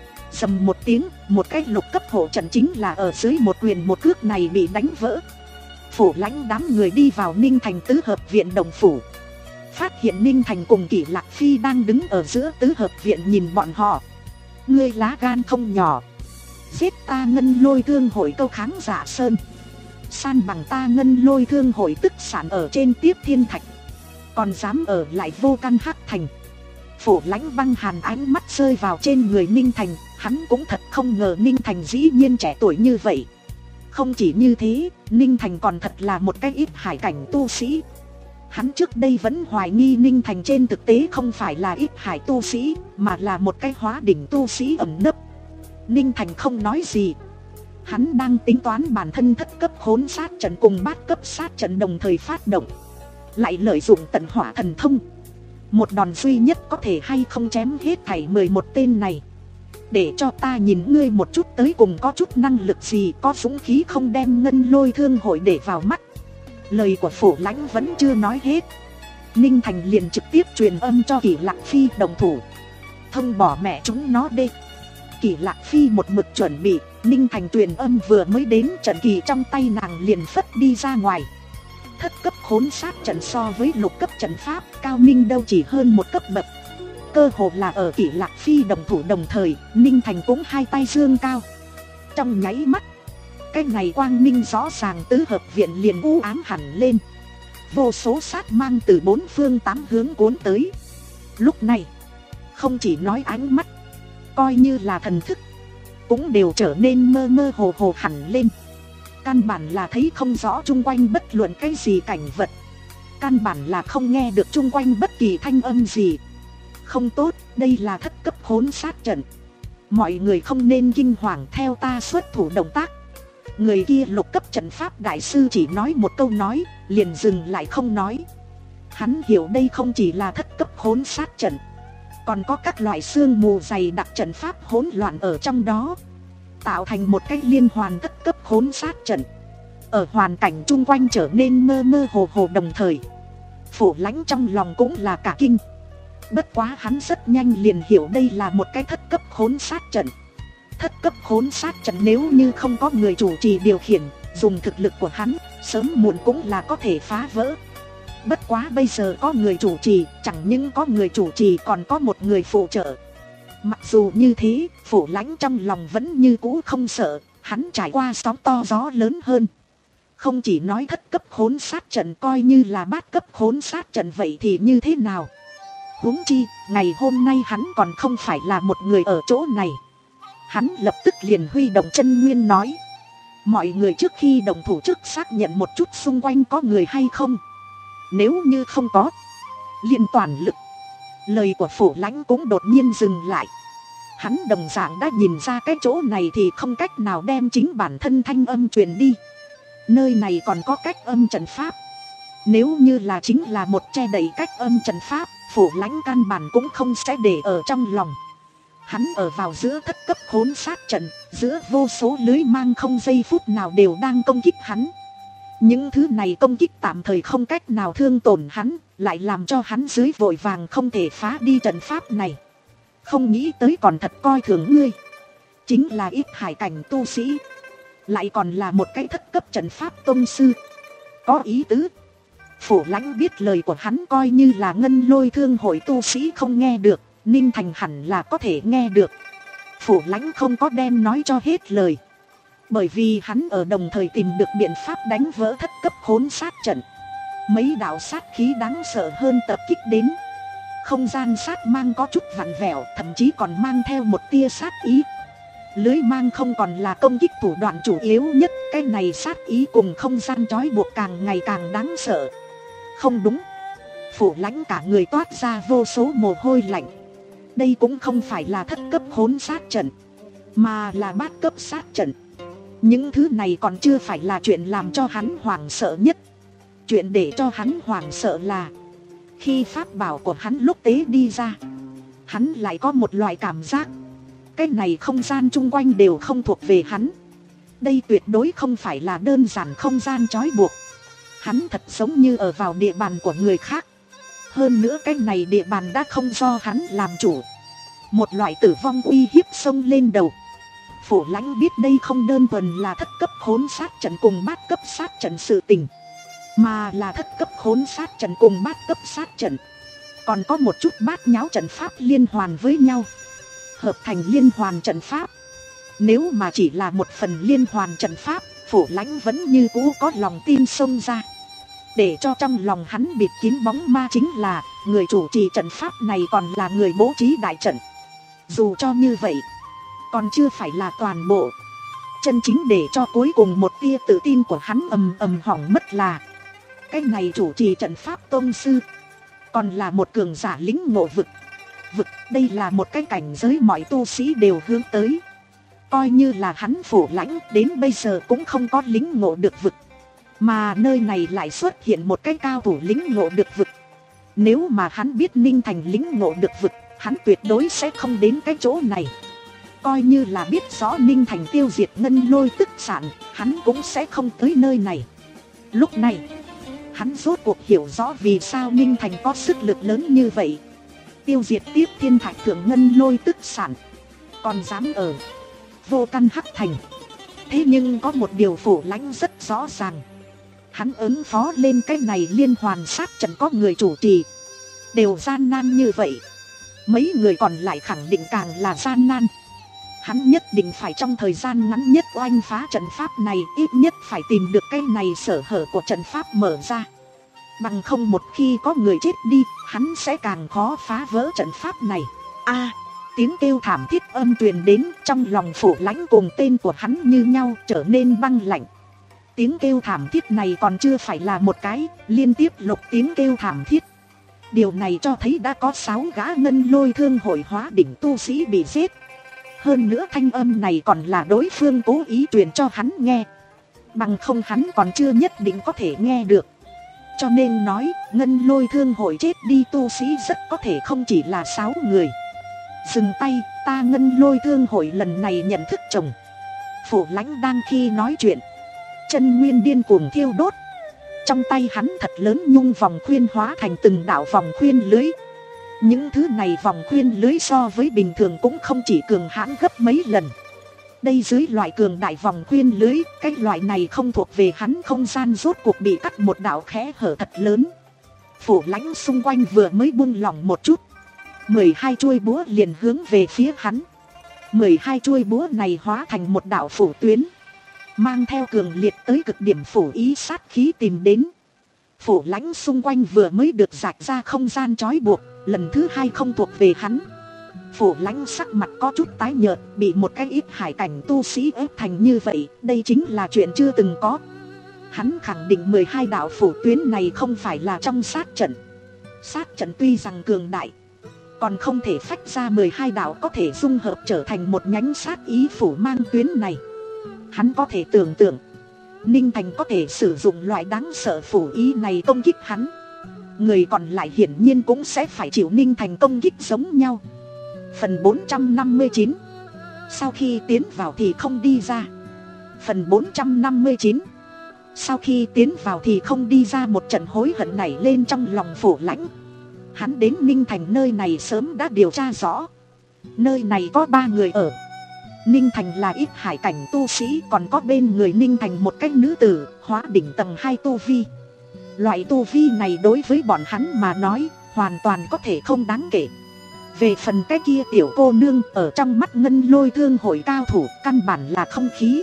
Dầm một tiếng, một cái lục cấp hộ trận chính là ở dưới một quyền một cước này bị đánh vỡ. Phủ Lãnh đám người đi vào Ninh Thành tứ hợp viện đồng phủ. phát hiện Ninh Thành cùng Kỷ Lạc Phi đang đứng ở giữa tứ hợp viện nhìn bọn họ. Ngươi lá gan không nhỏ, giết ta Ngân Lôi Thương hội câu kháng Dạ Sơn, san bằng ta Ngân Lôi Thương hội tức sản ở trên Tiếp Thiên Thạch, còn dám ở lại Vô Căn Hắc Thành. Phổ Lãnh băng hàn ánh mắt rơi vào trên người Ninh Thành, hắn cũng thật không ngờ Ninh Thành dĩ nhiên trẻ tuổi như vậy. Không chỉ như thế, Ninh Thành còn thật là một cái ít hải cảnh tu sĩ. Hắn trước đây vẫn hoài nghi Ninh Thành trên thực tế không phải là ít hải tu sĩ, mà là một cái hóa đỉnh tu sĩ ẩn nấp. Ninh Thành không nói gì. Hắn đang tính toán bản thân thất cấp hỗn sát trận cùng bát cấp sát trận đồng thời phát động, lại lợi dụng tận hỏa thần thông. Một đòn duy nhất có thể hay không chém hết thảy mười một tên này. Để cho ta nhìn ngươi một chút tới cùng có chút năng lực gì, có dũng khí không đem Ngân Lôi Thương hội để vào mắt. Lời của Phổ Lãnh vẫn chưa nói hết, Ninh Thành liền trực tiếp truyền âm cho Kỷ Lạc Phi đồng thủ. Thông bỏ mẹ chúng nó đi. Kỷ Lạc Phi một mực chuẩn bị, Ninh Thành truyền âm vừa mới đến, trận kỳ trong tay nàng liền phất đi ra ngoài. Thất cấp hỗn sát trận so với lục cấp trận pháp cao minh đâu chỉ hơn một cấp bậc. Cơ hồ là ở Kỷ Lạc Phi đồng thủ đồng thời, Ninh Thành cũng hai tay dương cao. Trong nháy mắt, cái này quang minh rõ ràng tứ hợp viện liền u ám hẳn lên. Vô số sát mang từ bốn phương tám hướng cuốn tới. Lúc này, không chỉ nói ánh mắt, coi như là thần thức, cũng đều trở nên mơ mơ hồ hồ hẳn lên. Căn bản là thấy không rõ chung quanh bất luận cái gì cảnh vật. Căn bản là không nghe được chung quanh bất kỳ thanh âm gì. Không tốt, đây là thất cấp hỗn sát trận. Mọi người không nên kinh hoàng, theo ta xuất thủ động tác. Người kia lục cấp trận pháp đại sư chỉ nói một câu nói, liền dừng lại không nói. Hắn hiểu đây không chỉ là thất cấp hỗn sát trận, còn có các loại sương mù dày đặc trận pháp hỗn loạn ở trong đó, tạo thành một cái liên hoàn thất cấp hỗn sát trận. Ở hoàn cảnh chung quanh trở nên mơ mơ hồ hồ đồng thời, Phổ Lãnh trong lòng cũng là cả kinh. Bất quá hắn rất nhanh liền hiểu đây là một cái thất cấp hỗn sát trận. Thất cấp hỗn sát trận nếu như không có người chủ trì điều khiển, dùng thực lực của hắn, sớm muộn cũng là có thể phá vỡ. Bất quá bây giờ có người chủ trì, chẳng những có người chủ trì còn có một người phụ trợ. Mặc dù như thế, Phổ Lãnh trong lòng vẫn như cũ không sợ, hắn trải qua sóng to gió lớn hơn. Không chỉ nói thất cấp hỗn sát trận, coi như là bát cấp hỗn sát trận vậy thì như thế nào? Huống chi, ngày hôm nay hắn còn không phải là một người ở chỗ này. Hắn lập tức liền huy động chân nguyên nói: mọi người trước khi đồng thủ trước xác nhận một chút xung quanh có người hay không. Nếu như không có, liền toàn lực. Lời của Phổ Lãnh cũng đột nhiên dừng lại. Hắn đồng dạng đã nhìn ra cái chỗ này thì không cách nào đem chính bản thân thanh âm truyền đi. Nơi này còn có cách âm trận pháp. Nếu như là chính là một che đậy cách âm trận pháp, Phổ Lãnh căn bản cũng không sẽ để ở trong lòng. Hắn ở vào giữa thất cấp hỗn sát trận, giữa vô số lưới mang không giây phút nào đều đang công kích hắn. Những thứ này công kích tạm thời không cách nào thương tổn hắn, lại làm cho hắn dưới vội vàng không thể phá đi trận pháp này. Không nghĩ tới còn thật coi thường ngươi. Chính là ít hải cảnh tu sĩ, lại còn là một cái thất cấp trận pháp tông sư. Có ý tứ. Phổ Lãnh biết lời của hắn coi như là Ngân Lôi Thương hội tu sĩ không nghe được, Ninh Thành hẳn là có thể nghe được. Phổ Lãnh không có đem nói cho hết lời, bởi vì hắn ở đồng thời tìm được biện pháp đánh vỡ thất cấp hỗn sát trận. Mấy đạo sát khí đáng sợ hơn tập kích đến. Không gian sát mang có chút vặn vẹo, thậm chí còn mang theo một tia sát ý. Lưới mang không còn là công kích thủ đoạn chủ yếu nhất, cái này sát ý cùng không gian trói buộc càng ngày càng đáng sợ. Không đúng, Phổ Lãnh cả người toát ra vô số mồ hôi lạnh. Đây cũng không phải là thất cấp hỗn sát trận, mà là bát cấp sát trận. Những thứ này còn chưa phải là chuyện làm cho hắn hoảng sợ nhất. Chuyện để cho hắn hoảng sợ là khi pháp bảo của hắn lúc tế đi ra, hắn lại có một loại cảm giác cái này không gian chung quanh đều không thuộc về hắn. Đây tuyệt đối không phải là đơn giản không gian trói buộc. Hắn thật giống như ở vào địa bàn của người khác. Hơn nữa cái này địa bàn đã không do hắn làm chủ. Một loại tử vong uy hiếp xông lên đầu. Phổ Lãnh biết đây không đơn thuần là thất cấp hỗn sát trận cùng bát cấp sát trận sự tình. mà là thất cấp khốn sát trận cùng bát cấp sát trận. Còn có một chút bát nháo trận pháp liên hoàn với nhau, hợp thành liên hoàn trận pháp. Nếu mà chỉ là một phần liên hoàn trận pháp, Phủ Lãnh vẫn như cũ có lòng tin xông ra. Để cho trong lòng hắn bịt kín bóng ma chính là người chủ trì trận pháp này còn là người bố trí đại trận. Dù cho như vậy, còn chưa phải là toàn bộ. Chân chính để cho cuối cùng một tia tự tin của hắn ầm ầm hỏng mất là cái này chủ trì trận pháp tôn sư còn là một cường giả lĩnh ngộ vực. Vực đây là một cái cảnh giới mọi tu sĩ đều hướng tới. Coi như là hắn Phủ Lãnh đến bây giờ cũng không có lĩnh ngộ được vực, mà nơi này lại xuất hiện một cái cao thủ lĩnh ngộ được vực. Nếu mà hắn biết Ninh Thành lĩnh ngộ được vực, hắn tuyệt đối sẽ không đến cái chỗ này. Coi như là biết rõ Ninh Thành tiêu diệt ngân lôi tức sản, hắn cũng sẽ không tới nơi này. Lúc này, hắn rốt cuộc hiểu rõ vì sao Ninh Thành có sức lực lớn như vậy. Tiêu diệt tiếp thiên thạch thượng ngân lôi tức sản, còn dám ở vô căn hắc thành. Thế nhưng có một điều Phủ Lãnh rất rõ ràng, hắn ứng phó lên cái này liên hoàn sát trận có người chủ trì đều gian nan như vậy, mấy người còn lại khẳng định càng là gian nan. Hắn nhất định phải trong thời gian ngắn nhất oanh phá trận pháp này, ít nhất phải tìm được cái này sở hở của trận pháp mở ra. Bằng không một khi có người chết đi, hắn sẽ càng khó phá vỡ trận pháp này. A, tiếng kêu thảm thiết âm truyền đến, trong lòng Phủ Lãnh cùng tên của hắn như nhau trở nên băng lạnh. Tiếng kêu thảm thiết này còn chưa phải là một cái, liên tiếp lục tiếng kêu thảm thiết. Điều này cho thấy đã có sáu gã ngân lôi thương hội hóa đỉnh tu sĩ bị giết. Hơn nữa thanh âm này còn là đối phương cố ý truyền cho hắn nghe, bằng không hắn còn chưa nhất định có thể nghe được. Cho nên nói, ngân lôi thương hội chết đi tu sĩ rất có thể không chỉ là sáu người. Dừng tay, ta ngân lôi thương hội lần này nhận thức chồng. Phủ Lãnh đang khi nói chuyện, chân nguyên điên cuồng thiêu đốt. Trong tay hắn thật lớn nhung vòng khuyên hóa thành từng đạo vòng khuyên lưới. Những thứ này vòng khuyên lưới so với bình thường cũng không chỉ cường hãn gấp mấy lần. Đây dưới loại cường đại vòng khuyên lưới, cái loại này không thuộc về hắn không gian rốt cuộc bị cắt một đạo khẽ hở thật lớn. Phủ Lãnh xung quanh vừa mới buông lỏng một chút, mười hai chuôi búa liền hướng về phía hắn. Mười hai chuôi búa này hóa thành một đạo phủ tuyến, mang theo cường liệt tới cực điểm phủ ý sát khí tìm đến. Phủ Lãnh xung quanh vừa mới được rạch ra không gian trói buộc, lần thứ hai không thuộc về hắn. Phủ Lãnh sắc mặt có chút tái nhợt, bị một cái ít hải cảnh tu sĩ ép thành như vậy, đây chính là chuyện chưa từng có. Hắn khẳng định mười hai đạo phủ tuyến này không phải là trong sát trận. Sát trận tuy rằng cường đại, còn không thể phách ra mười hai đạo có thể dung hợp trở thành một nhánh sát ý phủ mang tuyến này. Hắn có thể tưởng tượng Ninh Thành có thể sử dụng loại đáng sợ phủ ý này công kích hắn. Người còn lại hiển nhiên cũng sẽ phải chịu Ninh Thành công kích giống nhau. Phần bốn trăm năm mươi chín. Sau khi tiến vào thì không đi ra. Phần bốn trăm năm mươi chín. Sau khi tiến vào thì không đi ra, một trận hối hận nảy lên trong lòng Phủ Lãnh. Hắn đến Ninh Thành nơi này sớm đã điều tra rõ. Nơi này có ba người ở. Ninh Thành là ít hải cảnh tu sĩ, còn có bên người Ninh Thành một cái nữ tử, hóa đỉnh tầng hai tu vi. Loại tu vi này đối với bọn hắn mà nói, hoàn toàn có thể không đáng kể. Về phần cái kia tiểu cô nương, ở trong mắt ngân lôi thương hội cao thủ, căn bản là không khí.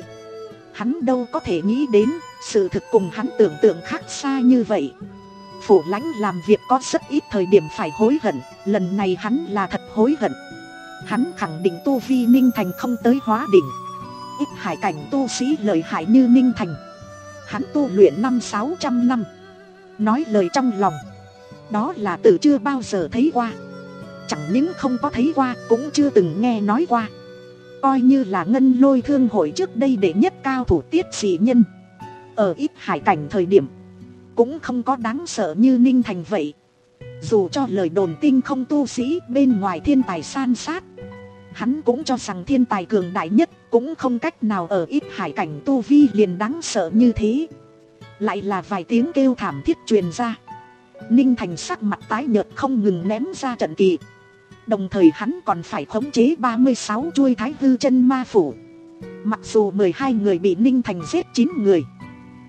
Hắn đâu có thể nghĩ đến, sự thực cùng hắn tưởng tượng khác xa như vậy. Phủ Lãnh làm việc có rất ít thời điểm phải hối hận, lần này hắn là thật hối hận. Hắn khẳng định tu vi Ninh Thành không tới hóa đỉnh. Ít hải cảnh tu sĩ lợi hại như Ninh Thành, hắn tu luyện năm sáu trăm năm. Nói lời trong lòng, đó là từ chưa bao giờ thấy qua. Chẳng những không có thấy qua, cũng chưa từng nghe nói qua. Coi như là ngân lôi thương hội trước đây đệ nhất cao thủ Tiết Sĩ Nhân, ở ít hải cảnh thời điểm cũng không có đáng sợ như Ninh Thành vậy. Dù cho lời đồn tinh không tu sĩ bên ngoài thiên tài san sát, hắn cũng cho rằng thiên tài cường đại nhất cũng không cách nào ở ít hải cảnh tu vi liền đáng sợ như thế. Lại là vài tiếng kêu thảm thiết truyền ra. Ninh Thành sắc mặt tái nhợt không ngừng ném ra trận kỳ. Đồng thời hắn còn phải khống chế ba mươi sáu chuôi thái hư chân ma phủ. Mặc dù mười hai người bị Ninh Thành giết chín người,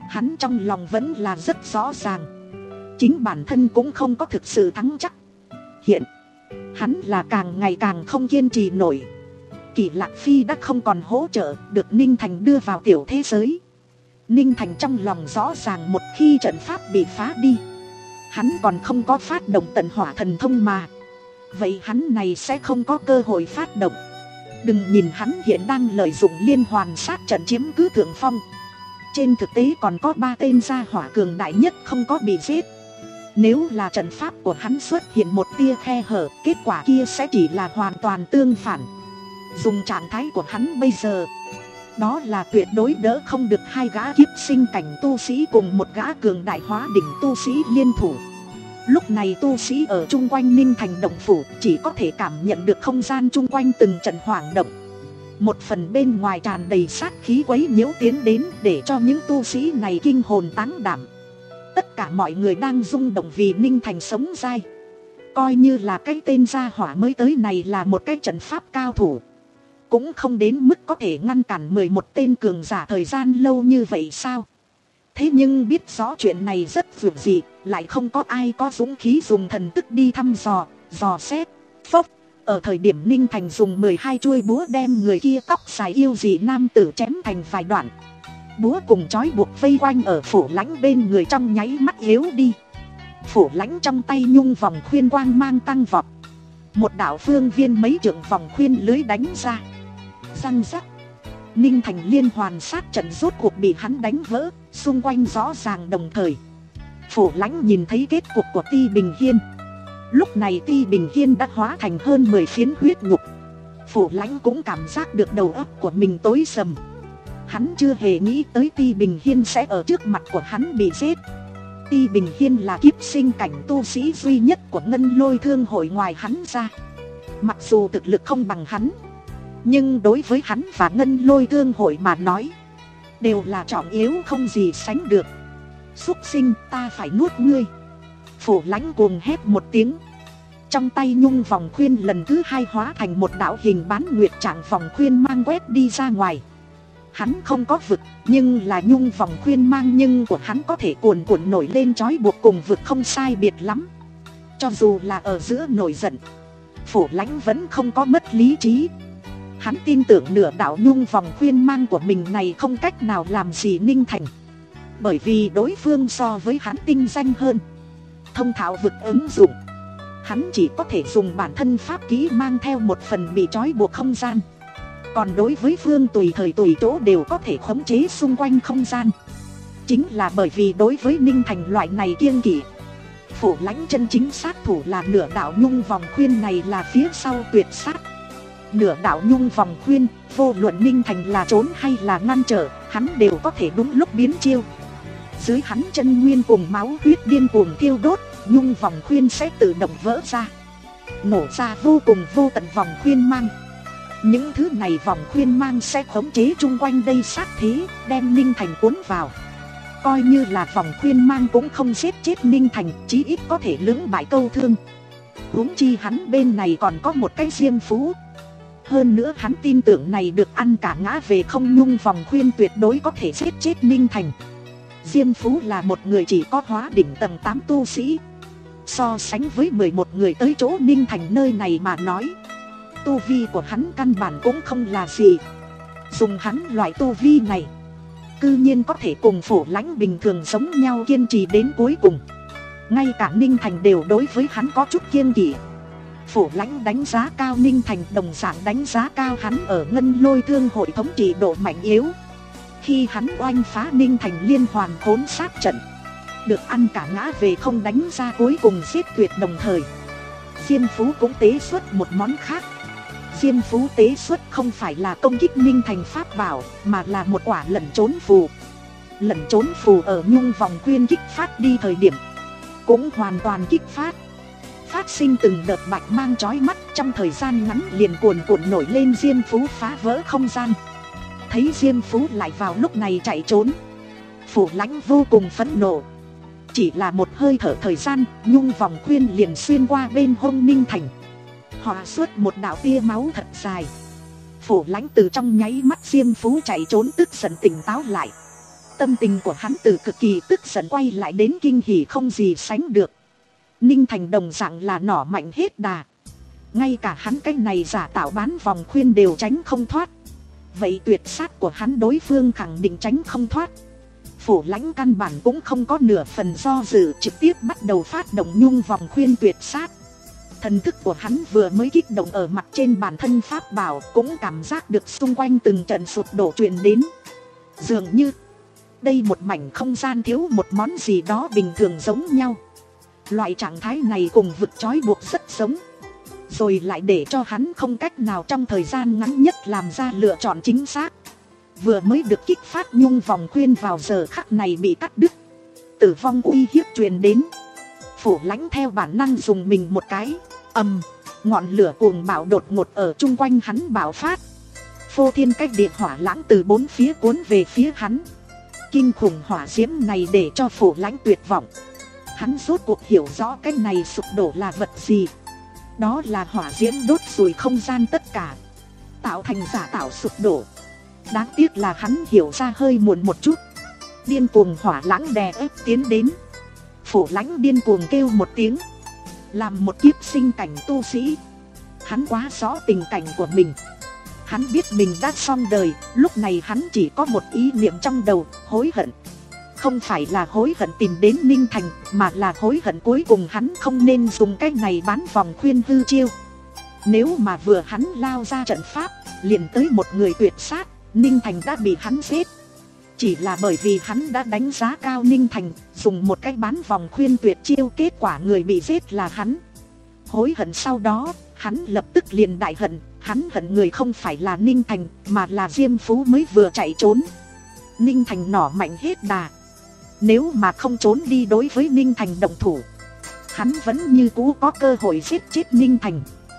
Hắn trong lòng vẫn là rất rõ ràng, chính bản thân cũng không có thực sự thắng chắc. Hiện hắn là càng ngày càng không kiên trì nổi. Kỷ Lạc Phi đã không còn hỗ trợ được Ninh Thành đưa vào tiểu thế giới. Ninh Thành trong lòng rõ ràng, một khi trận pháp bị phá đi, hắn còn không có phát động tận hỏa thần thông mà. Vậy hắn này sẽ không có cơ hội phát động. Đừng nhìn hắn hiện đang lợi dụng liên hoàn sát trận chiếm cứ thượng phong, trên thực tế còn có ba tên gia hỏa cường đại nhất không có bị giết. Nếu là trận pháp của hắn xuất hiện một tia khe hở, kết quả kia sẽ chỉ là hoàn toàn tương phản. Dùng trạng thái của hắn bây giờ, đó là tuyệt đối đỡ không được hai gã kiếp sinh cảnh tu sĩ cùng một gã cường đại hóa đỉnh tu sĩ liên thủ. Lúc này tu sĩ ở chung quanh Ninh Thành động phủ chỉ có thể cảm nhận được không gian chung quanh từng trận hoảng động. Một phần bên ngoài tràn đầy sát khí quấy nhiễu tiến đến, để cho những tu sĩ này kinh hồn táng đảm. Tất cả mọi người đang rung động vì Ninh Thành sống dai. Coi như là cái tên gia hỏa mới tới này là một cái trận pháp cao thủ, cũng không đến mức có thể ngăn cản mười một tên cường giả thời gian lâu như vậy sao? Thế nhưng biết rõ chuyện này rất vượt dị, lại không có ai có dũng khí dùng thần tức đi thăm dò, dò xét. Phốc, ở thời điểm Ninh Thành dùng mười hai chuôi búa đem người kia tóc dài yêu dị nam tử chém thành vài đoạn. Búa cùng trói buộc vây quanh ở Phổ Lãnh bên người trong nháy mắt yếu đi. Phổ Lãnh trong tay nhung vòng khuyên quang mang tăng vọt. Một đạo phương viên mấy trượng vòng khuyên lưới đánh ra. Răng rắc, Ninh Thành liên hoàn sát trận rốt cuộc bị hắn đánh vỡ, xung quanh rõ ràng đồng thời. Phổ Lãnh nhìn thấy kết cục của Ti Bình Hiên. Lúc này Ti Bình Hiên đã hóa thành hơn mười phiến huyết nhục. Phổ Lãnh cũng cảm giác được đầu óc của mình tối sầm. Hắn chưa hề nghĩ tới Ti Bình Hiên sẽ ở trước mặt của hắn bị giết. Ti Bình Hiên là kiếp sinh cảnh tu sĩ duy nhất của Ngân Lôi Thương hội ngoài hắn ra. Mặc dù thực lực không bằng hắn, nhưng đối với hắn và Ngân Lôi Thương hội mà nói, đều là trọng yếu không gì sánh được. Xúc sinh, ta phải nuốt ngươi. Phổ Lãnh cuồng hét một tiếng. Trong tay nhung vòng khuyên lần thứ hai hóa thành một đạo hình bán nguyệt trạng vòng khuyên mang quét đi ra ngoài. Hắn không có vực, nhưng là nhung vòng khuyên mang nhưng của hắn có thể cuồn cuộn nổi lên trói buộc cùng vực không sai biệt lắm. Cho dù là ở giữa nổi giận, Phổ Lãnh vẫn không có mất lý trí. Hắn tin tưởng nửa đạo nhung vòng khuyên mang của mình này không cách nào làm gì Ninh Thành, bởi vì đối phương so với hắn tinh danh hơn, thông thạo vực ứng dụng. Hắn chỉ có thể dùng bản thân pháp kỹ mang theo một phần bị trói buộc không gian. Còn đối với phương tùy thời tùy chỗ đều có thể khống chế xung quanh không gian. Chính là bởi vì đối với Ninh Thành loại này kiêng kỵ, Phổ Lãnh chân chính sát thủ là nửa đạo nhung vòng khuyên này là phía sau tuyệt sát. Nửa đạo nhung vòng khuyên, vô luận Ninh Thành là trốn hay là ngăn trở, hắn đều có thể đúng lúc biến chiêu. Dưới hắn chân nguyên cùng máu huyết điên cuồng thiêu đốt, nhung vòng khuyên sẽ tự động vỡ ra, nổ ra vô cùng vô tận vòng khuyên mang. Những thứ này vòng khuyên mang sẽ khống chế chung quanh đây sát thế, đem Ninh Thành cuốn vào. Coi như là vòng khuyên mang cũng không giết chết Ninh Thành, chí ít có thể lưỡng bại câu thương. Huống chi hắn bên này còn có một cái diêm phú. Hơn nữa hắn tin tưởng này được ăn cả ngã về không, nhung vòng khuyên tuyệt đối có thể giết chết Ninh Thành. Diêm Phú là một người chỉ có hóa đỉnh tầng tám tu sĩ. So sánh với mười một người tới chỗ Ninh Thành nơi này mà nói, tu vi của hắn căn bản cũng không là gì. Dùng hắn loại tu vi này, cư nhiên có thể cùng Phổ Lãnh bình thường giống nhau kiên trì đến cuối cùng. Ngay cả Ninh Thành đều đối với hắn có chút kiêng kỵ. Phổ Lãnh đánh giá cao Ninh Thành, đồng dạng đánh giá cao hắn ở Ngân Lôi Thương hội thống trị độ mạnh yếu. Khi hắn oanh phá Ninh Thành liên hoàn khốn sát trận, được ăn cả ngã về không đánh ra cuối cùng giết tuyệt đồng thời, Diêm Phú cũng tế xuất một món khác. Diêm Phú tế xuất không phải là công kích Ninh Thành pháp bảo, mà là một quả lẩn trốn phù. Lẩn trốn phù ở nhung vòng khuyên kích phát đi thời điểm, cũng hoàn toàn kích phát, phát sinh từng đợt bạch mang chói mắt, trong thời gian ngắn liền cuồn cuộn nổi lên. Diêm Phú phá vỡ không gian. Thấy Diêm Phú lại vào lúc này chạy trốn, Phổ Lãnh vô cùng phẫn nộ. Chỉ là một hơi thở thời gian, nhung vòng khuyên liền xuyên qua bên hông Ninh Thành, hòa suốt một đạo tia máu thật dài. Phổ Lãnh từ trong nháy mắt Diêm Phú chạy trốn tức giận tỉnh táo lại. tâm tình của hắn từ cực kỳ tức giận quay lại đến kinh hỉ không gì sánh được. Ninh Thành đồng dạng là nỏ mạnh hết đà. Ngay cả hắn cái này giả tạo bán vòng khuyên đều tránh không thoát. Vậy tuyệt sát của hắn đối phương khẳng định tránh không thoát. Phổ Lãnh căn bản cũng không có nửa phần do dự, trực tiếp bắt đầu phát động nhung vòng khuyên tuyệt sát. Thần thức của hắn vừa mới kích động ở mặt trên bản thân pháp bảo, cũng cảm giác được xung quanh từng trận sụp đổ truyền đến. Dường như đây một mảnh không gian thiếu một món gì đó bình thường giống nhau. Loại trạng thái này cùng vực trói buộc rất giống, rồi lại để cho hắn không cách nào trong thời gian ngắn nhất làm ra lựa chọn chính xác. Vừa mới được kích phát nhung vòng khuyên vào giờ khắc này bị cắt đứt. Tử vong uy hiếp truyền đến. Phổ Lãnh theo bản năng dùng mình một cái, ầm, ngọn lửa cuồng bạo đột ngột ở chung quanh hắn bạo phát. Phô thiên cách địa hỏa lãng từ bốn phía cuốn về phía hắn. Kinh khủng hỏa diễm này để cho Phổ Lãnh tuyệt vọng. Hắn rốt cuộc hiểu rõ cái này sụp đổ là vật gì. Đó là hỏa diễm đốt sùi không gian tất cả, tạo thành giả tạo sụp đổ. Đáng tiếc là hắn hiểu ra hơi muộn một chút. Điên cuồng hỏa lãng đè ép tiến đến. Phổ Lãnh điên cuồng kêu một tiếng. Làm một kiếp sinh cảnh tu sĩ, hắn quá rõ tình cảnh của mình. Hắn biết mình đã xong đời. Lúc này hắn chỉ có một ý niệm trong đầu, hối hận. Không phải là hối hận tìm đến Ninh Thành, mà là hối hận cuối cùng hắn không nên dùng cái này bán vòng khuyên hư chiêu. Nếu mà vừa hắn lao ra trận pháp, liền tới một người tuyệt sát, Ninh Thành đã bị hắn giết. Chỉ là bởi vì hắn đã đánh giá cao Ninh Thành, dùng một cái bán vòng khuyên tuyệt chiêu, kết quả người bị giết là hắn. Hối hận sau đó, hắn lập tức liền đại hận. Hắn hận người không phải là Ninh Thành, mà là Diêm Phú mới vừa chạy trốn. Ninh Thành nỏ mạnh hết đà. Nếu mà không trốn đi đối với Ninh Thành động thủ, hắn vẫn như cũ có cơ hội giết chết Ninh Thành.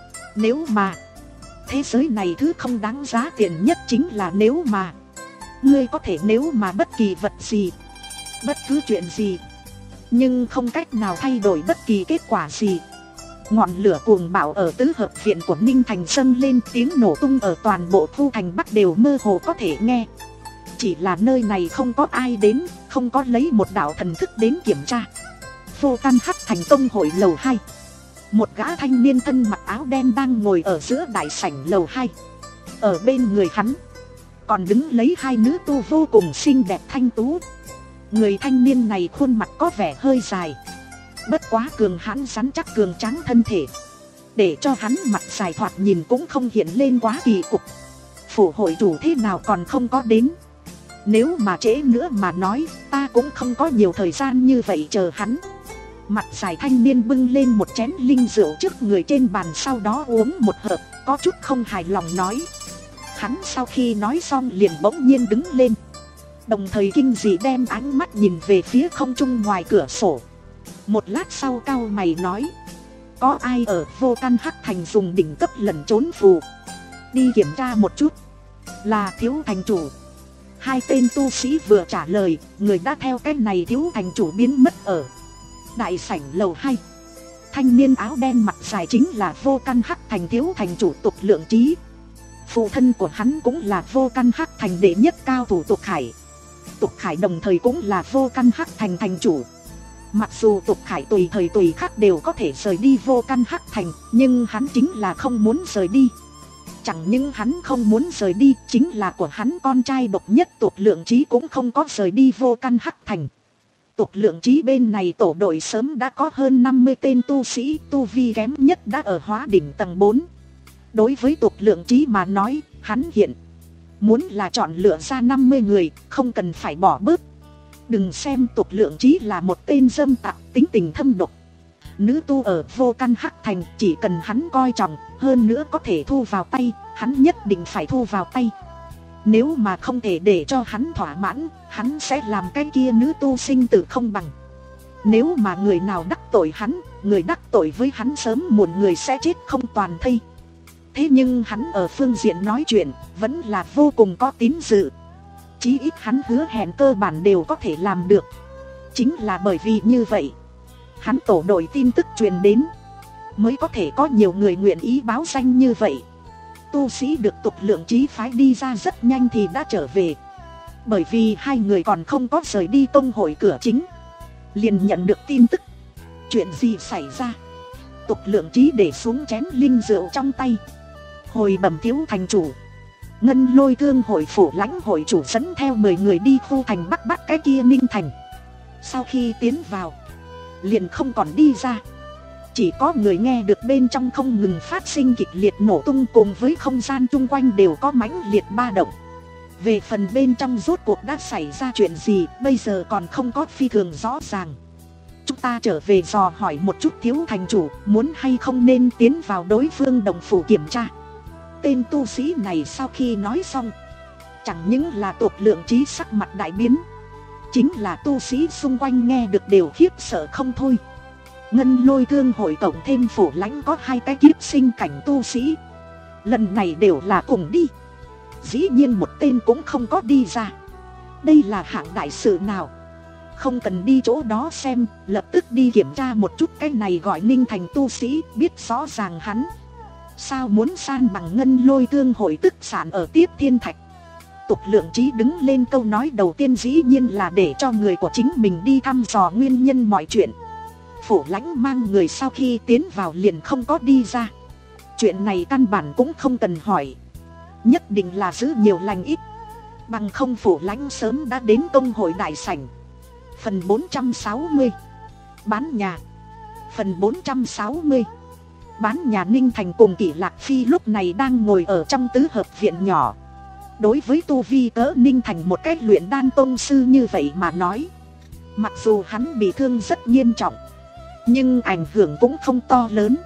Nếu mà thế giới này thứ không đáng giá tiền nhất chính là nếu mà. Ngươi có thể nếu mà bất kỳ vật gì, bất cứ chuyện gì, nhưng không cách nào thay đổi bất kỳ kết quả gì. Ngọn lửa cuồng bạo ở tứ hợp viện của Ninh Thành dâng lên, tiếng nổ tung ở toàn bộ Thu Thành Bắc đều mơ hồ có thể nghe. Chỉ là nơi này không có ai đến, không có lấy một đạo thần thức đến kiểm tra. Vô Căn Hắc Thành Tông hội lầu hai. Một gã thanh niên thân mặc áo đen đang ngồi ở giữa đại sảnh lầu hai. Ở bên người hắn còn đứng lấy hai nữ tu vô cùng xinh đẹp thanh tú. Người thanh niên này khuôn mặt có vẻ hơi dài, bất quá cường hãn rắn chắc cường tráng thân thể, để cho hắn mặt dài thoạt nhìn cũng không hiện lên quá kỳ cục. Phủ hội chủ thế nào còn không có đến? Nếu mà trễ nữa mà nói, ta cũng không có nhiều thời gian như vậy chờ hắn. Mặt dài thanh niên bưng lên một chén linh rượu trước người trên bàn, sau đó uống một hớp, có chút không hài lòng nói. Hắn sau khi nói xong liền bỗng nhiên đứng lên, đồng thời kinh dị đem ánh mắt nhìn về phía không trung ngoài cửa sổ. Một lát sau cau mày nói, có ai ở Vô Căn Hắc Thành dùng đỉnh cấp lẩn trốn phù? Đi kiểm tra một chút. Là thiếu thành chủ. Hai tên tu sĩ vừa trả lời, người đã theo cái này thiếu thành chủ biến mất ở đại sảnh lầu hai. Thanh niên áo đen mặt dài chính là Vô Căn Hắc Thành thiếu thành chủ Tục Lượng Trí. Phụ thân của hắn cũng là Vô Căn Hắc Thành đệ nhất cao thủ Tục Khải. Tục Khải đồng thời cũng là Vô Căn Hắc Thành thành chủ. Mặc dù Tục Khải tùy thời tùy khắc đều có thể rời đi Vô Căn Hắc Thành, nhưng hắn chính là không muốn rời đi. Chẳng những hắn không muốn rời đi, chính là của hắn con trai độc nhất Tục Lượng Trí cũng không có rời đi Vô Căn Hắc Thành. Tục Lượng Trí bên này tổ đội sớm đã có hơn năm mươi tên tu sĩ, tu vi kém nhất đã ở hóa đỉnh tầng bốn. Đối với Tục Lượng Trí mà nói, hắn hiện muốn là chọn lựa ra năm mươi người, không cần phải bỏ bớt. Đừng xem Tục Lượng Trí là một tên dâm tặc, tính tình thâm độc. Nữ tu ở Vô Căn Hắc Thành chỉ cần hắn coi trọng, hơn nữa có thể thu vào tay, hắn nhất định phải thu vào tay. Nếu mà không thể để cho hắn thỏa mãn, hắn sẽ làm cái kia nữ tu sinh tử không bằng. Nếu mà người nào đắc tội hắn, người đắc tội với hắn sớm muộn người sẽ chết không toàn thây. Thế nhưng hắn ở phương diện nói chuyện vẫn là vô cùng có tín dự. Chí ít hắn hứa hẹn cơ bản đều có thể làm được. Chính là bởi vì như vậy, hắn tổ đội tin tức truyền đến, mới có thể có nhiều người nguyện ý báo danh như vậy. Tu sĩ được Tục Lượng Trí phái đi ra rất nhanh thì đã trở về. Bởi vì hai người còn không có rời đi tông hội cửa chính, liền nhận được tin tức. Chuyện gì xảy ra? Tục Lượng Trí để xuống chén linh rượu trong tay, hồi bẩm thiếu thành chủ, Ngân Lôi Thương hội phủ lãnh hội chủ dẫn theo mười người đi khu thành Bắc bắt cái kia Ninh Thành. Sau khi tiến vào, liền không còn đi ra. Chỉ có người nghe được bên trong không ngừng phát sinh kịch liệt nổ tung, cùng với không gian chung quanh đều có mãnh liệt ba động. Về phần bên trong rốt cuộc đã xảy ra chuyện gì, bây giờ còn không có phi thường rõ ràng. Chúng ta trở về dò hỏi một chút thiếu thành chủ, muốn hay không nên tiến vào đối phương đồng phủ kiểm tra. Tên tu sĩ này sau khi nói xong, chẳng những là Tục Lượng Trí sắc mặt đại biến, chính là tu sĩ xung quanh nghe được đều khiếp sợ không thôi. Ngân Lôi Thương hội cộng thêm phủ lãnh có hai cái kiếp sinh cảnh tu sĩ, lần này đều là cùng đi, dĩ nhiên một tên cũng không có đi ra. Đây là hạng đại sự nào? Không cần đi chỗ đó xem, lập tức đi kiểm tra một chút cái này gọi Ninh Thành tu sĩ, biết rõ ràng hắn sao muốn san bằng Ngân Lôi Thương hội tức sản ở Tiếp Thiên Thạch. Tục Lượng Trí đứng lên, câu nói đầu tiên dĩ nhiên là để cho người của chính mình đi thăm dò nguyên nhân mọi chuyện. Phủ lãnh mang người sau khi tiến vào liền không có đi ra. Chuyện này căn bản cũng không cần hỏi, nhất định là giữ nhiều lành ít, bằng không phủ lãnh sớm đã đến công hội đại sảnh. Phần bốn trăm sáu mươi bán nhà. Phần bốn trăm sáu mươi bán nhà. Ninh Thành cùng Kỷ Lạc Phi lúc này đang ngồi ở trong tứ hợp viện nhỏ. Đối với tu vi cỡ Ninh Thành một cách luyện đan tông sư như vậy mà nói, mặc dù hắn bị thương rất nghiêm trọng, nhưng ảnh hưởng cũng không to lớn.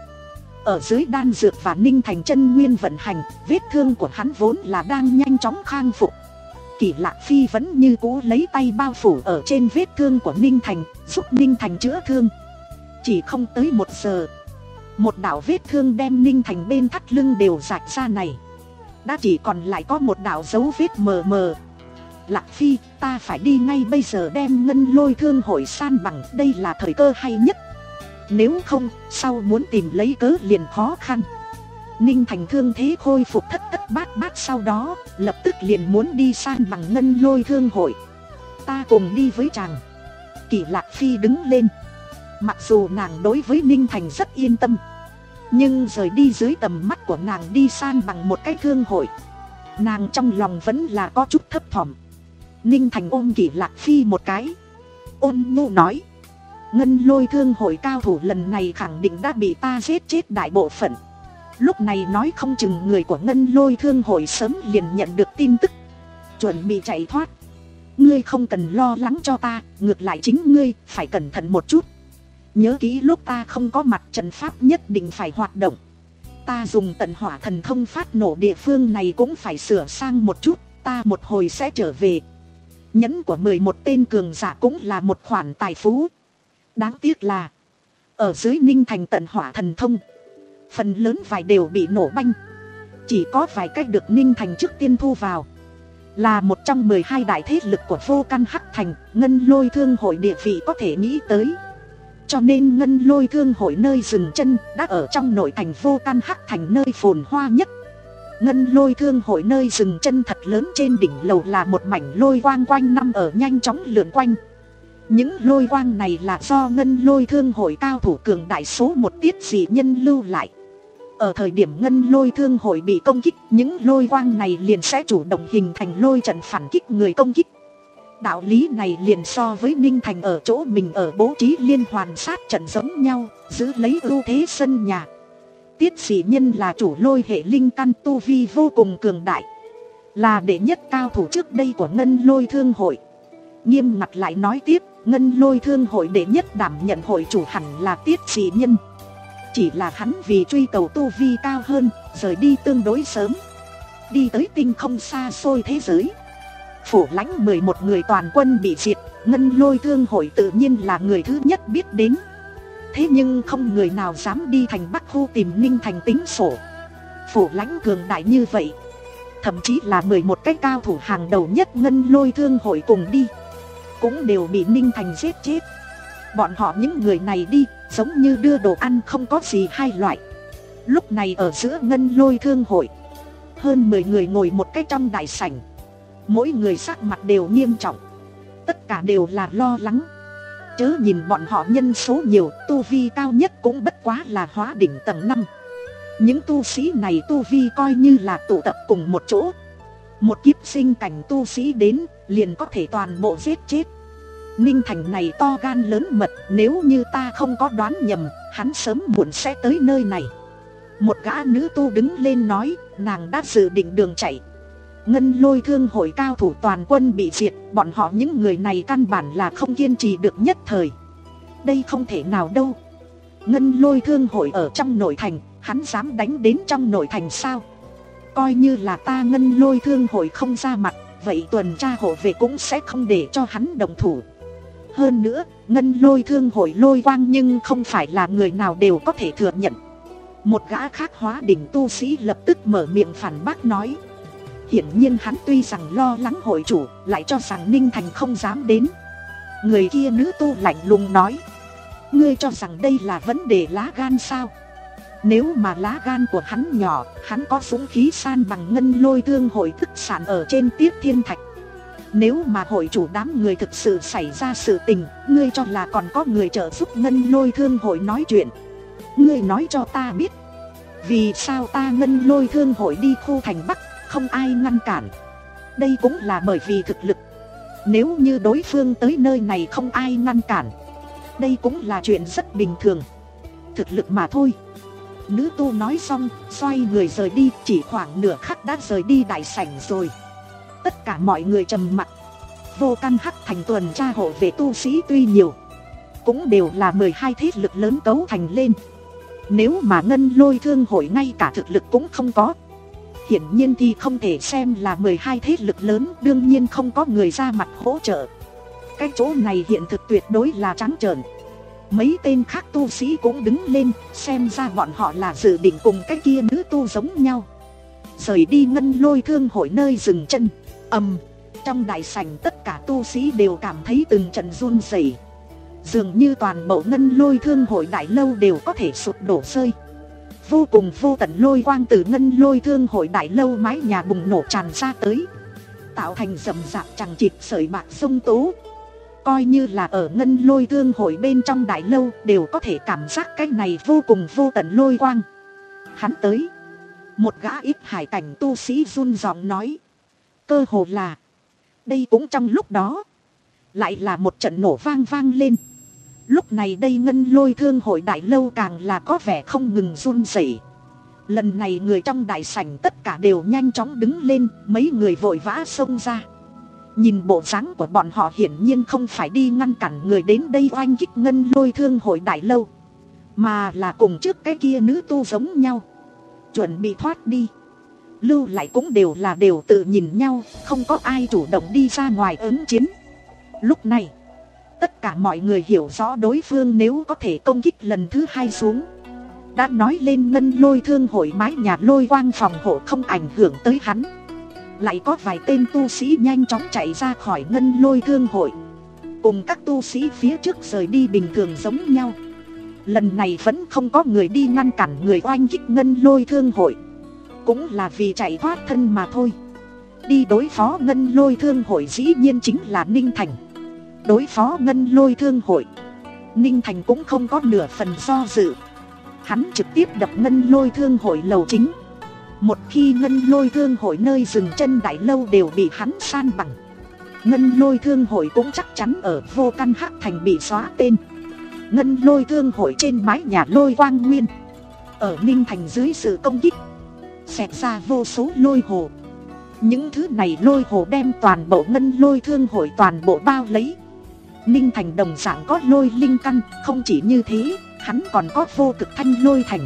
Ở dưới đan dược và Ninh Thành chân nguyên vận hành, vết thương của hắn vốn là đang nhanh chóng khang phục. Kỷ Lạc Phi vẫn như cũ lấy tay bao phủ ở trên vết thương của Ninh Thành, giúp Ninh Thành chữa thương. Chỉ không tới một giờ, một đạo vết thương đem Ninh Thành bên thắt lưng đều rạch ra này, đã chỉ còn lại có một đạo dấu vết mờ mờ. Lạc Phi, ta phải đi ngay bây giờ đem Ngân Lôi Thương hội san bằng, đây là thời cơ hay nhất. Nếu không, sau muốn tìm lấy cớ liền khó khăn. Ninh Thành thương thế khôi phục thất thất bát bát, sau đó lập tức liền muốn đi san bằng Ngân Lôi Thương hội. Ta cùng đi với chàng. Kỷ Lạc Phi đứng lên. Mặc dù nàng đối với Ninh Thành rất yên tâm, nhưng rời đi dưới tầm mắt của nàng đi san bằng một cái thương hội, nàng trong lòng vẫn là có chút thấp thỏm. Ninh Thành ôm Kỷ Lạc Phi một cái, ôn nhu nói: Ngân Lôi Thương hội cao thủ lần này khẳng định đã bị ta giết chết đại bộ phận. Lúc này nói không chừng người của Ngân Lôi Thương hội sớm liền nhận được tin tức, chuẩn bị chạy thoát. Ngươi không cần lo lắng cho ta, ngược lại chính ngươi phải cẩn thận một chút. Nhớ kỹ lúc ta không có mặt, trận pháp nhất định phải hoạt động. Ta dùng tận hỏa thần thông phát nổ địa phương này cũng phải sửa sang một chút. Ta một hồi sẽ trở về. Nhẫn của mười một tên cường giả cũng là một khoản tài phú. Đáng tiếc là ở dưới Ninh Thành tận hỏa thần thông, phần lớn vải đều bị nổ banh. Chỉ có vài cách được Ninh Thành trước tiên thu vào. Là một trong mười hai đại thế lực của Vô Căn Hắc Thành, Ngân Lôi Thương hội địa vị có thể nghĩ tới. Cho nên Ngân Lôi Thương hội nơi dừng chân đã ở trong nội thành Vô Căn Hắc Thành, nơi phồn hoa nhất. Ngân Lôi Thương hội nơi dừng chân thật lớn, trên đỉnh lầu là một mảnh lôi quang quanh năm ở nhanh chóng lượn quanh. Những lôi quang này là do Ngân Lôi Thương hội cao thủ cường đại số một Tiết Dị Nhân lưu lại. Ở thời điểm Ngân Lôi Thương hội bị công kích, những lôi quang này liền sẽ chủ động hình thành lôi trận phản kích người công kích. Đạo lý này liền so với Ninh Thành ở chỗ mình ở bố trí liên hoàn sát trận giống nhau, giữ lấy ưu thế sân nhà. Tiết Dị Nhân là chủ lôi hệ linh căn, tu vi vô cùng cường đại, là đệ nhất cao thủ trước đây của Ngân Lôi Thương hội. Nghiêm ngặt lại nói tiếp, Ngân Lôi Thương hội đệ nhất đảm nhận hội chủ hẳn là Tiết Dị Nhân. Chỉ là hắn vì truy cầu tu vi cao hơn, rời đi tương đối sớm, đi tới tinh không xa xôi thế giới. Phủ lãnh mười một người toàn quân bị diệt, Ngân Lôi Thương hội tự nhiên là người thứ nhất biết đến. Thế nhưng không người nào dám đi thành Bắc Khu tìm Ninh Thành tính sổ. Phủ lãnh cường đại như vậy, thậm chí là mười một cái cao thủ hàng đầu nhất Ngân Lôi Thương hội cùng đi, cũng đều bị Ninh Thành giết chết. Bọn họ những người này đi, giống như đưa đồ ăn không có gì hai loại. Lúc này ở giữa Ngân Lôi Thương hội, hơn mười người ngồi một cái trong đại sảnh. Mỗi người sắc mặt đều nghiêm trọng, tất cả đều là lo lắng. Chớ nhìn bọn họ nhân số nhiều, tu vi cao nhất cũng bất quá là hóa đỉnh tầng năm. Những tu sĩ này tu vi coi như là tụ tập cùng một chỗ, một kiếp sinh cảnh tu sĩ đến liền có thể toàn bộ giết chết. Ninh Thành này to gan lớn mật, nếu như ta không có đoán nhầm, hắn sớm muộn sẽ tới nơi này. Một gã nữ tu đứng lên nói, nàng đã dự định đường chạy. Ngân Lôi Thương hội cao thủ toàn quân bị diệt, bọn họ những người này căn bản là không kiên trì được nhất thời. Đây không thể nào đâu. Ngân Lôi Thương hội ở trong nội thành, hắn dám đánh đến trong nội thành sao? Coi như là ta Ngân Lôi Thương hội không ra mặt, vậy tuần tra hộ vệ cũng sẽ không để cho hắn động thủ. Hơn nữa, Ngân Lôi Thương hội lôi quang nhưng không phải là người nào đều có thể thừa nhận. Một gã khác hóa đỉnh tu sĩ lập tức mở miệng phản bác nói. Hiển nhiên hắn tuy rằng lo lắng hội chủ, lại cho rằng Ninh Thành không dám đến. Người kia nữ tu lạnh lùng nói, ngươi cho rằng đây là vấn đề lá gan sao? Nếu mà lá gan của hắn nhỏ, hắn có dũng khí san bằng Ngân Lôi Thương hội thức sản ở trên Tiết Thiên Thạch. Nếu mà hội chủ đám người thực sự xảy ra sự tình, ngươi cho là còn có người trợ giúp Ngân Lôi Thương hội nói chuyện. Ngươi nói cho ta biết, vì sao ta Ngân Lôi Thương hội đi khu thành Bắc không ai ngăn cản? Đây cũng là bởi vì thực lực. Nếu như đối phương tới nơi này không ai ngăn cản, đây cũng là chuyện rất bình thường. Thực lực mà thôi. Nữ tu nói xong, xoay người rời đi, chỉ khoảng nửa khắc đã rời đi đại sảnh rồi. Tất cả mọi người trầm mặc. Vô Căn Hắc Thành tuần tra hộ vệ tu sĩ tuy nhiều, cũng đều là mười hai thế lực lớn cấu thành lên. Nếu mà Ngân Lôi Thương hội ngay cả thực lực cũng không có, hiển nhiên thì không thể xem là mười hai thế lực lớn, đương nhiên không có người ra mặt hỗ trợ. Cái chỗ này hiện thực tuyệt đối là trắng trợn. Mấy tên khác tu sĩ cũng đứng lên, xem ra bọn họ là dự định cùng cái kia nữ tu giống nhau. Rời đi Ngân Lôi Thương hội nơi dừng chân. Ầm, trong đại sảnh tất cả tu sĩ đều cảm thấy từng trận run rẩy. Dường như toàn bộ Ngân Lôi Thương hội đại lâu đều có thể sụp đổ rơi. Vô cùng vô tận lôi quang từ Ngân Lôi Thương hội đại lâu mái nhà bùng nổ tràn ra tới, tạo thành rầm rạp chằng chịt sợi bạc sông tố. Coi như là ở Ngân Lôi Thương hội bên trong đại lâu đều có thể cảm giác cái này vô cùng vô tận lôi quang. Hắn tới. Một gã ít hải cảnh tu sĩ run giọng nói. Cơ hồ là, đây cũng trong lúc đó, lại là một trận nổ vang vang lên. Lúc này đây Ngân Lôi Thương hội đại lâu càng là có vẻ không ngừng run rẩy. Lần này người trong đại sảnh tất cả đều nhanh chóng đứng lên, mấy người vội vã xông ra. Nhìn bộ dáng của bọn họ hiển nhiên không phải đi ngăn cản người đến đây oanh kích Ngân Lôi Thương hội đại lâu, mà là cùng trước cái kia nữ tu giống nhau, chuẩn bị thoát đi. Lưu lại cũng đều là đều tự nhìn nhau, không có ai chủ động đi ra ngoài ứng chiến. Lúc này tất cả mọi người hiểu rõ đối phương nếu có thể công kích lần thứ hai xuống. Đã nói lên Ngân Lôi Thương hội mái nhà lôi quang phòng hộ không ảnh hưởng tới hắn. Lại có vài tên tu sĩ nhanh chóng chạy ra khỏi Ngân Lôi Thương hội, cùng các tu sĩ phía trước rời đi bình thường giống nhau. Lần này vẫn không có người đi ngăn cản người oanh kích Ngân Lôi Thương hội, cũng là vì chạy thoát thân mà thôi. Đi đối phó Ngân Lôi Thương hội dĩ nhiên chính là Ninh Thành. Đối phó Ngân Lôi Thương hội, Ninh Thành cũng không có nửa phần do dự. Hắn trực tiếp đập Ngân Lôi Thương hội lầu chính. Một khi Ngân Lôi Thương hội nơi dừng chân đại lâu đều bị hắn san bằng, Ngân Lôi Thương hội cũng chắc chắn ở Vô Căn Hắc Thành bị xóa tên. Ngân Lôi Thương hội trên mái nhà lôi quang nguyên, ở Ninh Thành dưới sự công kích xẹt ra vô số lôi hồ. Những thứ này lôi hồ đem toàn bộ Ngân Lôi Thương hội toàn bộ bao lấy. Ninh Thành đồng dạng có lôi linh căn, không chỉ như thế, hắn còn có vô cực thanh lôi thành.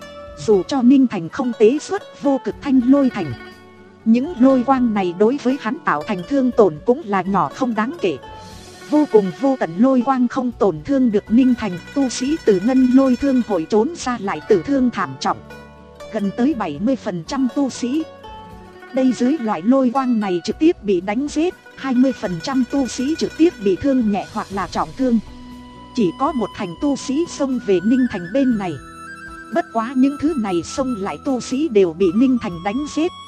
Dù cho Ninh Thành không tế xuất vô cực thanh lôi thành, những lôi quang này đối với hắn tạo thành thương tổn cũng là nhỏ không đáng kể. Vô cùng vô tận lôi quang không tổn thương được Ninh Thành. Tu sĩ từ Ngân Lôi Thương hội trốn ra lại tử thương thảm trọng, gần tới bảy mươi phần trăm tu sĩ. Đây dưới loại lôi quang này trực tiếp bị đánh giết, hai mươi phần trăm tu sĩ trực tiếp bị thương nhẹ hoặc là trọng thương. Chỉ có một thành tu sĩ xông về Ninh Thành bên này. Bất quá những thứ này xông lại tu sĩ đều bị Ninh Thành đánh giết.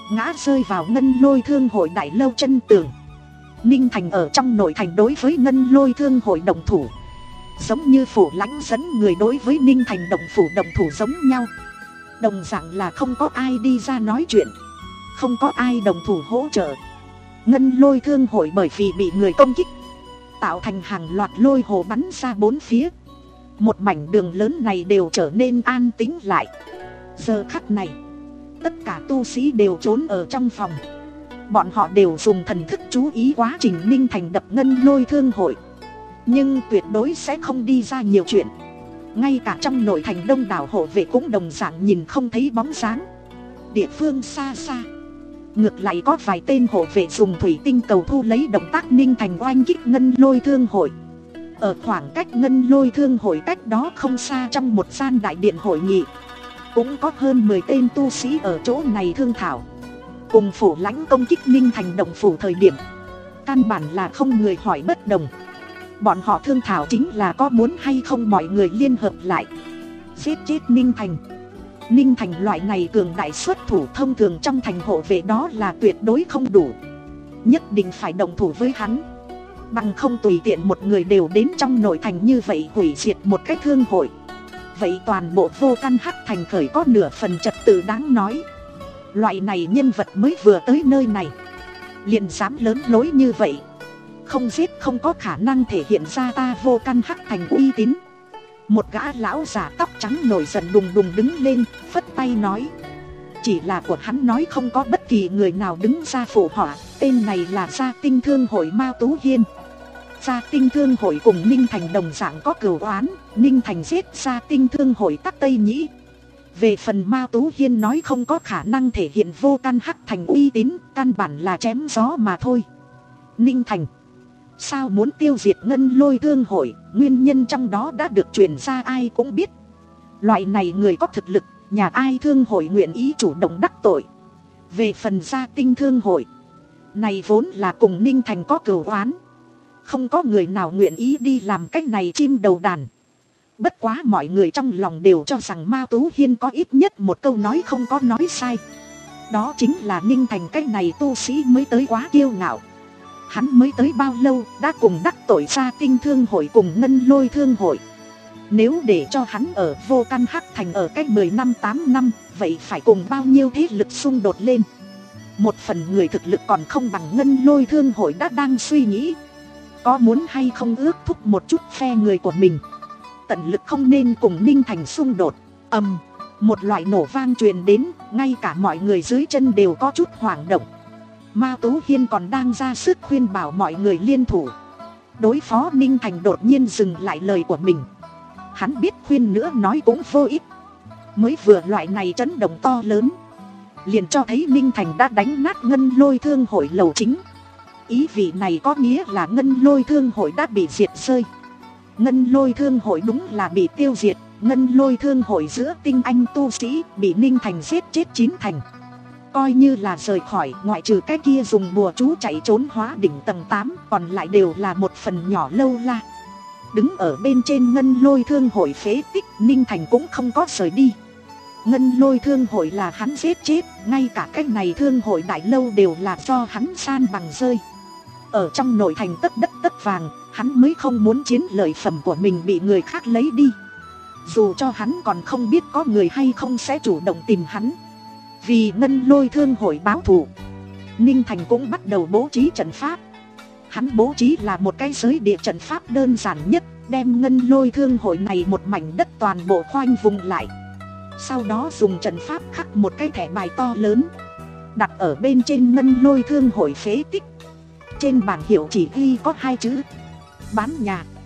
ngã rơi vào ngân lôi thương hội đại lâu chân tường. Ninh Thành ở trong nội thành đối với ngân lôi thương hội động thủ, giống như Phủ Lãnh dẫn người đối với Ninh Thành động phủ động thủ giống nhau. Đồng dạng là không có ai đi ra nói chuyện, không có ai đồng thủ hỗ trợ. Ngân lôi thương hội bởi vì bị người công kích, tạo thành hàng loạt lôi hồ bắn ra bốn phía. Một mảnh đường lớn này đều trở nên an tĩnh lại. Giờ khắc này, tất cả tu sĩ đều trốn ở trong phòng. Bọn họ đều dùng thần thức chú ý quá trình Ninh Thành đập ngân lôi thương hội, nhưng tuyệt đối sẽ không đi ra nhiều chuyện. Ngay cả trong nội thành đông đảo hộ vệ cũng đồng dạng nhìn không thấy bóng dáng. Địa phương xa xa, ngược lại có vài tên hộ vệ dùng thủy tinh cầu thu lấy động tác Ninh Thành oanh kích ngân lôi thương hội. Ở khoảng cách ngân lôi thương hội cách đó không xa, trong một gian đại điện hội nghị, cũng có hơn mười tên tu sĩ ở chỗ này thương thảo. Cùng Phủ Lãnh công kích Ninh Thành động phủ thời điểm, căn bản là không người hỏi bất đồng. Bọn họ thương thảo chính là có muốn hay không mọi người liên hợp lại giết chết Ninh Thành. Ninh Thành loại này cường đại xuất thủ, thông thường trong thành hộ vệ đó là tuyệt đối không đủ, nhất định phải động thủ với hắn. Bằng không tùy tiện một người đều đến trong nội thành như vậy hủy diệt một cái thương hội, vậy toàn bộ Vô Căn Hắc Thành khởi có nửa phần trật tự đáng nói. Loại này nhân vật mới vừa tới nơi này liền dám lớn lối như vậy, không giết không có khả năng thể hiện ra ta Vô Căn Hắc Thành uy tín. Một gã lão già tóc trắng nổi giận đùng đùng đứng lên, phất tay nói. Chỉ là của hắn nói không có bất kỳ người nào đứng ra phụ họa. Tên này là Gia Tinh Thương hội Mao Tú Hiên. Gia Tinh Thương hội cùng Ninh Thành đồng dạng có cửu oán, Ninh Thành giết Gia Tinh Thương hội Tắc Tây Nhĩ. Về phần Mao Tú Hiên nói không có khả năng thể hiện Vô Căn Hắc Thành uy tín, căn bản là chém gió mà thôi. Ninh Thành sao muốn tiêu diệt ngân lôi thương hội, nguyên nhân trong đó đã được truyền ra ai cũng biết. Loại này người có thực lực, nhà ai thương hội nguyện ý chủ động đắc tội. Về phần Gia Tinh Thương hội này vốn là cùng Ninh Thành có cửu oán, không có người nào nguyện ý đi làm cách này chim đầu đàn. Bất quá mọi người trong lòng đều cho rằng Mao Tú Hiên có ít nhất một câu nói không có nói sai. Đó chính là Ninh Thành cách này tu sĩ mới tới quá kiêu ngạo. Hắn mới tới bao lâu đã cùng đắc tội Gia Tinh Thương hội cùng ngân lôi thương hội. Nếu để cho hắn ở Vô Căn Hắc Thành ở cách mười năm tám năm, vậy phải cùng bao nhiêu thế lực xung đột lên. Một phần người thực lực còn không bằng ngân lôi thương hội đã đang suy nghĩ, có muốn hay không ước thúc một chút phe người của mình, tận lực không nên cùng Ninh Thành xung đột. Ầm, một loại nổ vang truyền đến, ngay cả mọi người dưới chân đều có chút hoảng động. Mao Tú Hiên còn đang ra sức khuyên bảo mọi người liên thủ đối phó Ninh Thành, đột nhiên dừng lại lời của mình. Hắn biết khuyên nữa nói cũng vô ích. Mới vừa loại này chấn động to lớn, liền cho thấy Ninh Thành đã đánh nát ngân lôi thương hội lầu chính. Ý vị này có nghĩa là ngân lôi thương hội đã bị diệt rơi. Ngân lôi thương hội đúng là bị tiêu diệt. Ngân lôi thương hội giữa tinh anh tu sĩ bị Ninh Thành giết chết chín thành. Coi như là rời khỏi, ngoại trừ cái kia dùng bùa chú chạy trốn hóa đỉnh tầng tám, còn lại đều là một phần nhỏ lâu la. Đứng ở bên trên ngân lôi thương hội phế tích, Ninh Thành cũng không có rời đi. Ngân lôi thương hội là hắn giết chết, ngay cả cái này thương hội đại lâu đều là do hắn san bằng rơi. Ở trong nội thành tất đất tất vàng, hắn mới không muốn chiến lợi phẩm của mình bị người khác lấy đi. Dù cho hắn còn không biết có người hay không sẽ chủ động tìm hắn. Vì ngân lôi thương hội báo thù, Ninh Thành cũng bắt đầu bố trí trận pháp. Hắn bố trí là một cái giới địa trận pháp đơn giản nhất, đem ngân lôi thương hội này một mảnh đất toàn bộ khoanh vùng lại. Sau đó dùng trận pháp khắc một cái thẻ bài to lớn, đặt ở bên trên ngân lôi thương hội phế tích. Trên bảng hiệu chỉ ghi có hai chữ: bán nhà.